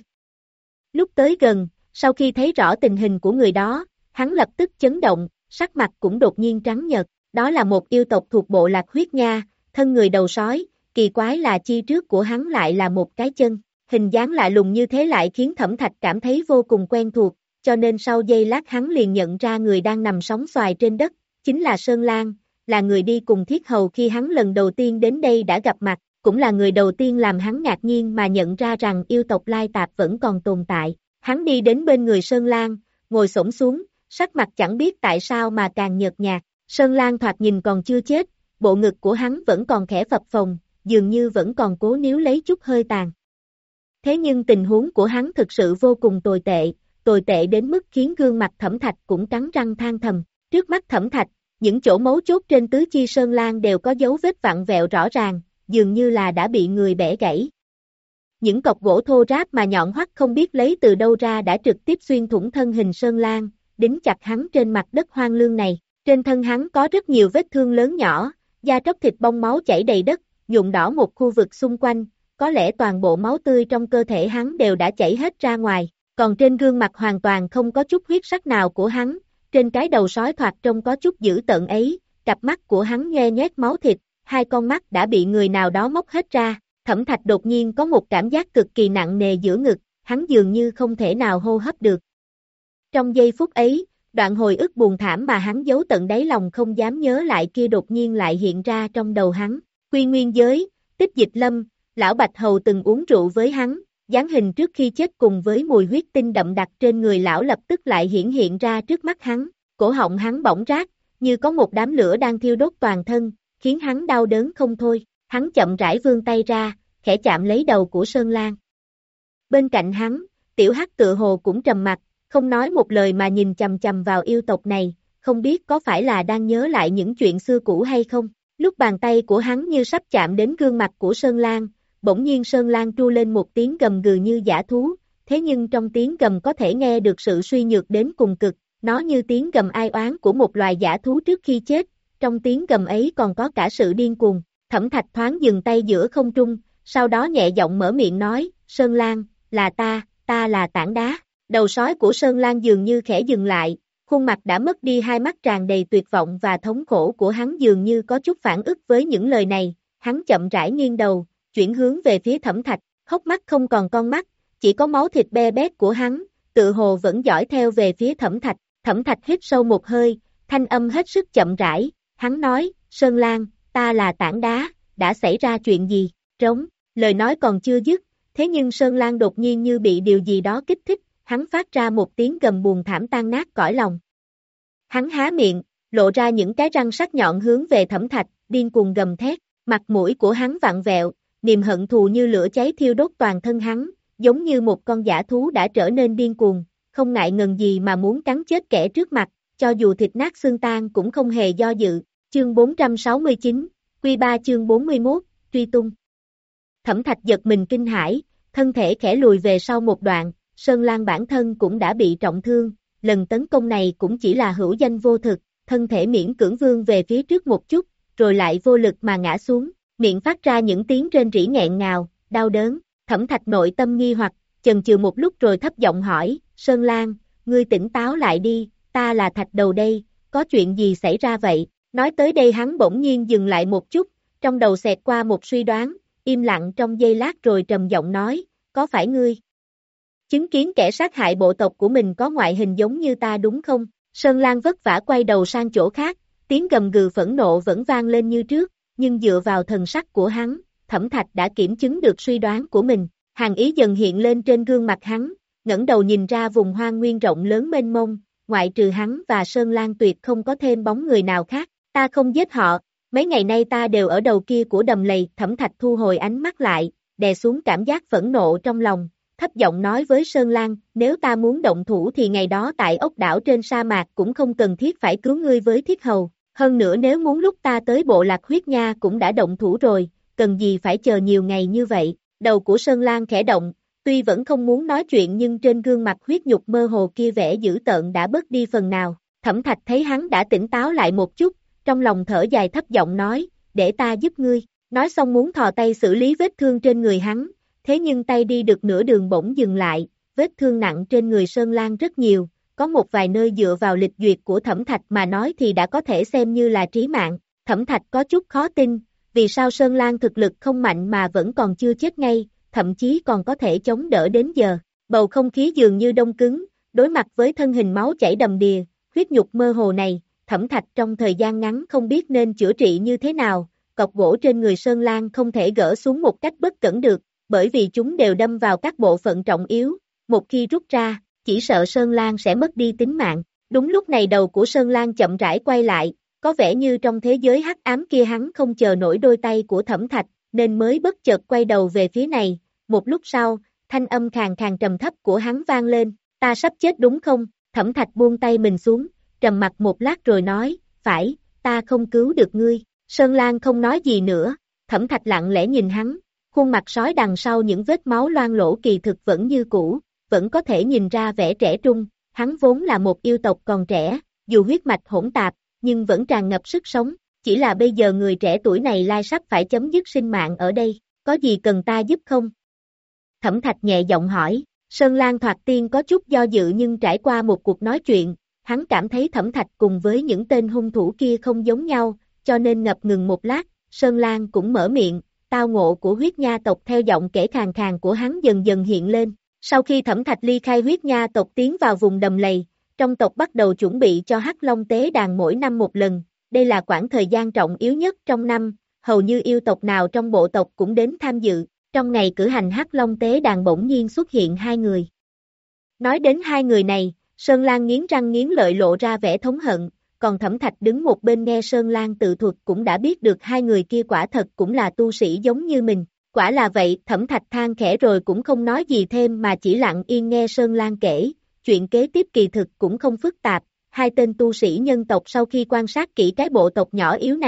Lúc tới gần, sau khi thấy rõ tình hình của người đó, hắn lập tức chấn động, sắc mặt cũng đột nhiên trắng nhợt, đó là một yêu tộc thuộc bộ lạc huyết nha, thân người đầu sói, kỳ quái là chi trước của hắn lại là một cái chân, hình dáng lạ lùng như thế lại khiến Thẩm Thạch cảm thấy vô cùng quen thuộc. Cho nên sau giây lát hắn liền nhận ra người đang nằm sóng xoài trên đất, chính là Sơn Lan, là người đi cùng Thiết Hầu khi hắn lần đầu tiên đến đây đã gặp mặt, cũng là người đầu tiên làm hắn ngạc nhiên mà nhận ra rằng yêu tộc Lai Tạp vẫn còn tồn tại. Hắn đi đến bên người Sơn Lan, ngồi xổm xuống, sắc mặt chẳng biết tại sao mà càng nhợt nhạt, Sơn Lan thoạt nhìn còn chưa chết, bộ ngực của hắn vẫn còn khẽ phập phồng, dường như vẫn còn cố níu lấy chút hơi tàn. Thế nhưng tình huống của hắn thực sự vô cùng tồi tệ, tồi tệ đến mức khiến gương mặt Thẩm Thạch cũng cắn răng than thầm. Trước mắt Thẩm Thạch, những chỗ mấu chốt trên tứ chi Sơn Lan đều có dấu vết vặn vẹo rõ ràng, dường như là đã bị người bẻ gãy. Những cọc gỗ thô ráp mà nhọn hoắt không biết lấy từ đâu ra đã trực tiếp xuyên thủng thân hình Sơn Lan, đính chặt hắn trên mặt đất hoang lương này. Trên thân hắn có rất nhiều vết thương lớn nhỏ, da tróc thịt bong máu chảy đầy đất, nhuộm đỏ một khu vực xung quanh, có lẽ toàn bộ máu tươi trong cơ thể hắn đều đã chảy hết ra ngoài. Còn trên gương mặt hoàn toàn không có chút huyết sắc nào của hắn, trên cái đầu sói thoạt trông có chút dữ tợn ấy, cặp mắt của hắn nhoe nhoét máu thịt, hai con mắt đã bị người nào đó móc hết ra, Thẩm Thạch đột nhiên có một cảm giác cực kỳ nặng nề giữa ngực, hắn dường như không thể nào hô hấp được. Trong giây phút ấy, đoạn hồi ức buồn thảm mà hắn giấu tận đáy lòng không dám nhớ lại kia đột nhiên lại hiện ra trong đầu hắn, Quy Nguyên Giới, Tích Dịch Lâm, lão Bạch Hầu từng uống rượu với hắn. Dáng hình trước khi chết cùng với mùi huyết tinh đậm đặc trên người lão lập tức lại hiển hiện ra trước mắt hắn, cổ họng hắn bỏng rát, như có một đám lửa đang thiêu đốt toàn thân, khiến hắn đau đớn không thôi, hắn chậm rãi vươn tay ra, khẽ chạm lấy đầu của Sơn Lan. Bên cạnh hắn, Tiểu Hắc tựa hồ cũng trầm mặt, không nói một lời mà nhìn chằm chằm vào yêu tộc này, không biết có phải là đang nhớ lại những chuyện xưa cũ hay không, lúc bàn tay của hắn như sắp chạm đến gương mặt của Sơn Lan, bỗng nhiên Sơn Lan tru lên một tiếng gầm gừ như dã thú, thế nhưng trong tiếng gầm có thể nghe được sự suy nhược đến cùng cực, nó như tiếng gầm ai oán của một loài dã thú trước khi chết, trong tiếng gầm ấy còn có cả sự điên cuồng. Thẩm Thạch thoáng dừng tay giữa không trung, sau đó nhẹ giọng mở miệng nói, Sơn Lan, là ta, ta là tảng đá. Đầu sói của Sơn Lan dường như khẽ dừng lại, khuôn mặt đã mất đi hai mắt tràn đầy tuyệt vọng và thống khổ của hắn dường như có chút phản ức với những lời này, hắn chậm rãi nghiêng đầu, chuyển hướng về phía Thẩm Thạch, hốc mắt không còn con mắt, chỉ có máu thịt be bét của hắn, tự hồ vẫn dõi theo về phía Thẩm Thạch. Thẩm Thạch hít sâu một hơi, thanh âm hết sức chậm rãi, hắn nói, Sơn Lan, ta là tảng đá, đã xảy ra chuyện gì, trống, lời nói còn chưa dứt, thế nhưng Sơn Lan đột nhiên như bị điều gì đó kích thích, hắn phát ra một tiếng gầm buồn thảm tan nát cõi lòng. Hắn há miệng, lộ ra những cái răng sắc nhọn hướng về Thẩm Thạch, điên cuồng gầm thét, mặt mũi của hắn vặn vẹo, niềm hận thù như lửa cháy thiêu đốt toàn thân hắn, giống như một con dã thú đã trở nên điên cuồng, không ngại ngần gì mà muốn cắn chết kẻ trước mặt, cho dù thịt nát xương tan cũng không hề do dự. Chương bốn trăm sáu mươi chín, Quy ba chương bốn mươi mốt, truy tung. Thẩm Thạch giật mình kinh hãi, thân thể khẽ lùi về sau một đoạn, Sơn Lan bản thân cũng đã bị trọng thương, lần tấn công này cũng chỉ là hữu danh vô thực, thân thể miễn cưỡng vươn về phía trước một chút, rồi lại vô lực mà ngã xuống, miệng phát ra những tiếng rên rỉ nghẹn ngào, đau đớn. Thẩm Thạch nội tâm nghi hoặc, chần chừ một lúc rồi thấp giọng hỏi, Sơn Lan, ngươi tỉnh táo lại đi, ta là Thạch Đầu đây, có chuyện gì xảy ra vậy? Nói tới đây hắn bỗng nhiên dừng lại một chút, trong đầu xẹt qua một suy đoán, im lặng trong giây lát rồi trầm giọng nói, có phải ngươi chứng kiến kẻ sát hại bộ tộc của mình có ngoại hình giống như ta đúng không? Sơn Lan vất vả quay đầu sang chỗ khác, tiếng gầm gừ phẫn nộ vẫn vang lên như trước, nhưng dựa vào thần sắc của hắn, Thẩm Thạch đã kiểm chứng được suy đoán của mình, hàn ý dần hiện lên trên gương mặt hắn, ngẩng đầu nhìn ra vùng hoang nguyên rộng lớn mênh mông, ngoại trừ hắn và Sơn Lan tuyệt không có thêm bóng người nào khác, ta không giết họ, mấy ngày nay ta đều ở đầu kia của đầm lầy. Thẩm Thạch thu hồi ánh mắt lại, đè xuống cảm giác phẫn nộ trong lòng, thấp giọng nói với Sơn Lan, nếu ta muốn động thủ thì ngày đó tại ốc đảo trên sa mạc cũng không cần thiết phải cứu ngươi với thiết hầu, hơn nữa nếu muốn lúc ta tới bộ lạc huyết nha cũng đã động thủ rồi, cần gì phải chờ nhiều ngày như vậy. Đầu của Sơn Lan khẽ động, tuy vẫn không muốn nói chuyện nhưng trên gương mặt huyết nhục mơ hồ kia vẻ dữ tợn đã bớt đi phần nào. Thẩm Thạch thấy hắn đã tỉnh táo lại một chút, trong lòng thở dài thấp giọng nói, để ta giúp ngươi, nói xong muốn thò tay xử lý vết thương trên người hắn, thế nhưng tay đi được nửa đường bỗng dừng lại, vết thương nặng trên người Sơn Lan rất nhiều, có một vài nơi dựa vào lịch duyệt của Thẩm Thạch mà nói thì đã có thể xem như là trí mạng. Thẩm Thạch có chút khó tin, vì sao Sơn Lan thực lực không mạnh mà vẫn còn chưa chết ngay, thậm chí còn có thể chống đỡ đến giờ. Bầu không khí dường như đông cứng, đối mặt với thân hình máu chảy đầm đìa, huyết nhục mơ hồ này, Thẩm Thạch trong thời gian ngắn không biết nên chữa trị như thế nào, cọc gỗ trên người Sơn Lan không thể gỡ xuống một cách bất cẩn được, bởi vì chúng đều đâm vào các bộ phận trọng yếu, một khi rút ra, chỉ sợ Sơn Lan sẽ mất đi tính mạng. Đúng lúc này đầu của Sơn Lan chậm rãi quay lại, có vẻ như trong thế giới hắc ám kia hắn không chờ nổi đôi tay của Thẩm Thạch, nên mới bất chợt quay đầu về phía này. Một lúc sau, thanh âm khàn khàn trầm thấp của hắn vang lên, ta sắp chết đúng không? Thẩm Thạch buông tay mình xuống, trầm mặt một lát rồi nói, phải, ta không cứu được ngươi. Sơn Lan không nói gì nữa, Thẩm Thạch lặng lẽ nhìn hắn, khuôn mặt sói đằng sau những vết máu loang lỗ kỳ thực vẫn như cũ, vẫn có thể nhìn ra vẻ trẻ trung, hắn vốn là một yêu tộc còn trẻ, dù huyết mạch hỗn tạp, nhưng vẫn tràn ngập sức sống, chỉ là bây giờ người trẻ tuổi này lai sắp phải chấm dứt sinh mạng ở đây, có gì cần ta giúp không? Thẩm Thạch nhẹ giọng hỏi, Sơn Lan thoạt tiên có chút do dự nhưng trải qua một cuộc nói chuyện, hắn cảm thấy Thẩm Thạch cùng với những tên hung thủ kia không giống nhau, cho nên ngập ngừng một lát, Sơn Lan cũng mở miệng, tao ngộ của huyết nha tộc theo giọng kể khàn khàn của hắn dần dần hiện lên. Sau khi Thẩm Thạch ly khai huyết nha tộc tiến vào vùng đầm lầy, trong tộc bắt đầu chuẩn bị cho Hắc Long tế đàn mỗi năm một lần, đây là khoảng thời gian trọng yếu nhất trong năm, hầu như yêu tộc nào trong bộ tộc cũng đến tham dự. Trong ngày cử hành Hắc Long tế đàn bỗng nhiên xuất hiện hai người. Nói đến hai người này, Sơn Lan nghiến răng nghiến lợi lộ ra vẻ thống hận, còn Thẩm Thạch đứng một bên nghe Sơn Lan tự thuật cũng đã biết được hai người kia quả thật cũng là tu sĩ giống như mình. Quả là vậy, Thẩm Thạch than khẽ rồi cũng không nói gì thêm mà chỉ lặng yên nghe Sơn Lan kể, chuyện kế tiếp kỳ thực cũng không phức tạp, hai tên tu sĩ nhân tộc sau khi quan sát kỹ cái bộ tộc nhỏ yếu này,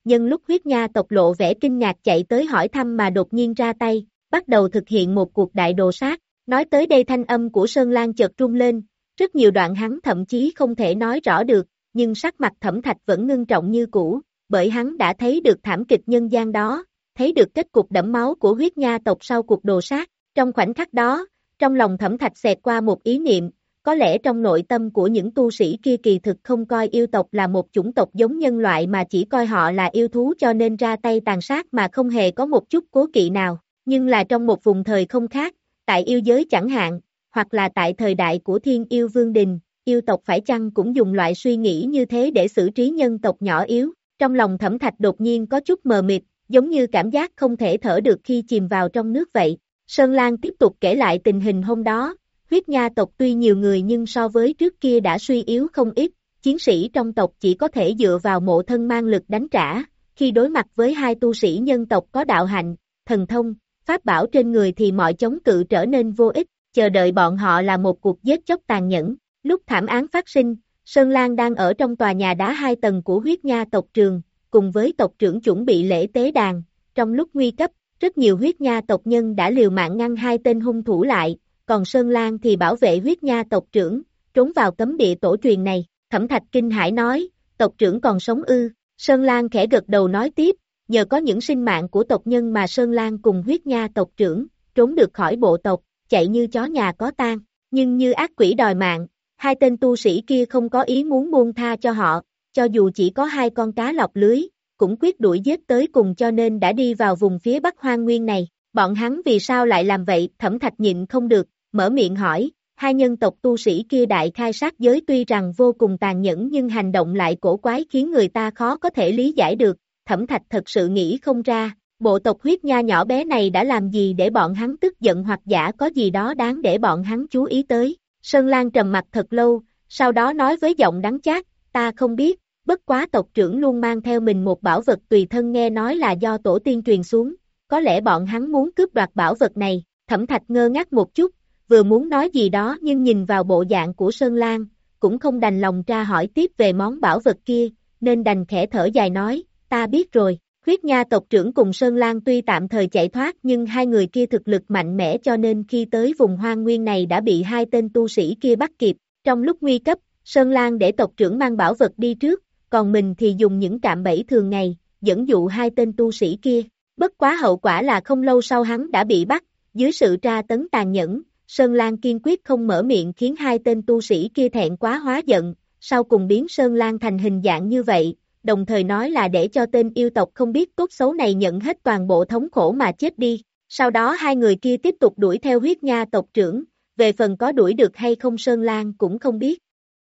nhân lúc huyết nha tộc lộ vẻ kinh ngạc chạy tới hỏi thăm mà đột nhiên ra tay, bắt đầu thực hiện một cuộc đại đồ sát. Nói tới đây thanh âm của Sơn Lan chợt rung lên, rất nhiều đoạn hắn thậm chí không thể nói rõ được, nhưng sắc mặt Thẩm Thạch vẫn ngưng trọng như cũ, bởi hắn đã thấy được thảm kịch nhân gian đó, thấy được kết cục đẫm máu của huyết nha tộc sau cuộc đồ sát. Trong khoảnh khắc đó, trong lòng Thẩm Thạch xẹt qua một ý niệm, có lẽ trong nội tâm của những tu sĩ kia kỳ thực không coi yêu tộc là một chủng tộc giống nhân loại mà chỉ coi họ là yêu thú cho nên ra tay tàn sát mà không hề có một chút cố kỵ nào, nhưng là trong một vùng thời không khác, tại yêu giới chẳng hạn, hoặc là tại thời đại của Thiên Yêu Vương Đình, yêu tộc phải chăng cũng dùng loại suy nghĩ như thế để xử trí nhân tộc nhỏ yếu. Trong lòng Thẩm Thạch đột nhiên có chút mờ mịt, giống như cảm giác không thể thở được khi chìm vào trong nước vậy. Sơn Lan tiếp tục kể lại tình hình hôm đó, huyết nha tộc tuy nhiều người nhưng so với trước kia đã suy yếu không ít, chiến sĩ trong tộc chỉ có thể dựa vào mộ thân mang lực đánh trả, khi đối mặt với hai tu sĩ nhân tộc có đạo hạnh, thần thông, pháp bảo trên người thì mọi chống cự trở nên vô ích, chờ đợi bọn họ là một cuộc giết chóc tàn nhẫn. Lúc thảm án phát sinh, Sơn Lan đang ở trong tòa nhà đá hai tầng của huyết nha tộc trường, cùng với tộc trưởng chuẩn bị lễ tế đàn. Trong lúc nguy cấp, rất nhiều huyết nha tộc nhân đã liều mạng ngăn hai tên hung thủ lại, còn Sơn Lan thì bảo vệ huyết nha tộc trưởng, trốn vào cấm địa tổ truyền này. Thẩm Thạch kinh hãi nói, tộc trưởng còn sống ư? Sơn Lan khẽ gật đầu nói tiếp, nhờ có những sinh mạng của tộc nhân mà Sơn Lan cùng huyết nha tộc trưởng, trốn được khỏi bộ tộc, chạy như chó nhà có tang, nhưng như ác quỷ đòi mạng, hai tên tu sĩ kia không có ý muốn buông tha cho họ, cho dù chỉ có hai con cá lọc lưới, cũng quyết đuổi giết tới cùng cho nên đã đi vào vùng phía Bắc Hoang Nguyên này. Bọn hắn vì sao lại làm vậy? Thẩm Thạch nhịn không được, mở miệng hỏi, hai nhân tộc tu sĩ kia đại khai sát giới tuy rằng vô cùng tàn nhẫn nhưng hành động lại cổ quái khiến người ta khó có thể lý giải được. Thẩm Thạch thật sự nghĩ không ra, bộ tộc huyết nha nhỏ bé này đã làm gì để bọn hắn tức giận hoặc giả có gì đó đáng để bọn hắn chú ý tới. Sơn Lan trầm mặt thật lâu, sau đó nói với giọng đắng chát, ta không biết, bất quá tộc trưởng luôn mang theo mình một bảo vật tùy thân nghe nói là do tổ tiên truyền xuống, có lẽ bọn hắn muốn cướp đoạt bảo vật này. Thẩm Thạch ngơ ngác một chút, vừa muốn nói gì đó nhưng nhìn vào bộ dạng của Sơn Lan, cũng không đành lòng tra hỏi tiếp về món bảo vật kia, nên đành khẽ thở dài nói, ta biết rồi. Huyết nha tộc trưởng cùng Sơn Lan tuy tạm thời chạy thoát nhưng hai người kia thực lực mạnh mẽ cho nên khi tới vùng hoang nguyên này đã bị hai tên tu sĩ kia bắt kịp. Trong lúc nguy cấp, Sơn Lan để tộc trưởng mang bảo vật đi trước, còn mình thì dùng những cạm bẫy thường ngày, dẫn dụ hai tên tu sĩ kia. Bất quá hậu quả là không lâu sau hắn đã bị bắt, dưới sự tra tấn tàn nhẫn, Sơn Lan kiên quyết không mở miệng khiến hai tên tu sĩ kia thẹn quá hóa giận, sau cùng biến Sơn Lan thành hình dạng như vậy, đồng thời nói là để cho tên yêu tộc không biết tốt xấu này nhận hết toàn bộ thống khổ mà chết đi. Sau đó hai người kia tiếp tục đuổi theo huyết nha tộc trưởng, về phần có đuổi được hay không Sơn Lan cũng không biết.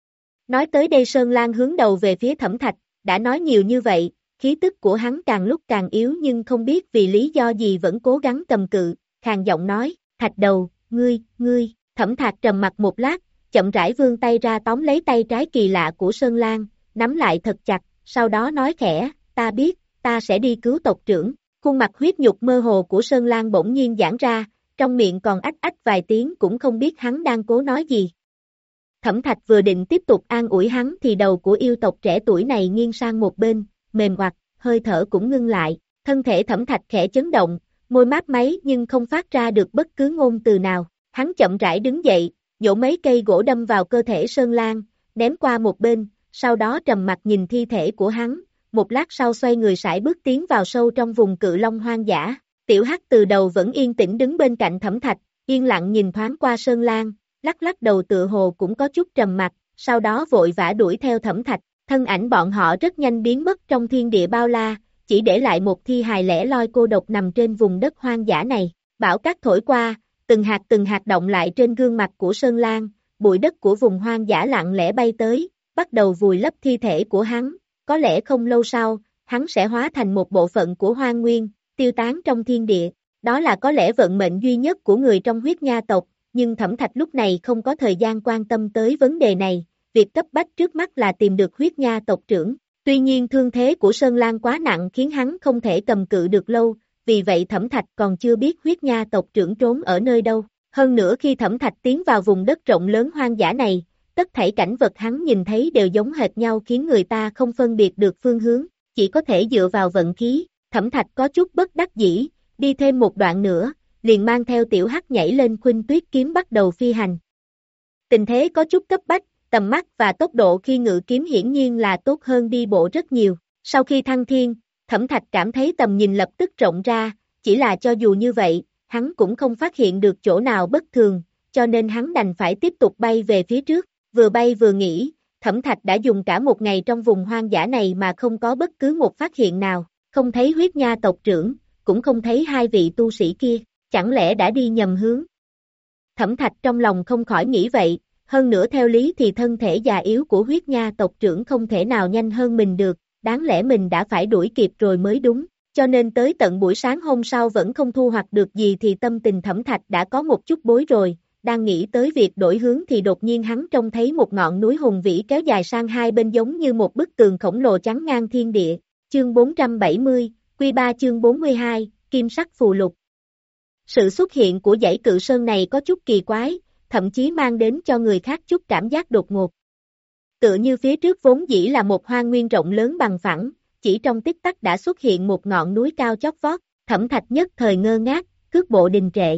Nói tới đây Sơn Lan hướng đầu về phía Thẩm Thạch, đã nói nhiều như vậy, khí tức của hắn càng lúc càng yếu nhưng không biết vì lý do gì vẫn cố gắng cầm cự, khàn giọng nói, Thạch đầu, ngươi, ngươi. Thẩm Thạch trầm mặt một lát, chậm rãi vươn tay ra tóm lấy tay trái kỳ lạ của Sơn Lan, nắm lại thật chặt, sau đó nói khẽ, ta biết, ta sẽ đi cứu tộc trưởng. Khuôn mặt huyết nhục mơ hồ của Sơn Lan bỗng nhiên giãn ra, trong miệng còn ách ách vài tiếng cũng không biết hắn đang cố nói gì. Thẩm Thạch vừa định tiếp tục an ủi hắn thì đầu của yêu tộc trẻ tuổi này nghiêng sang một bên, mềm oặt, hơi thở cũng ngưng lại, thân thể Thẩm Thạch khẽ chấn động, môi máp máy nhưng không phát ra được bất cứ ngôn từ nào. Hắn chậm rãi đứng dậy, nhổ mấy cây gỗ đâm vào cơ thể Sơn Lan, ném qua một bên, sau đó trầm mặt nhìn thi thể của hắn, một lát sau xoay người sải bước tiến vào sâu trong vùng cự long hoang dã. Tiểu Hắc từ đầu vẫn yên tĩnh đứng bên cạnh Thẩm Thạch, yên lặng nhìn thoáng qua Sơn Lan, lắc lắc đầu tựa hồ cũng có chút trầm mặc, sau đó vội vã đuổi theo Thẩm Thạch. Thân ảnh bọn họ rất nhanh biến mất trong thiên địa bao la, chỉ để lại một thi hài lẻ loi cô độc nằm trên vùng đất hoang dã này. Bão cát thổi qua, từng hạt từng hạt động lại trên gương mặt của Sơn Lan, bụi đất của vùng hoang dã lặng lẽ bay tới, bắt đầu vùi lấp thi thể của hắn. Có lẽ không lâu sau, hắn sẽ hóa thành một bộ phận của hoang nguyên, tiêu tán trong thiên địa. Đó là có lẽ vận mệnh duy nhất của người trong huyết nha tộc, nhưng Thẩm Thạch lúc này không có thời gian quan tâm tới vấn đề này, việc cấp bách trước mắt là tìm được huyết nha tộc trưởng. Tuy nhiên thương thế của Sơn Lan quá nặng khiến hắn không thể cầm cự được lâu, vì vậy Thẩm Thạch còn chưa biết huyết nha tộc trưởng trốn ở nơi đâu. Hơn nữa khi Thẩm Thạch tiến vào vùng đất rộng lớn hoang dã này, tất thảy cảnh vật hắn nhìn thấy đều giống hệt nhau khiến người ta không phân biệt được phương hướng. chỉ có thể dựa vào vận khí. Thẩm Thạch có chút bất đắc dĩ, đi thêm một đoạn nữa, liền mang theo tiểu hắc nhảy lên khuynh tuyết kiếm bắt đầu phi hành. Tình thế có chút cấp bách, tầm mắt và tốc độ khi ngự kiếm hiển nhiên là tốt hơn đi bộ rất nhiều. Sau khi thăng thiên, Thẩm Thạch cảm thấy tầm nhìn lập tức rộng ra, chỉ là cho dù như vậy, hắn cũng không phát hiện được chỗ nào bất thường, cho nên hắn đành phải tiếp tục bay về phía trước. Vừa bay vừa nghĩ, Thẩm Thạch đã dùng cả một ngày trong vùng hoang dã này mà không có bất cứ một phát hiện nào, không thấy huyết nha tộc trưởng, cũng không thấy hai vị tu sĩ kia, chẳng lẽ đã đi nhầm hướng. Thẩm Thạch trong lòng không khỏi nghĩ vậy, hơn nữa theo lý thì thân thể già yếu của huyết nha tộc trưởng không thể nào nhanh hơn mình được, đáng lẽ mình đã phải đuổi kịp rồi mới đúng, cho nên tới tận buổi sáng hôm sau vẫn không thu hoạch được gì thì tâm tình Thẩm Thạch đã có một chút bối rồi, đang nghĩ tới việc đổi hướng thì đột nhiên hắn trông thấy một ngọn núi hùng vĩ kéo dài sang hai bên giống như một bức tường khổng lồ chắn ngang thiên địa. Chương bốn trăm bảy mươi, Quy ba chương bốn mươi hai, Kim sắc phù lục. Sự xuất hiện của dãy cự sơn này có chút kỳ quái, thậm chí mang đến cho người khác chút cảm giác đột ngột. Tựa như phía trước vốn dĩ là một hoang nguyên rộng lớn bằng phẳng, chỉ trong tích tắc đã xuất hiện một ngọn núi cao chót vót, Thẩm Thạch nhất thời ngơ ngác, cước bộ đình trệ.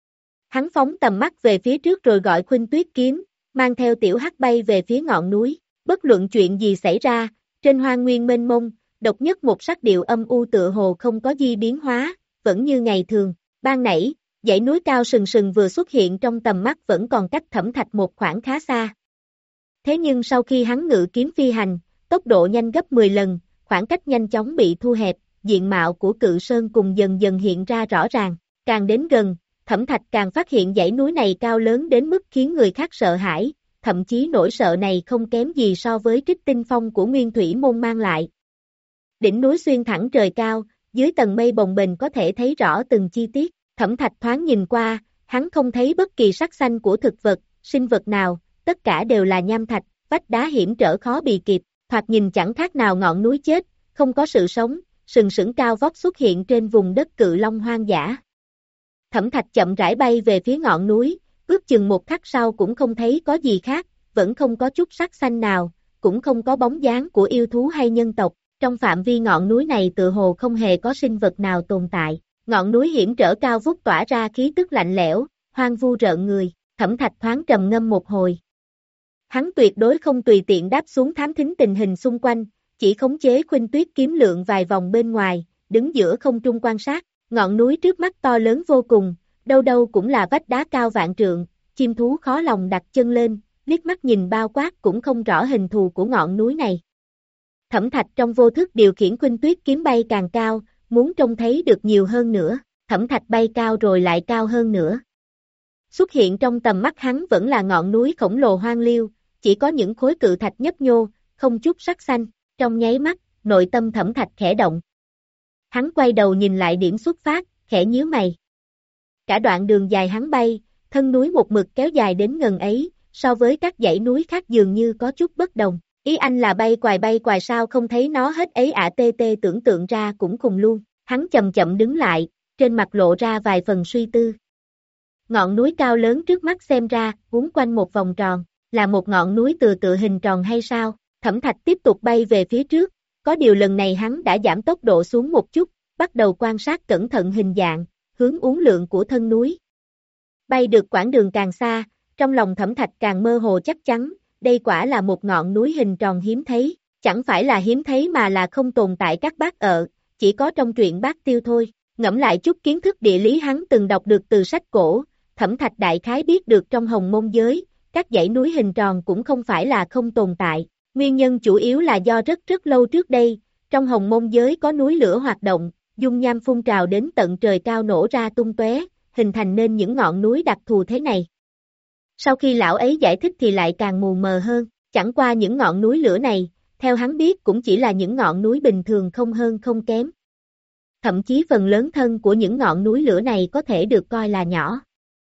Hắn phóng tầm mắt về phía trước rồi gọi khuynh tuyết kiếm, mang theo tiểu hắc bay về phía ngọn núi, bất luận chuyện gì xảy ra, trên hoang nguyên mênh mông, độc nhất một sắc điệu âm u tựa hồ không có gì biến hóa, vẫn như ngày thường. Ban nãy, dãy núi cao sừng sừng vừa xuất hiện trong tầm mắt vẫn còn cách Thẩm Thạch một khoảng khá xa. Thế nhưng sau khi hắn ngự kiếm phi hành, tốc độ nhanh gấp mười lần, khoảng cách nhanh chóng bị thu hẹp, diện mạo của cự sơn cùng dần dần hiện ra rõ ràng, càng đến gần, Thẩm Thạch càng phát hiện dãy núi này cao lớn đến mức khiến người khác sợ hãi, thậm chí nỗi sợ này không kém gì so với Trích Tinh Phong của Nguyên Thủy Môn mang lại. Đỉnh núi xuyên thẳng trời cao, dưới tầng mây bồng bềnh có thể thấy rõ từng chi tiết, Thẩm Thạch thoáng nhìn qua, hắn không thấy bất kỳ sắc xanh của thực vật, sinh vật nào, tất cả đều là nham thạch, vách đá hiểm trở khó bì kịp, thoạt nhìn chẳng khác nào ngọn núi chết, không có sự sống, sừng sững cao vóc xuất hiện trên vùng đất Cự Long hoang dã. Thẩm Thạch chậm rãi bay về phía ngọn núi, ước chừng một khắc sau cũng không thấy có gì khác, vẫn không có chút sắc xanh nào, cũng không có bóng dáng của yêu thú hay nhân tộc, trong phạm vi ngọn núi này tựa hồ không hề có sinh vật nào tồn tại. Ngọn núi hiểm trở cao vút tỏa ra khí tức lạnh lẽo, hoang vu rợn người, Thẩm Thạch thoáng trầm ngâm một hồi. Hắn tuyệt đối không tùy tiện đáp xuống thám thính tình hình xung quanh, chỉ khống chế khuynh tuyết kiếm lượn vài vòng bên ngoài, đứng giữa không trung quan sát, ngọn núi trước mắt to lớn vô cùng, đâu đâu cũng là vách đá cao vạn trượng, chim thú khó lòng đặt chân lên, liếc mắt nhìn bao quát cũng không rõ hình thù của ngọn núi này. Thẩm Thạch trong vô thức điều khiển khuynh tuyết kiếm bay càng cao, muốn trông thấy được nhiều hơn nữa, Thẩm Thạch bay cao rồi lại cao hơn nữa. Xuất hiện trong tầm mắt hắn vẫn là ngọn núi khổng lồ hoang liêu, chỉ có những khối cự thạch nhấp nhô, không chút sắc xanh, trong nháy mắt, nội tâm Thẩm Thạch khẽ động. Hắn quay đầu nhìn lại điểm xuất phát, khẽ nhíu mày. Cả đoạn đường dài hắn bay, thân núi một mực kéo dài đến ngần ấy, so với các dãy núi khác dường như có chút bất đồng. Ý anh là bay quài bay quài sao không thấy nó hết ấy ạ à, tê tê tưởng tượng ra cũng cùng luôn. Hắn chậm chậm đứng lại, trên mặt lộ ra vài phần suy tư. Ngọn núi cao lớn trước mắt xem ra, uốn quanh một vòng tròn, là một ngọn núi từ tự hình tròn hay sao? Thẩm Thạch tiếp tục bay về phía trước, có điều lần này hắn đã giảm tốc độ xuống một chút, bắt đầu quan sát cẩn thận hình dạng, hướng uốn lượn của thân núi. Bay được quãng đường càng xa, trong lòng Thẩm Thạch càng mơ hồ chắc chắn, đây quả là một ngọn núi hình tròn hiếm thấy, chẳng phải là hiếm thấy mà là không tồn tại các bát ợ, chỉ có trong truyện Bát Tiêu thôi. Ngẫm lại chút kiến thức địa lý hắn từng đọc được từ sách cổ, Thẩm Thạch đại khái biết được trong Hồng Môn giới, các dãy núi hình tròn cũng không phải là không tồn tại. Nguyên nhân chủ yếu là do rất rất lâu trước đây, trong Hồng Môn giới có núi lửa hoạt động, dung nham phun trào đến tận trời cao nổ ra tung tóe, hình thành nên những ngọn núi đặc thù thế này. Sau khi lão ấy giải thích thì lại càng mù mờ hơn, chẳng qua những ngọn núi lửa này, theo hắn biết cũng chỉ là những ngọn núi bình thường không hơn không kém. Thậm chí phần lớn thân của những ngọn núi lửa này có thể được coi là nhỏ.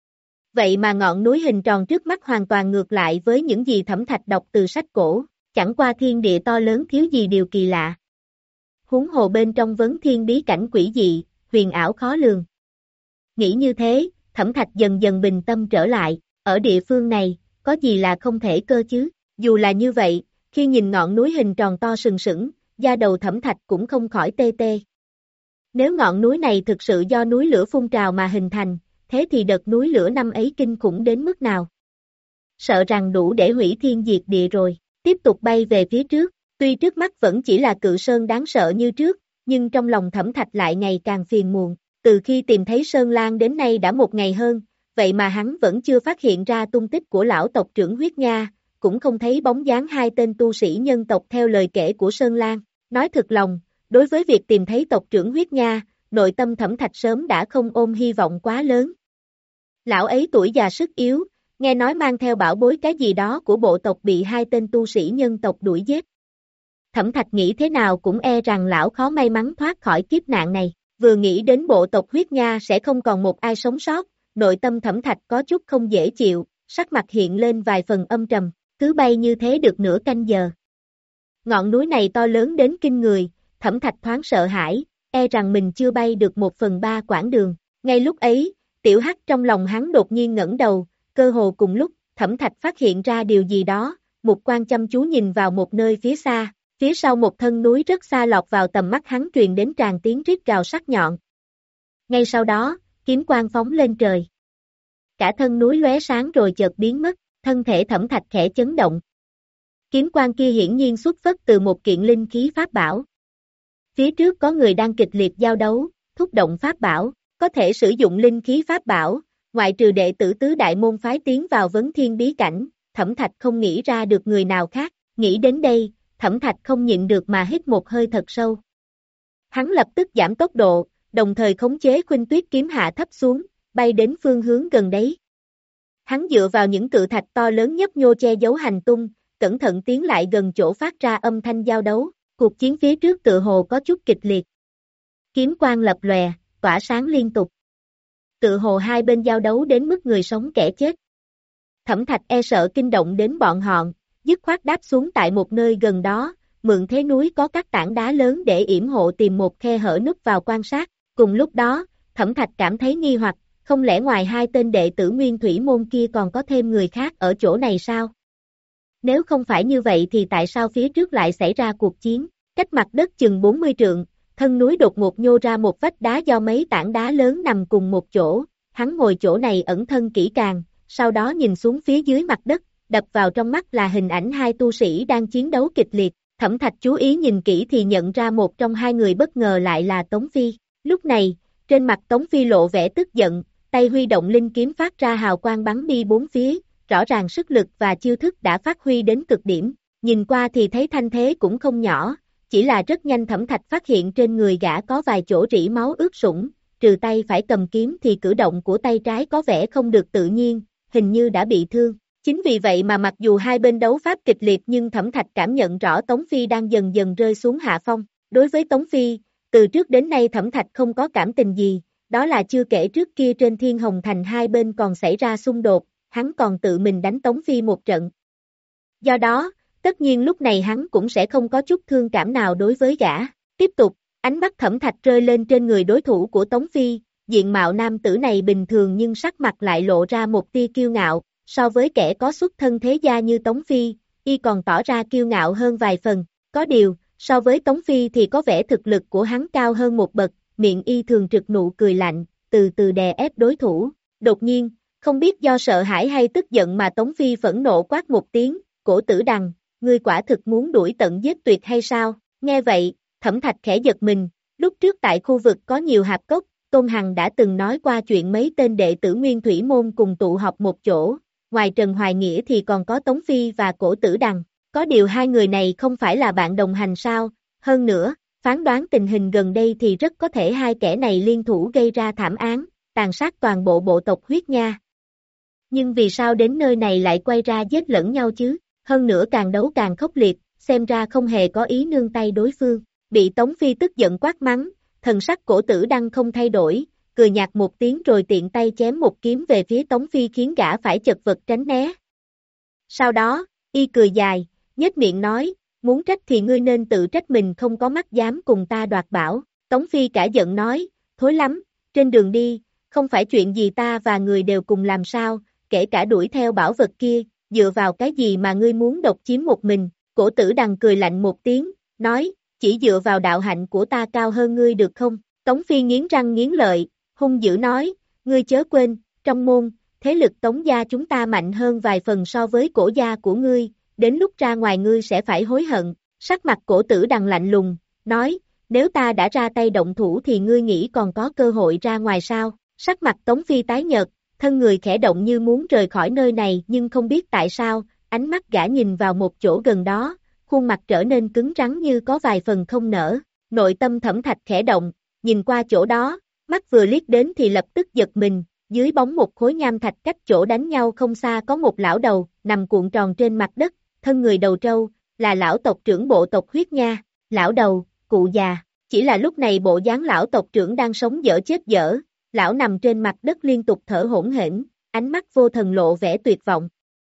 Vậy mà ngọn núi hình tròn trước mắt hoàn toàn ngược lại với những gì Thẩm Thạch đọc từ sách cổ, chẳng qua thiên địa to lớn thiếu gì điều kỳ lạ. Huống hồ bên trong vấn thiên bí cảnh quỷ dị, huyền ảo khó lường. Nghĩ như thế, Thẩm Thạch dần dần bình tâm trở lại, ở địa phương này, có gì là không thể cơ chứ, dù là như vậy, khi nhìn ngọn núi hình tròn to sừng sững, da đầu Thẩm Thạch cũng không khỏi tê tê. Nếu ngọn núi này thực sự do núi lửa phun trào mà hình thành, thế thì đợt núi lửa năm ấy kinh khủng đến mức nào? Sợ rằng đủ để hủy thiên diệt địa rồi, tiếp tục bay về phía trước, tuy trước mắt vẫn chỉ là cự sơn đáng sợ như trước, nhưng trong lòng Thẩm Thạch lại ngày càng phiền muộn, từ khi tìm thấy Sơn Lan đến nay đã một ngày hơn, vậy mà hắn vẫn chưa phát hiện ra tung tích của lão tộc trưởng Huyết Nha, cũng không thấy bóng dáng hai tên tu sĩ nhân tộc theo lời kể của Sơn Lan. Nói thực lòng, đối với việc tìm thấy tộc trưởng Huyết Nha, nội tâm Thẩm Thạch sớm đã không ôm hy vọng quá lớn. Lão ấy tuổi già sức yếu, nghe nói mang theo bảo bối cái gì đó của bộ tộc bị hai tên tu sĩ nhân tộc đuổi giết. Thẩm Thạch nghĩ thế nào cũng e rằng lão khó may mắn thoát khỏi kiếp nạn này, vừa nghĩ đến bộ tộc Huyết Nha sẽ không còn một ai sống sót, nội tâm Thẩm Thạch có chút không dễ chịu, sắc mặt hiện lên vài phần âm trầm, cứ bay như thế được nửa canh giờ. Ngọn núi này to lớn đến kinh người, Thẩm Thạch thoáng sợ hãi, e rằng mình chưa bay được một phần ba quãng đường. Ngay lúc ấy, Tiểu Hắc trong lòng hắn đột nhiên ngẩng đầu, cơ hồ cùng lúc, Thẩm Thạch phát hiện ra điều gì đó, mục quan chăm chú nhìn vào một nơi phía xa, phía sau một thân núi rất xa lọt vào tầm mắt hắn truyền đến tràn tiếng rít gào sắc nhọn. Ngay sau đó, kiếm quang phóng lên trời. Cả thân núi lóe sáng rồi chợt biến mất, thân thể Thẩm Thạch khẽ chấn động. Kiếm quang kia hiển nhiên xuất phát từ một kiện linh khí pháp bảo. Phía trước có người đang kịch liệt giao đấu, thúc động pháp bảo, có thể sử dụng linh khí pháp bảo, ngoại trừ đệ tử tứ đại môn phái tiến vào vấn thiên bí cảnh, Thẩm Thạch không nghĩ ra được người nào khác, nghĩ đến đây, Thẩm Thạch không nhịn được mà hít một hơi thật sâu. Hắn lập tức giảm tốc độ, đồng thời khống chế Khuynh Tuyết kiếm hạ thấp xuống, bay đến phương hướng gần đấy. Hắn dựa vào những cự thạch to lớn nhấp nhô che giấu hành tung, cẩn thận tiến lại gần chỗ phát ra âm thanh giao đấu, cuộc chiến phía trước tựa hồ có chút kịch liệt. Kiếm quang lập lòe, tỏa sáng liên tục. Tựa hồ hai bên giao đấu đến mức người sống kẻ chết. Thẩm Thạch e sợ kinh động đến bọn họ, dứt khoát đáp xuống tại một nơi gần đó, mượn thế núi có các tảng đá lớn để yểm hộ tìm một khe hở núp vào quan sát. Cùng lúc đó, Thẩm Thạch cảm thấy nghi hoặc, không lẽ ngoài hai tên đệ tử Nguyên Thủy môn kia còn có thêm người khác ở chỗ này sao? Nếu không phải như vậy thì tại sao phía trước lại xảy ra cuộc chiến? Cách mặt đất chừng bốn mươi trượng, thân núi đột ngột nhô ra một vách đá do mấy tảng đá lớn nằm cùng một chỗ, hắn ngồi chỗ này ẩn thân kỹ càng, sau đó nhìn xuống phía dưới mặt đất, đập vào trong mắt là hình ảnh hai tu sĩ đang chiến đấu kịch liệt. Thẩm Thạch chú ý nhìn kỹ thì nhận ra một trong hai người bất ngờ lại là Tống Phi. Lúc này, trên mặt Tống Phi lộ vẻ tức giận, tay huy động linh kiếm phát ra hào quang bắn đi bốn phía, rõ ràng sức lực và chiêu thức đã phát huy đến cực điểm. Nhìn qua thì thấy thanh thế cũng không nhỏ, chỉ là rất nhanh Thẩm Thạch phát hiện trên người gã có vài chỗ rỉ máu ướt sũng, trừ tay phải cầm kiếm thì cử động của tay trái có vẻ không được tự nhiên, hình như đã bị thương. Chính vì vậy mà mặc dù hai bên đấu pháp kịch liệt nhưng Thẩm Thạch cảm nhận rõ Tống Phi đang dần dần rơi xuống hạ phong. Đối với Tống Phi, từ trước đến nay Thẩm Thạch không có cảm tình gì, đó là chưa kể trước kia trên Thiên Hồng Thành hai bên còn xảy ra xung đột, hắn còn tự mình đánh Tống Phi một trận. Do đó, tất nhiên lúc này hắn cũng sẽ không có chút thương cảm nào đối với gã. Tiếp tục, ánh mắt Thẩm Thạch rơi lên trên người đối thủ của Tống Phi, diện mạo nam tử này bình thường nhưng sắc mặt lại lộ ra một tia kiêu ngạo, so với kẻ có xuất thân thế gia như Tống Phi, y còn tỏ ra kiêu ngạo hơn vài phần, có điều, so với Tống Phi thì có vẻ thực lực của hắn cao hơn một bậc, miệng y thường trực nụ cười lạnh, từ từ đè ép đối thủ. Đột nhiên, không biết do sợ hãi hay tức giận mà Tống Phi phẫn nộ quát một tiếng, Cổ Tử Đằng, ngươi quả thực muốn đuổi tận giết tuyệt hay sao? Nghe vậy, Thẩm Thạch khẽ giật mình, lúc trước tại khu vực có nhiều hạp cốc, Tôn Hằng đã từng nói qua chuyện mấy tên đệ tử Nguyên Thủy môn cùng tụ họp một chỗ, ngoài Trần Hoài Nghĩa thì còn có Tống Phi và Cổ Tử Đằng, có điều hai người này không phải là bạn đồng hành sao? Hơn nữa, phán đoán tình hình gần đây thì rất có thể hai kẻ này liên thủ gây ra thảm án, tàn sát toàn bộ bộ tộc Huyết Nha. Nhưng vì sao đến nơi này lại quay ra giết lẫn nhau chứ? Hơn nữa càng đấu càng khốc liệt, xem ra không hề có ý nương tay đối phương. Bị Tống Phi tức giận quát mắng, thần sắc Cổ Tử Đăng không thay đổi, cười nhạt một tiếng rồi tiện tay chém một kiếm về phía Tống Phi khiến gã phải chật vật tránh né. Sau đó, y cười dài, nhếch miệng nói, muốn trách thì ngươi nên tự trách mình không có mắt dám cùng ta đoạt bảo. Tống Phi cả giận nói, thối lắm, trên đường đi, không phải chuyện gì ta và người đều cùng làm sao, kể cả đuổi theo bảo vật kia, dựa vào cái gì mà ngươi muốn độc chiếm một mình. Cổ Tử Đằng cười lạnh một tiếng, nói, chỉ dựa vào đạo hạnh của ta cao hơn ngươi được không? Tống Phi nghiến răng nghiến lợi, hung dữ nói, ngươi chớ quên, trong môn, thế lực Tống gia chúng ta mạnh hơn vài phần so với cổ gia của ngươi, đến lúc ra ngoài ngươi sẽ phải hối hận. Sắc mặt Cổ Tử Đằng lạnh lùng, nói, nếu ta đã ra tay động thủ thì ngươi nghĩ còn có cơ hội ra ngoài sao? Sắc mặt Tống Phi tái nhợt, thân người khẽ động như muốn rời khỏi nơi này nhưng không biết tại sao, ánh mắt gã nhìn vào một chỗ gần đó, khuôn mặt trở nên cứng rắn như có vài phần không nở. Nội tâm Thẩm Thạch khẽ động, nhìn qua chỗ đó, mắt vừa liếc đến thì lập tức giật mình, dưới bóng một khối nham thạch cách chỗ đánh nhau không xa có một lão đầu, nằm cuộn tròn trên mặt đất, thân người đầu trâu, là lão tộc trưởng bộ tộc Huyết Nha. Lão đầu, cụ già, chỉ là lúc này bộ dáng lão tộc trưởng đang sống dở chết dở, lão nằm trên mặt đất liên tục thở hổn hển, ánh mắt vô thần lộ vẻ tuyệt vọng.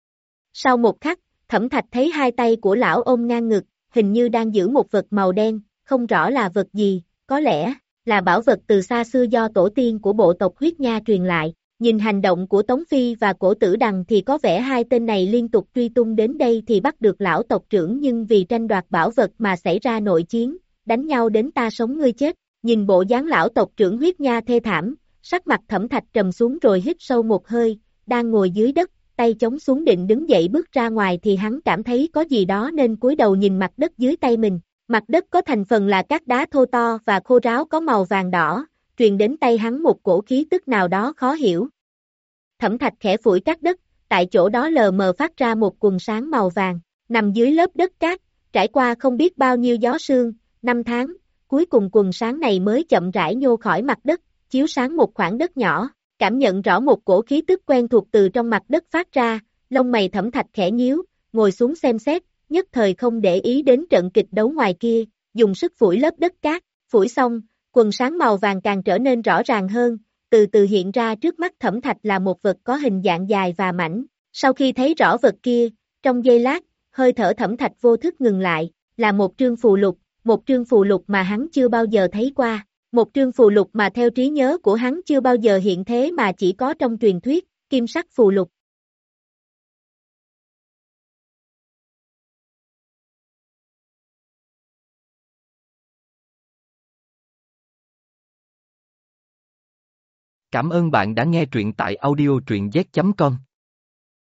Sau một khắc, Thẩm Thạch thấy hai tay của lão ôm ngang ngực, hình như đang giữ một vật màu đen, không rõ là vật gì, có lẽ là bảo vật từ xa xưa do tổ tiên của bộ tộc Huyết Nha truyền lại. Nhìn hành động của Tống Phi và Cổ Tử Đằng thì có vẻ hai tên này liên tục truy tung đến đây thì bắt được lão tộc trưởng nhưng vì tranh đoạt bảo vật mà xảy ra nội chiến, đánh nhau đến ta sống ngươi chết. Nhìn bộ dáng lão tộc trưởng Huyết Nha thê thảm, sắc mặt Thẩm Thạch trầm xuống rồi hít sâu một hơi, đang ngồi dưới đất, tay chống xuống định đứng dậy bước ra ngoài thì hắn cảm thấy có gì đó nên cúi đầu nhìn mặt đất dưới tay mình. Mặt đất có thành phần là các đá thô to và khô ráo có màu vàng đỏ, truyền đến tay hắn một cổ khí tức nào đó khó hiểu. Thẩm Thạch khẽ phủi cát đất, tại chỗ đó lờ mờ phát ra một quầng sáng màu vàng, nằm dưới lớp đất cát, trải qua không biết bao nhiêu gió sương, năm tháng, cuối cùng quầng sáng này mới chậm rãi nhô khỏi mặt đất, chiếu sáng một khoảng đất nhỏ, cảm nhận rõ một cổ khí tức quen thuộc từ trong mặt đất phát ra, lông mày Thẩm Thạch khẽ nhíu, ngồi xuống xem xét, nhất thời không để ý đến trận kịch đấu ngoài kia, dùng sức phủi lớp đất cát, phủi xong, quầng sáng màu vàng càng trở nên rõ ràng hơn, từ từ hiện ra trước mắt Thẩm Thạch là một vật có hình dạng dài và mảnh. Sau khi thấy rõ vật kia, trong giây lát, hơi thở Thẩm Thạch vô thức ngừng lại, là một trương phù lục, một trương phù lục mà hắn chưa bao giờ thấy qua, một trương phù lục mà theo trí nhớ của hắn chưa bao giờ hiện thế mà chỉ có trong truyền thuyết, kim sắc phù lục. Cảm ơn bạn đã nghe truyện tại audio truyện z chấm com.